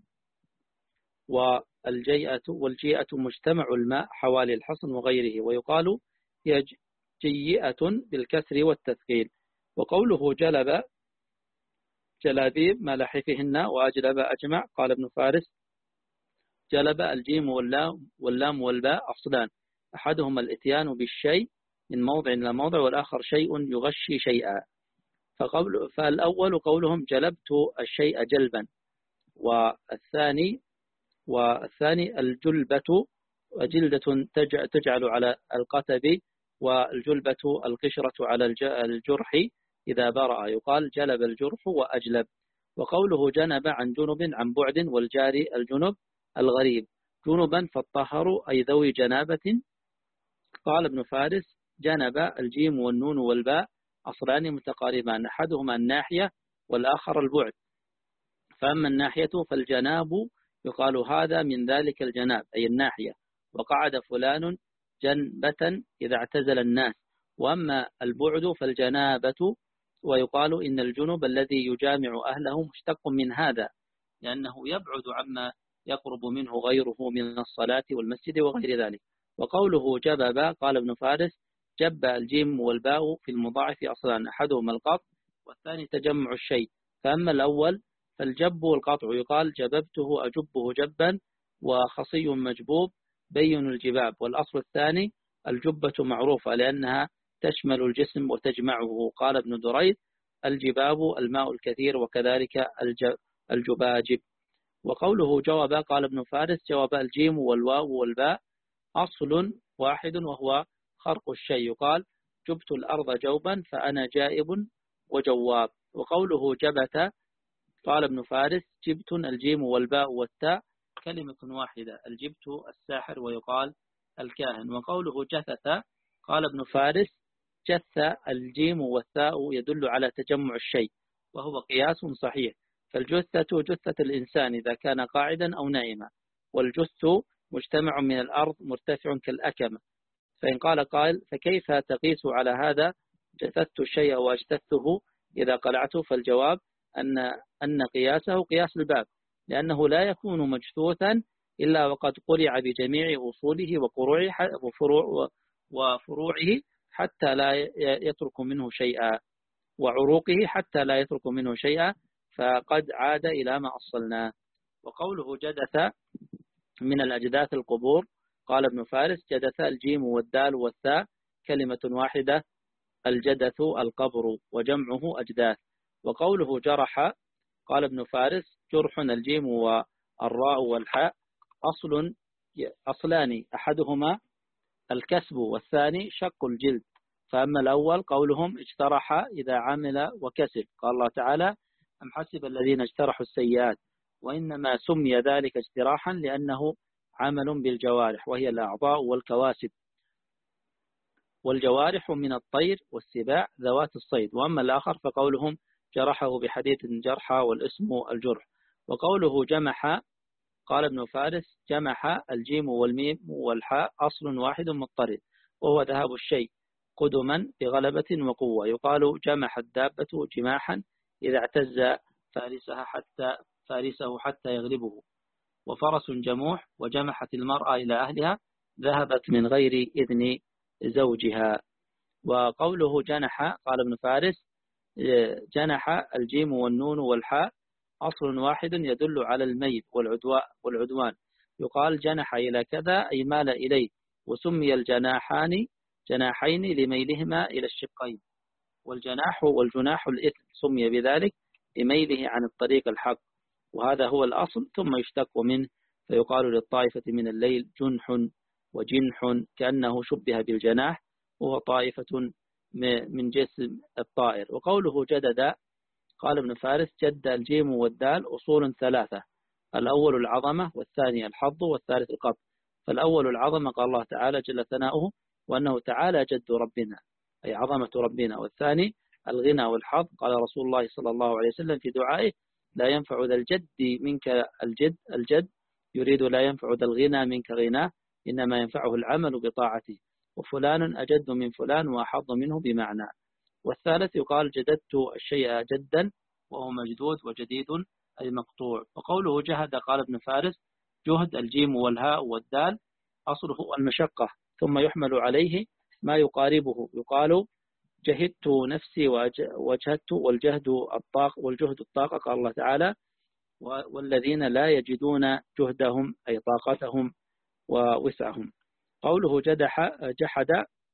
والجيئة والجيئة مجتمع الماء حوالي الحصن وغيره. ويقال هي جيئة بالكسر والتثقيل. وقوله جلب جلابيب ما لحفهن وأجلب أجمع. قال ابن فارس جلب الجيم واللام, واللام والباء أصلان أحدهما الاتيان بالشيء من موضع إلى موضع والآخر شيء يغشي شيئا. فقبل فالأول قولهم جلبت الشيء جلبا. والثاني والثاني الجلبة جلدة تجعل على القتب والجلبة القشرة على الجرح إذا برأ. يقال جلب الجرح وأجلب. وقوله جنب عن جنب عن بعد والجاري الجنب الغريب. جنبا فالطهر أي ذوي جنابة. قال ابن فارس جنب الجيم والنون والباء أصلان متقاربان أحدهما الناحية والآخر البعد. فأما الناحية فالجناب يقال هذا من ذلك الجناب أي الناحية. وقعد فلان جنبة إذا اعتزل الناس. وأما البعد فالجنابة ويقال إن الجنب الذي يجامع أهله مشتق من هذا لأنه يبعد عما يقرب منه غيره من الصلاة والمسجد وغير ذلك. وقوله جبب قال ابن فارس جب الجيم والباء في المضاعف أصلا أحدهما القطع والثاني تجمع الشيء. فأما الأول فالجب والقطع يقال جببته أجبه جبا وخصي مجبوب بين الجباب. والأصل الثاني الجبة معروفة لأنها تشمل الجسم وتجمعه. قال ابن دريد الجباب الماء الكثير وكذلك الجباجب. وقوله جواب قال ابن فارس جواب الجيم والواو والباء أصل واحد وهو خرق الشيء. يقال جبت الأرض جوبا فأنا جائب وجواب. وقوله جبت قال ابن فارس جبت الجيم والباء والتاء كلمة واحدة الجبت الساحر ويقال الكاهن. وقوله جثث قال ابن فارس جث الجيم والثاء يدل على تجمع الشيء وهو قياس صحيح. فالجثة جثة الإنسان إذا كان قاعدا أو نائما. والجث مجتمع من الأرض مرتفع كالأكمة. فإن قال قائل فكيف تقيس على هذا جثثت الشيء واجتثه إذا قلعته؟ فالجواب أن أن قياسه قياس الباب لأنه لا يكون مجثوثا إلا وقد قلع بجميع أصوله وقروعه وفروع وفروعه حتى لا يترك منه شيئا وعروقه حتى لا يترك منه شيئا فقد عاد إلى ما أصلناه. وقوله جدث من الأجداث القبور قال ابن فارس جدث الجيم والدال والثاء كلمة واحدة الجدث القبر وجمعه أجداث. وقوله جرح قال ابن فارس جرح الجيم والراء والحاء أصل أصلان أحدهما الكسب والثاني شق الجلد. فأما الأول قولهم اجترح إذا عمل وكسب. قال الله تعالى أم حسب الذين اجترحوا السيئات وإنما سمي ذلك اجتراحا لأنه عمل بالجوارح وهي الأعضاء والكواسب. والجوارح من الطير والسباع ذوات الصيد. وأما الآخر فقولهم جرحه بحديث جرحى والاسم الجرح. وقوله جمح قال ابن فارس جمح الجيم والميم والحاء أصل واحد مضطرد وهو ذهاب الشيء قدما بغلبة وقوة. يقال جمح الدابة جماحا إذا اعتز فارسها حتى فارسه حتى يغلبه. وفرس جموح وجمحت المرأة إلى أهلها ذهبت من غير إذن زوجها. وقوله جنح قال ابن فارس جنح الجيم والنون والحاء أصل واحد يدل على الميل والعدوان. يقال جنح إلى كذا أي مال إليه، وسمي الجناحان جناحين لميلهما إلى الشقين. والجناح والجناح الإثم سمي بذلك لميله عن الطريق الحق، وهذا هو الأصل، ثم يشتق منه فيقال للطائفة من الليل جنح وجنح كأنه شبه بالجناح، وهو طائفة من جسم الطائر. وقوله جدد قال ابن فارس جد الجيم والدال أصول ثلاثة، الأول العظمة والثاني الحظ والثالث القبض. فالأول العظمة قال الله تعالى جل ثناؤه وأنه تعالى جد ربنا أي عظمة ربنا. والثاني الغنى والحظ قال رسول الله صلى الله عليه وسلم في دعائه لا ينفع ذا الجد منك الجد الجد يريد لا ينفع ذا الغنى منك غناه إنما ينفعه العمل بطاعته، وفلان أجد من فلان وأحظ منه بمعنى. والثالث يقال جددت الشيء جدا وهو مجدود وجديد أي مقطوع. وقوله جهد قال ابن فارس جهد الجيم والهاء والدال أصله المشقة ثم يحمل عليه ما يقاربه. يقال جهدت نفسي وجهدت والجهد الطاق والجهد الطاقة قال الله تعالى والذين لا يجدون جهدهم أي طاقتهم ووسعهم. قوله جدح جحد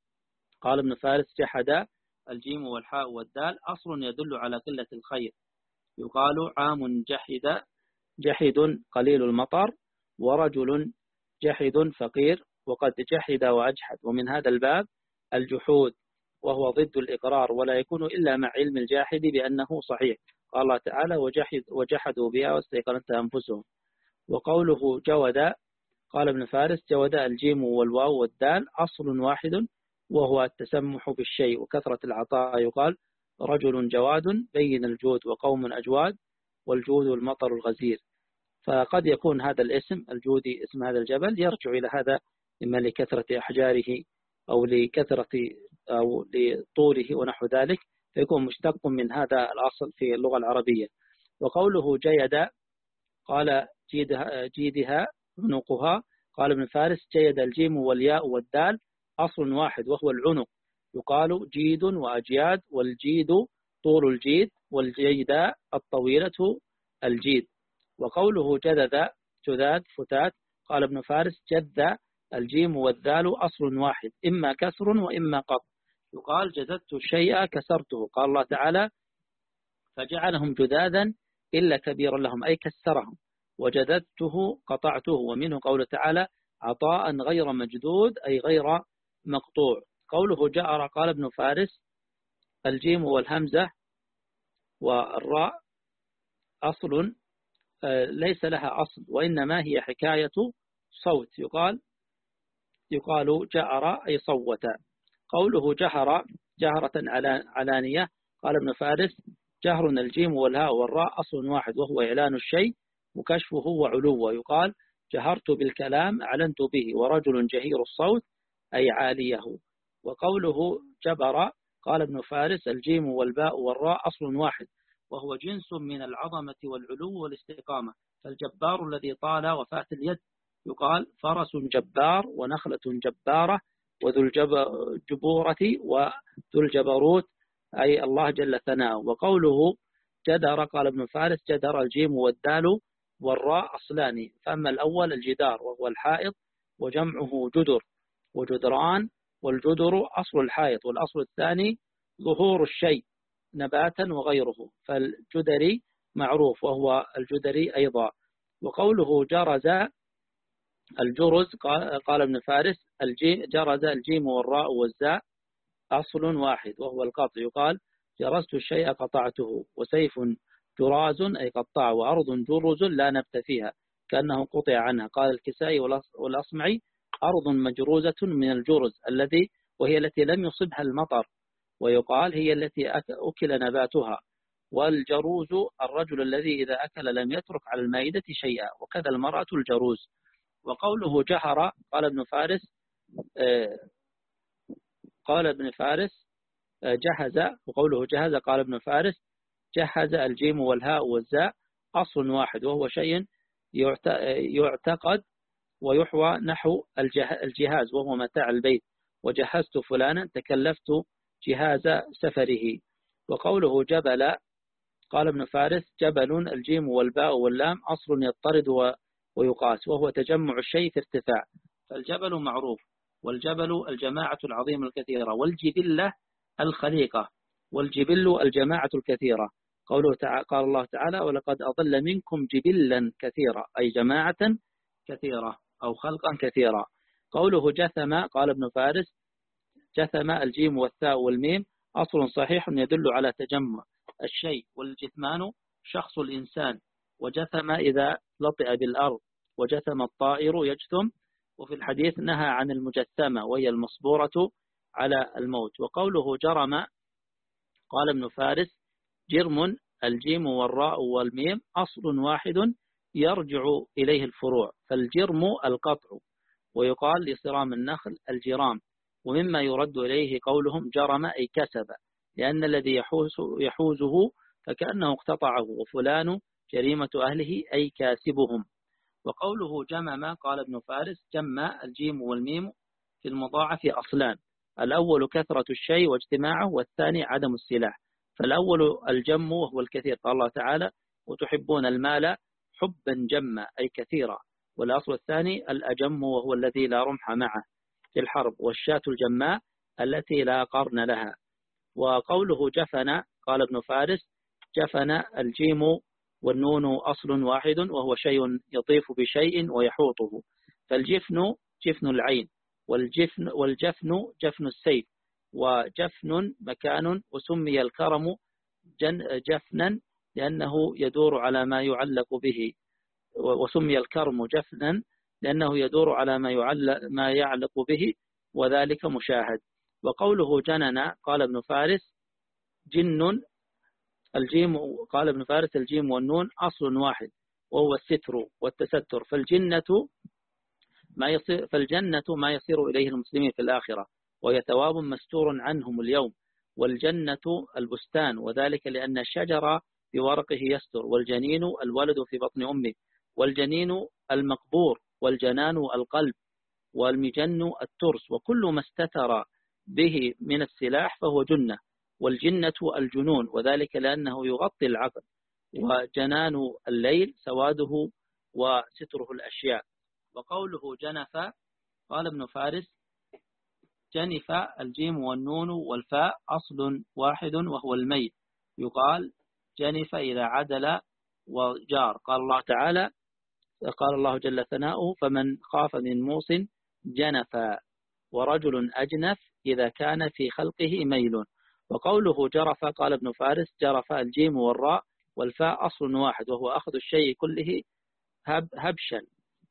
قال ابن فارس جحد الجيم والحاء والدال أصل يدل على قلة الخير. يقال عام جحد جحد قليل المطر، ورجل جحد فقير، وقد جحد وأجحد. ومن هذا الباب الجحود وهو ضد الإقرار، ولا يكون إلا مع علم الجاحد بأنه صحيح. قال الله تعالى وجحد وجحدوا بها واستيقنتها أنفسهم. وقوله جود قال ابن فارس جود الجيم والواو والدال أصل واحد وهو التسمح بالشيء وكثرة العطاء. يقال رجل جواد بين الجود وقوم أجواد، والجود المطر الغزير. فقد يكون هذا الاسم الجودي اسم هذا الجبل يرجع إلى هذا إما لكثرة أحجاره أو لكثرة أو لطوله ونحو ذلك، فيكون مشتق من هذا الأصل في اللغة العربية. وقوله جيد قال جيدها, جيدها عنقها قال ابن فارس جيد الجيم والياء والدال أصل واحد وهو العنق. يقال جيد وأجياد، والجيد طول الجيد، والجيداء الطويلة الجيد. وقوله جذذ جذاذ فتات قال ابن فارس جذ الجيم والذال أصل واحد إما كسر وإما قط. يقال جذذت الشيء كسرته. قال الله تعالى فجعلهم جذاذا إلا كبيرا لهم أي كسرهم، وجذذته قطعته. ومنه قوله تعالى عطاء غير مجدود أي غير مقطوع. قوله جأر قال ابن فارس الجيم والهمزة والراء أصل ليس لها أصل، وإنما هي حكاية صوت. يقال يقال جأر أي صوت. قوله جهر جهرة علانية قال ابن فارس جهر الجيم والهاء والراء أصل واحد وهو إعلان الشيء وكشفه وعلوه. يقال جهرت بالكلام أعلنت به، ورجل جهير الصوت أي عاليه. وقوله جبر قال ابن فارس الجيم والباء والراء أصل واحد وهو جنس من العظمة والعلو والاستقامة، فالجبار الذي طال وفاة اليد. يقال فرس جبار ونخلة جبارة وذو الجبورة وذو الجبروت أي الله جل ثناؤه. وقوله جدر قال ابن فارس جدر الجيم والدال والراء أصلان، فأما الأول الجدار وهو الحائط وجمعه جدر وجدران، والجدر أصل الحائط، والأصل الثاني ظهور الشيء نباتا وغيره، فالجدري معروف وهو الجدري أيضا. وقوله جرز الجرز قال ابن فارس جرز الجيم والراء والزاء أصل واحد وهو القطع. يقال جرزت الشيء قطعته، وسيف جراز أي قطع، وأرض جرز لا نبت فيها كأنه قطع عنها. قال الكسائي والأصمعي أرض مجروزة من الجرز الذي وهي التي لم يصبها المطر، ويقال هي التي أكل نباتها. والجروز الرجل الذي إذا أكل لم يترك على المائدة شيئا، وكذا المرأة الجروز. وقوله جهر قال ابن فارس قال ابن فارس جهز، وقوله جهز قال ابن فارس جهز الجيم والهاء والزاء أصل واحد وهو شيء يعتقد ويحوى نحو الجهاز وهو متاع البيت، وجهزت فلانا تكلفت جهاز سفره. وقوله جبل قال ابن فارس جبل الجيم والباء واللام أصل يضطرد ويقاس وهو تجمع الشيء في ارتفاع، فالجبل معروف، والجبل الجماعة العظيمة الكثيرة، والجبلة الخليقة، والجبل الجماعة الكثيرة. قوله تعالى قال الله تعالى ولقد أضل منكم جبلا كثيرا أي جماعة كثيرة أو خلقا كثيرا. قوله جثم قال ابن فارس جثم الجيم والثاء والميم أصل صحيح يدل على تجمع الشيء، والجثمان شخص الإنسان، وجثم إذا لطئ بالأرض، وجثم الطائر يجثم، وفي الحديث نهى عن المجثمة وهي المصبورة على الموت. وقوله جرم قال ابن فارس جرم الجيم والراء والميم أصل واحد يرجع إليه الفروع، فالجرم القطع، ويقال لصرام النخل الجرام. ومما يرد إليه قولهم جرم أي كسب، لأن الذي يحوز يحوزه فكأنه اقتطعه، وفلان جريمة أهله أي كاسبهم. وقوله جمم قال ابن فارس جم الجيم والميم في المضاعف أصلان، الأول كثرة الشيء واجتماعه، والثاني عدم السلاح. فالأول الجم وهو الكثير، قال الله تعالى وتحبون المال حبا جما أي كثيرا، والأصل الثاني الأجم وهو الذي لا رمح معه في الحرب، والشاة الجماء التي لا قرن لها. وقوله جفن قال ابن فارس جفن الجيم والنون أصل واحد وهو شيء يطيف بشيء ويحوطه، فالجفن جفن العين، والجفن والجفن جفن السيف، وجفن مكان، وسمي الكرم جفنا لأنه يدور على ما يعلق به، وسمي الكرم جفنا لأنه يدور على ما يعلق, ما يعلق به، وذلك مشاهد. وقوله جنن قال ابن فارس جن الجيم قال ابن فارس الجيم والنون أصل واحد وهو الستر والتستر، فالجنة ما يصير فالجنة ما يصير إليه المسلمين في الآخرة، وهي ثواب مستور عنهم اليوم، والجنة البستان، وذلك لأن الشجر بورقه يستر، والجنين الولد في بطن أمه، والجنين المقبور، والجنان القلب، والمجن الترس، وكل ما استتر به من السلاح فهو جنة، والجنة الجنون، وذلك لأنه يغطي العقل، وجنان الليل سواده وستره الأشياء. وقوله جنف قال ابن فارس جنف الجيم والنون والفاء أصل واحد وهو الميل، يقال جنف إذا عدل وجار. قال الله تعالى قال الله جل ثناؤه فمن خاف من موص جنفا، ورجل أجنف إذا كان في خلقه ميل. وقوله جرف قال ابن فارس جرف الجيم والراء والفاء أصل واحد وهو أخذ الشيء كله هب هبشا،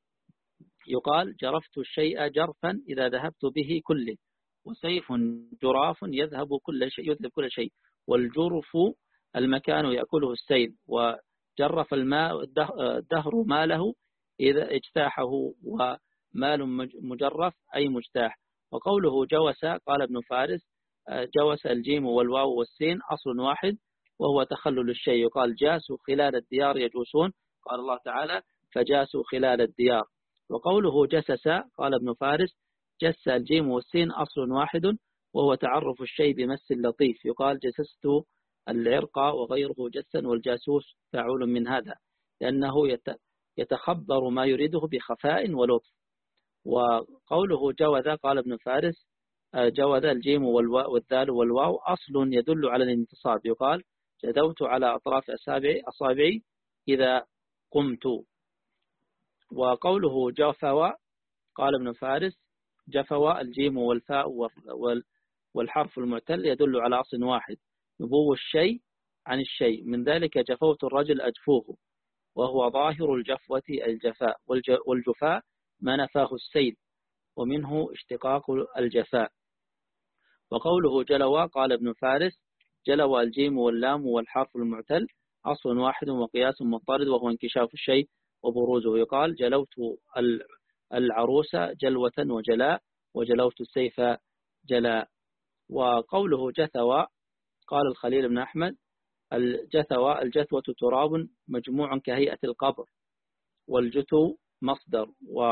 يقال جرفت الشيء جرفا إذا ذهبت به كله، وسيف جراف يذهب كل شيء يذهب كل شيء، والجرف المكان يأكله السيل، وجرف الماء الدهر ماله إذا اجتاحه، ومال مجرف أي مجتاح. وقوله جوس قال ابن فارس جوس الجيم والواو والسين أصل واحد وهو تخلل الشيء، يقال جاسوا خلال الديار يجوسون، قال الله تعالى فجاسوا خلال الديار. وقوله جسس قال ابن فارس جس الجيم والسين أصل واحد وهو تعرف الشيء بمس لطيف، يقال جسست العرق وغيره جسا، والجاسوس فاعول من هذا لأنه يتخبر ما يريده بخفاء ولطف. وقوله جوذ قال ابن فارس جوذ الجيم والذال والواو أصل يدل على الانتصاب، يقال جدوت على أطراف أصابعي أصابعي إذا قمت. وقوله جفوا قال ابن فارس جفوا الجيم والفاء والحرف المعتل يدل على أصل واحد نبو الشيء عن الشيء، من ذلك جفوت الرجل أجفوه، وهو ظاهر الجفوة الجفاء، والجفاء ما نفاه السيل ومنه اشتقاق الجفاء. وقوله جلوا قال ابن فارس جلوا الجيم واللام والحرف المعتل أصل واحد وقياس مضطرد وهو انكشاف الشيء وبروزه، يقال جلوت العروس جلوة وجلاء، وجلوت السيف جلاء. وقوله جثوى قال الخليل بن أحمد الجثوى الجثوة تراب مجموع كهيئة القبر، والجثو مصدر.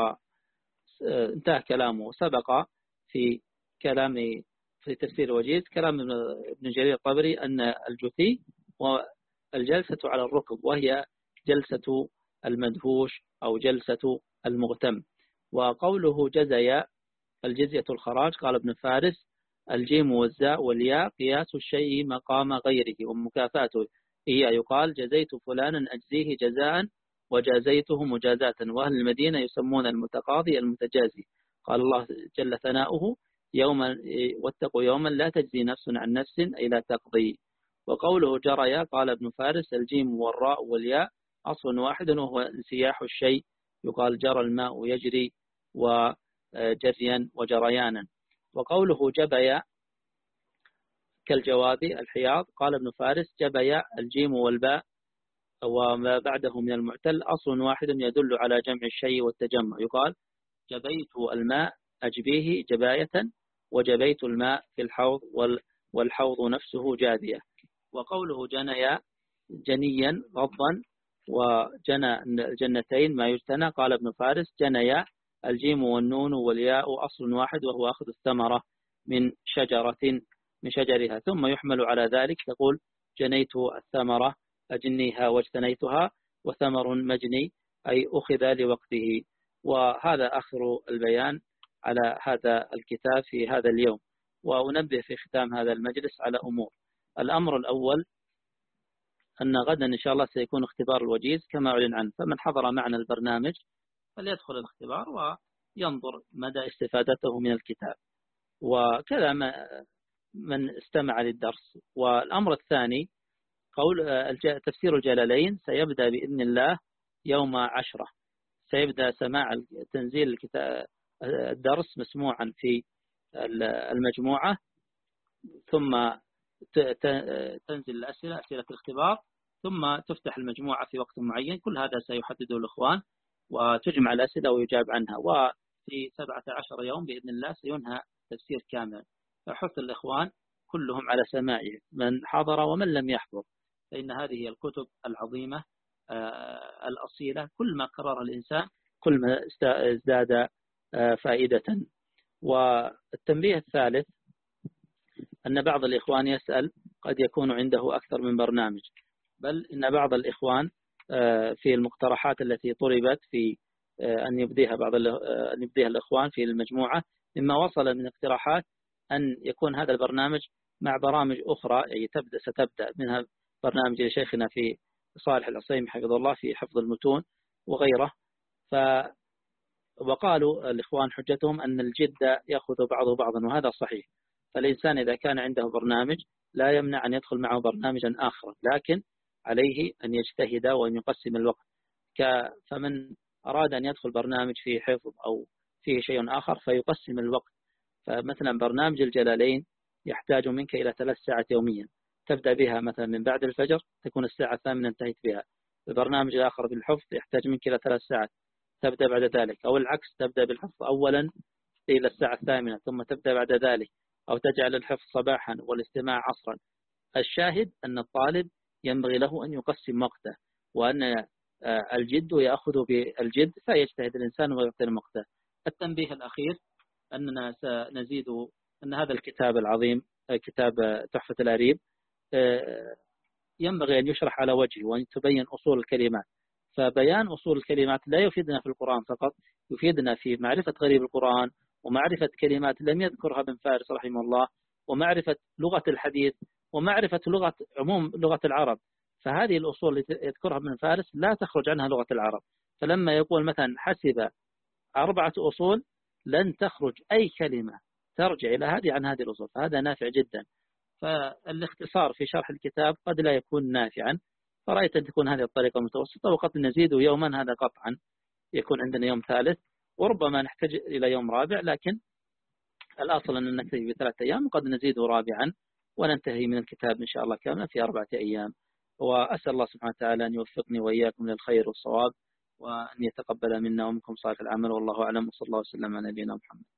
وانتهى كلامه. سبق في كلام في تفسير الوجيز كلام ابن جرير الطبري أن الجثي والجلسة على الركب، وهي جلسة المدهوش أو جلسة المغتم. وقوله جزيا الجزية الخراج قال ابن فارس الجيم والزاء والياء قياس الشيء مقام غيره ومكافاته، هي يقال جزيت فلانا أجزيه جزاء وجازيته مجازاة. وأهل المدينة يسمون المتقاضي المتجازي. قال الله جل ثناؤه يوما واتقوا يوما لا تجزي نفس عن نفس أي لا تقضي. وقوله جريا قال ابن فارس الجيم والراء والياء أصل واحد وهو انسياح الشيء، يقال جرى الماء يجري وجريا وجريانا. وقوله جبيا كالجواب الحياض قال ابن فارس جبيا الجيم والباء وما بعده من المعتل أصل واحد يدل على جمع الشيء والتجمع، يقال جبيت الماء أجبيه جباية وجبيت الماء في الحوض والحوض نفسه جادية. وقوله جنيا جنيا غضا وجنى الجنتين ما يجتنى قال ابن فارس جنيا الجيم والنون والياء أصل واحد وهو أخذ الثمرة من شجرة من شجرها، ثم يحمل على ذلك تقول جنيت الثمرة أجنيها واجتنيتها، وثمر مجني أي أخذ لوقته. وهذا آخر البيان على هذا الكتاب في هذا اليوم. وأنبه في ختام هذا المجلس على أمور. الأمر الأول أن غدا إن شاء الله سيكون اختبار الوجيز كما أعلن عنه، فمن حضر معنا البرنامج فليدخل الاختبار وينظر مدى استفادته من الكتاب، وكذا من استمع للدرس. والأمر الثاني قول تفسير الجلالين سيبدأ بإذن الله يوم عشرة، سيبدأ سماع تنزيل الكتاب الدرس مسموعا في المجموعة، ثم تنزل الأسئلة أسئلة الاختبار، ثم تفتح المجموعة في وقت معين. كل هذا سيحدده الإخوان وتجمع الأسئلة ويجاب عنها، وفي سبعة عشر يوم بإذن الله سينهى تفسير كامل. فحث الإخوان كلهم على سماعه من حضر ومن لم يحضر، فإن هذه الكتب العظيمة الأصيلة كل ما قرر الإنسان كل ما ازداد فائدة. والتنبيه الثالث أن بعض الإخوان يسأل قد يكون عنده أكثر من برنامج، بل إن بعض الإخوان في المقترحات التي طلبت في أن يبديها بعض أن يبديها الإخوان في المجموعة، مما وصل من اقتراحات أن يكون هذا البرنامج مع برامج أخرى، أي تبدأ ستبدأ منها برنامج لشيخنا في صالح العصيمي حفظه الله في حفظ المتون وغيره. ف وقالوا الإخوان حجتهم أن الجد يأخذ بعضه بعضا، وهذا صحيح. فالإنسان إذا كان عنده برنامج لا يمنع أن يدخل معه برنامجا آخر، لكن عليه أن يجتهد وأن يقسم الوقت. فمن أراد أن يدخل برنامج فيه حفظ أو فيه شيء آخر فيقسم الوقت. فمثلا برنامج الجلالين يحتاج منك إلى ثلاث ساعات يوميا، تبدأ بها مثلا من بعد الفجر تكون الساعة الثامنة انتهت بها. البرنامج الآخر بالحفظ يحتاج منك إلى ثلاث ساعات، تبدأ بعد ذلك، أو العكس تبدأ بالحفظ أولا إلى الساعة الثامنة ثم تبدأ بعد ذلك، أو تجعل الحفظ صباحا والاستماع عصرا. الشاهد أن الطالب ينبغي له أن يقسم وقته، وأن الجد يأخذ بالجد فيجتهد الإنسان ويغتنم وقته. التنبيه الأخير أننا سنزيد أن هذا الكتاب العظيم كتاب تحفة الأريب ينبغي أن يشرح على وجهه وأن تبين أصول الكلمات. فبيان أصول الكلمات لا يفيدنا في القرآن فقط، يفيدنا في معرفة غريب القرآن ومعرفة كلمات لم يذكرها ابن فارس رحمه الله، ومعرفة لغة الحديث، ومعرفة لغة عموم لغة العرب. فهذه الأصول التي يذكرها ابن فارس لا تخرج عنها لغة العرب. فلما يقول مثلا حسب أربعة أصول لن تخرج أي كلمة ترجع إلى هذه عن هذه الأصول، فهذا نافع جدا. فالاختصار في شرح الكتاب قد لا يكون نافعا، فرأيت أن تكون هذه الطريقة متوسطة، وقد نزيد يوما هذا قطعا، يكون عندنا يوم ثالث وربما نحتاج إلى يوم رابع، لكن الأصل أن نكتفي بثلاثة أيام وقد نزيد رابعا وننتهي من الكتاب إن شاء الله كاملا في أربعة أيام. وأسأل الله سبحانه وتعالى أن يوفقني وإياكم للخير والصواب، وأن يتقبل منا ومنكم صالح العمل، والله أعلم، وصلى الله وسلم على نبينا محمد.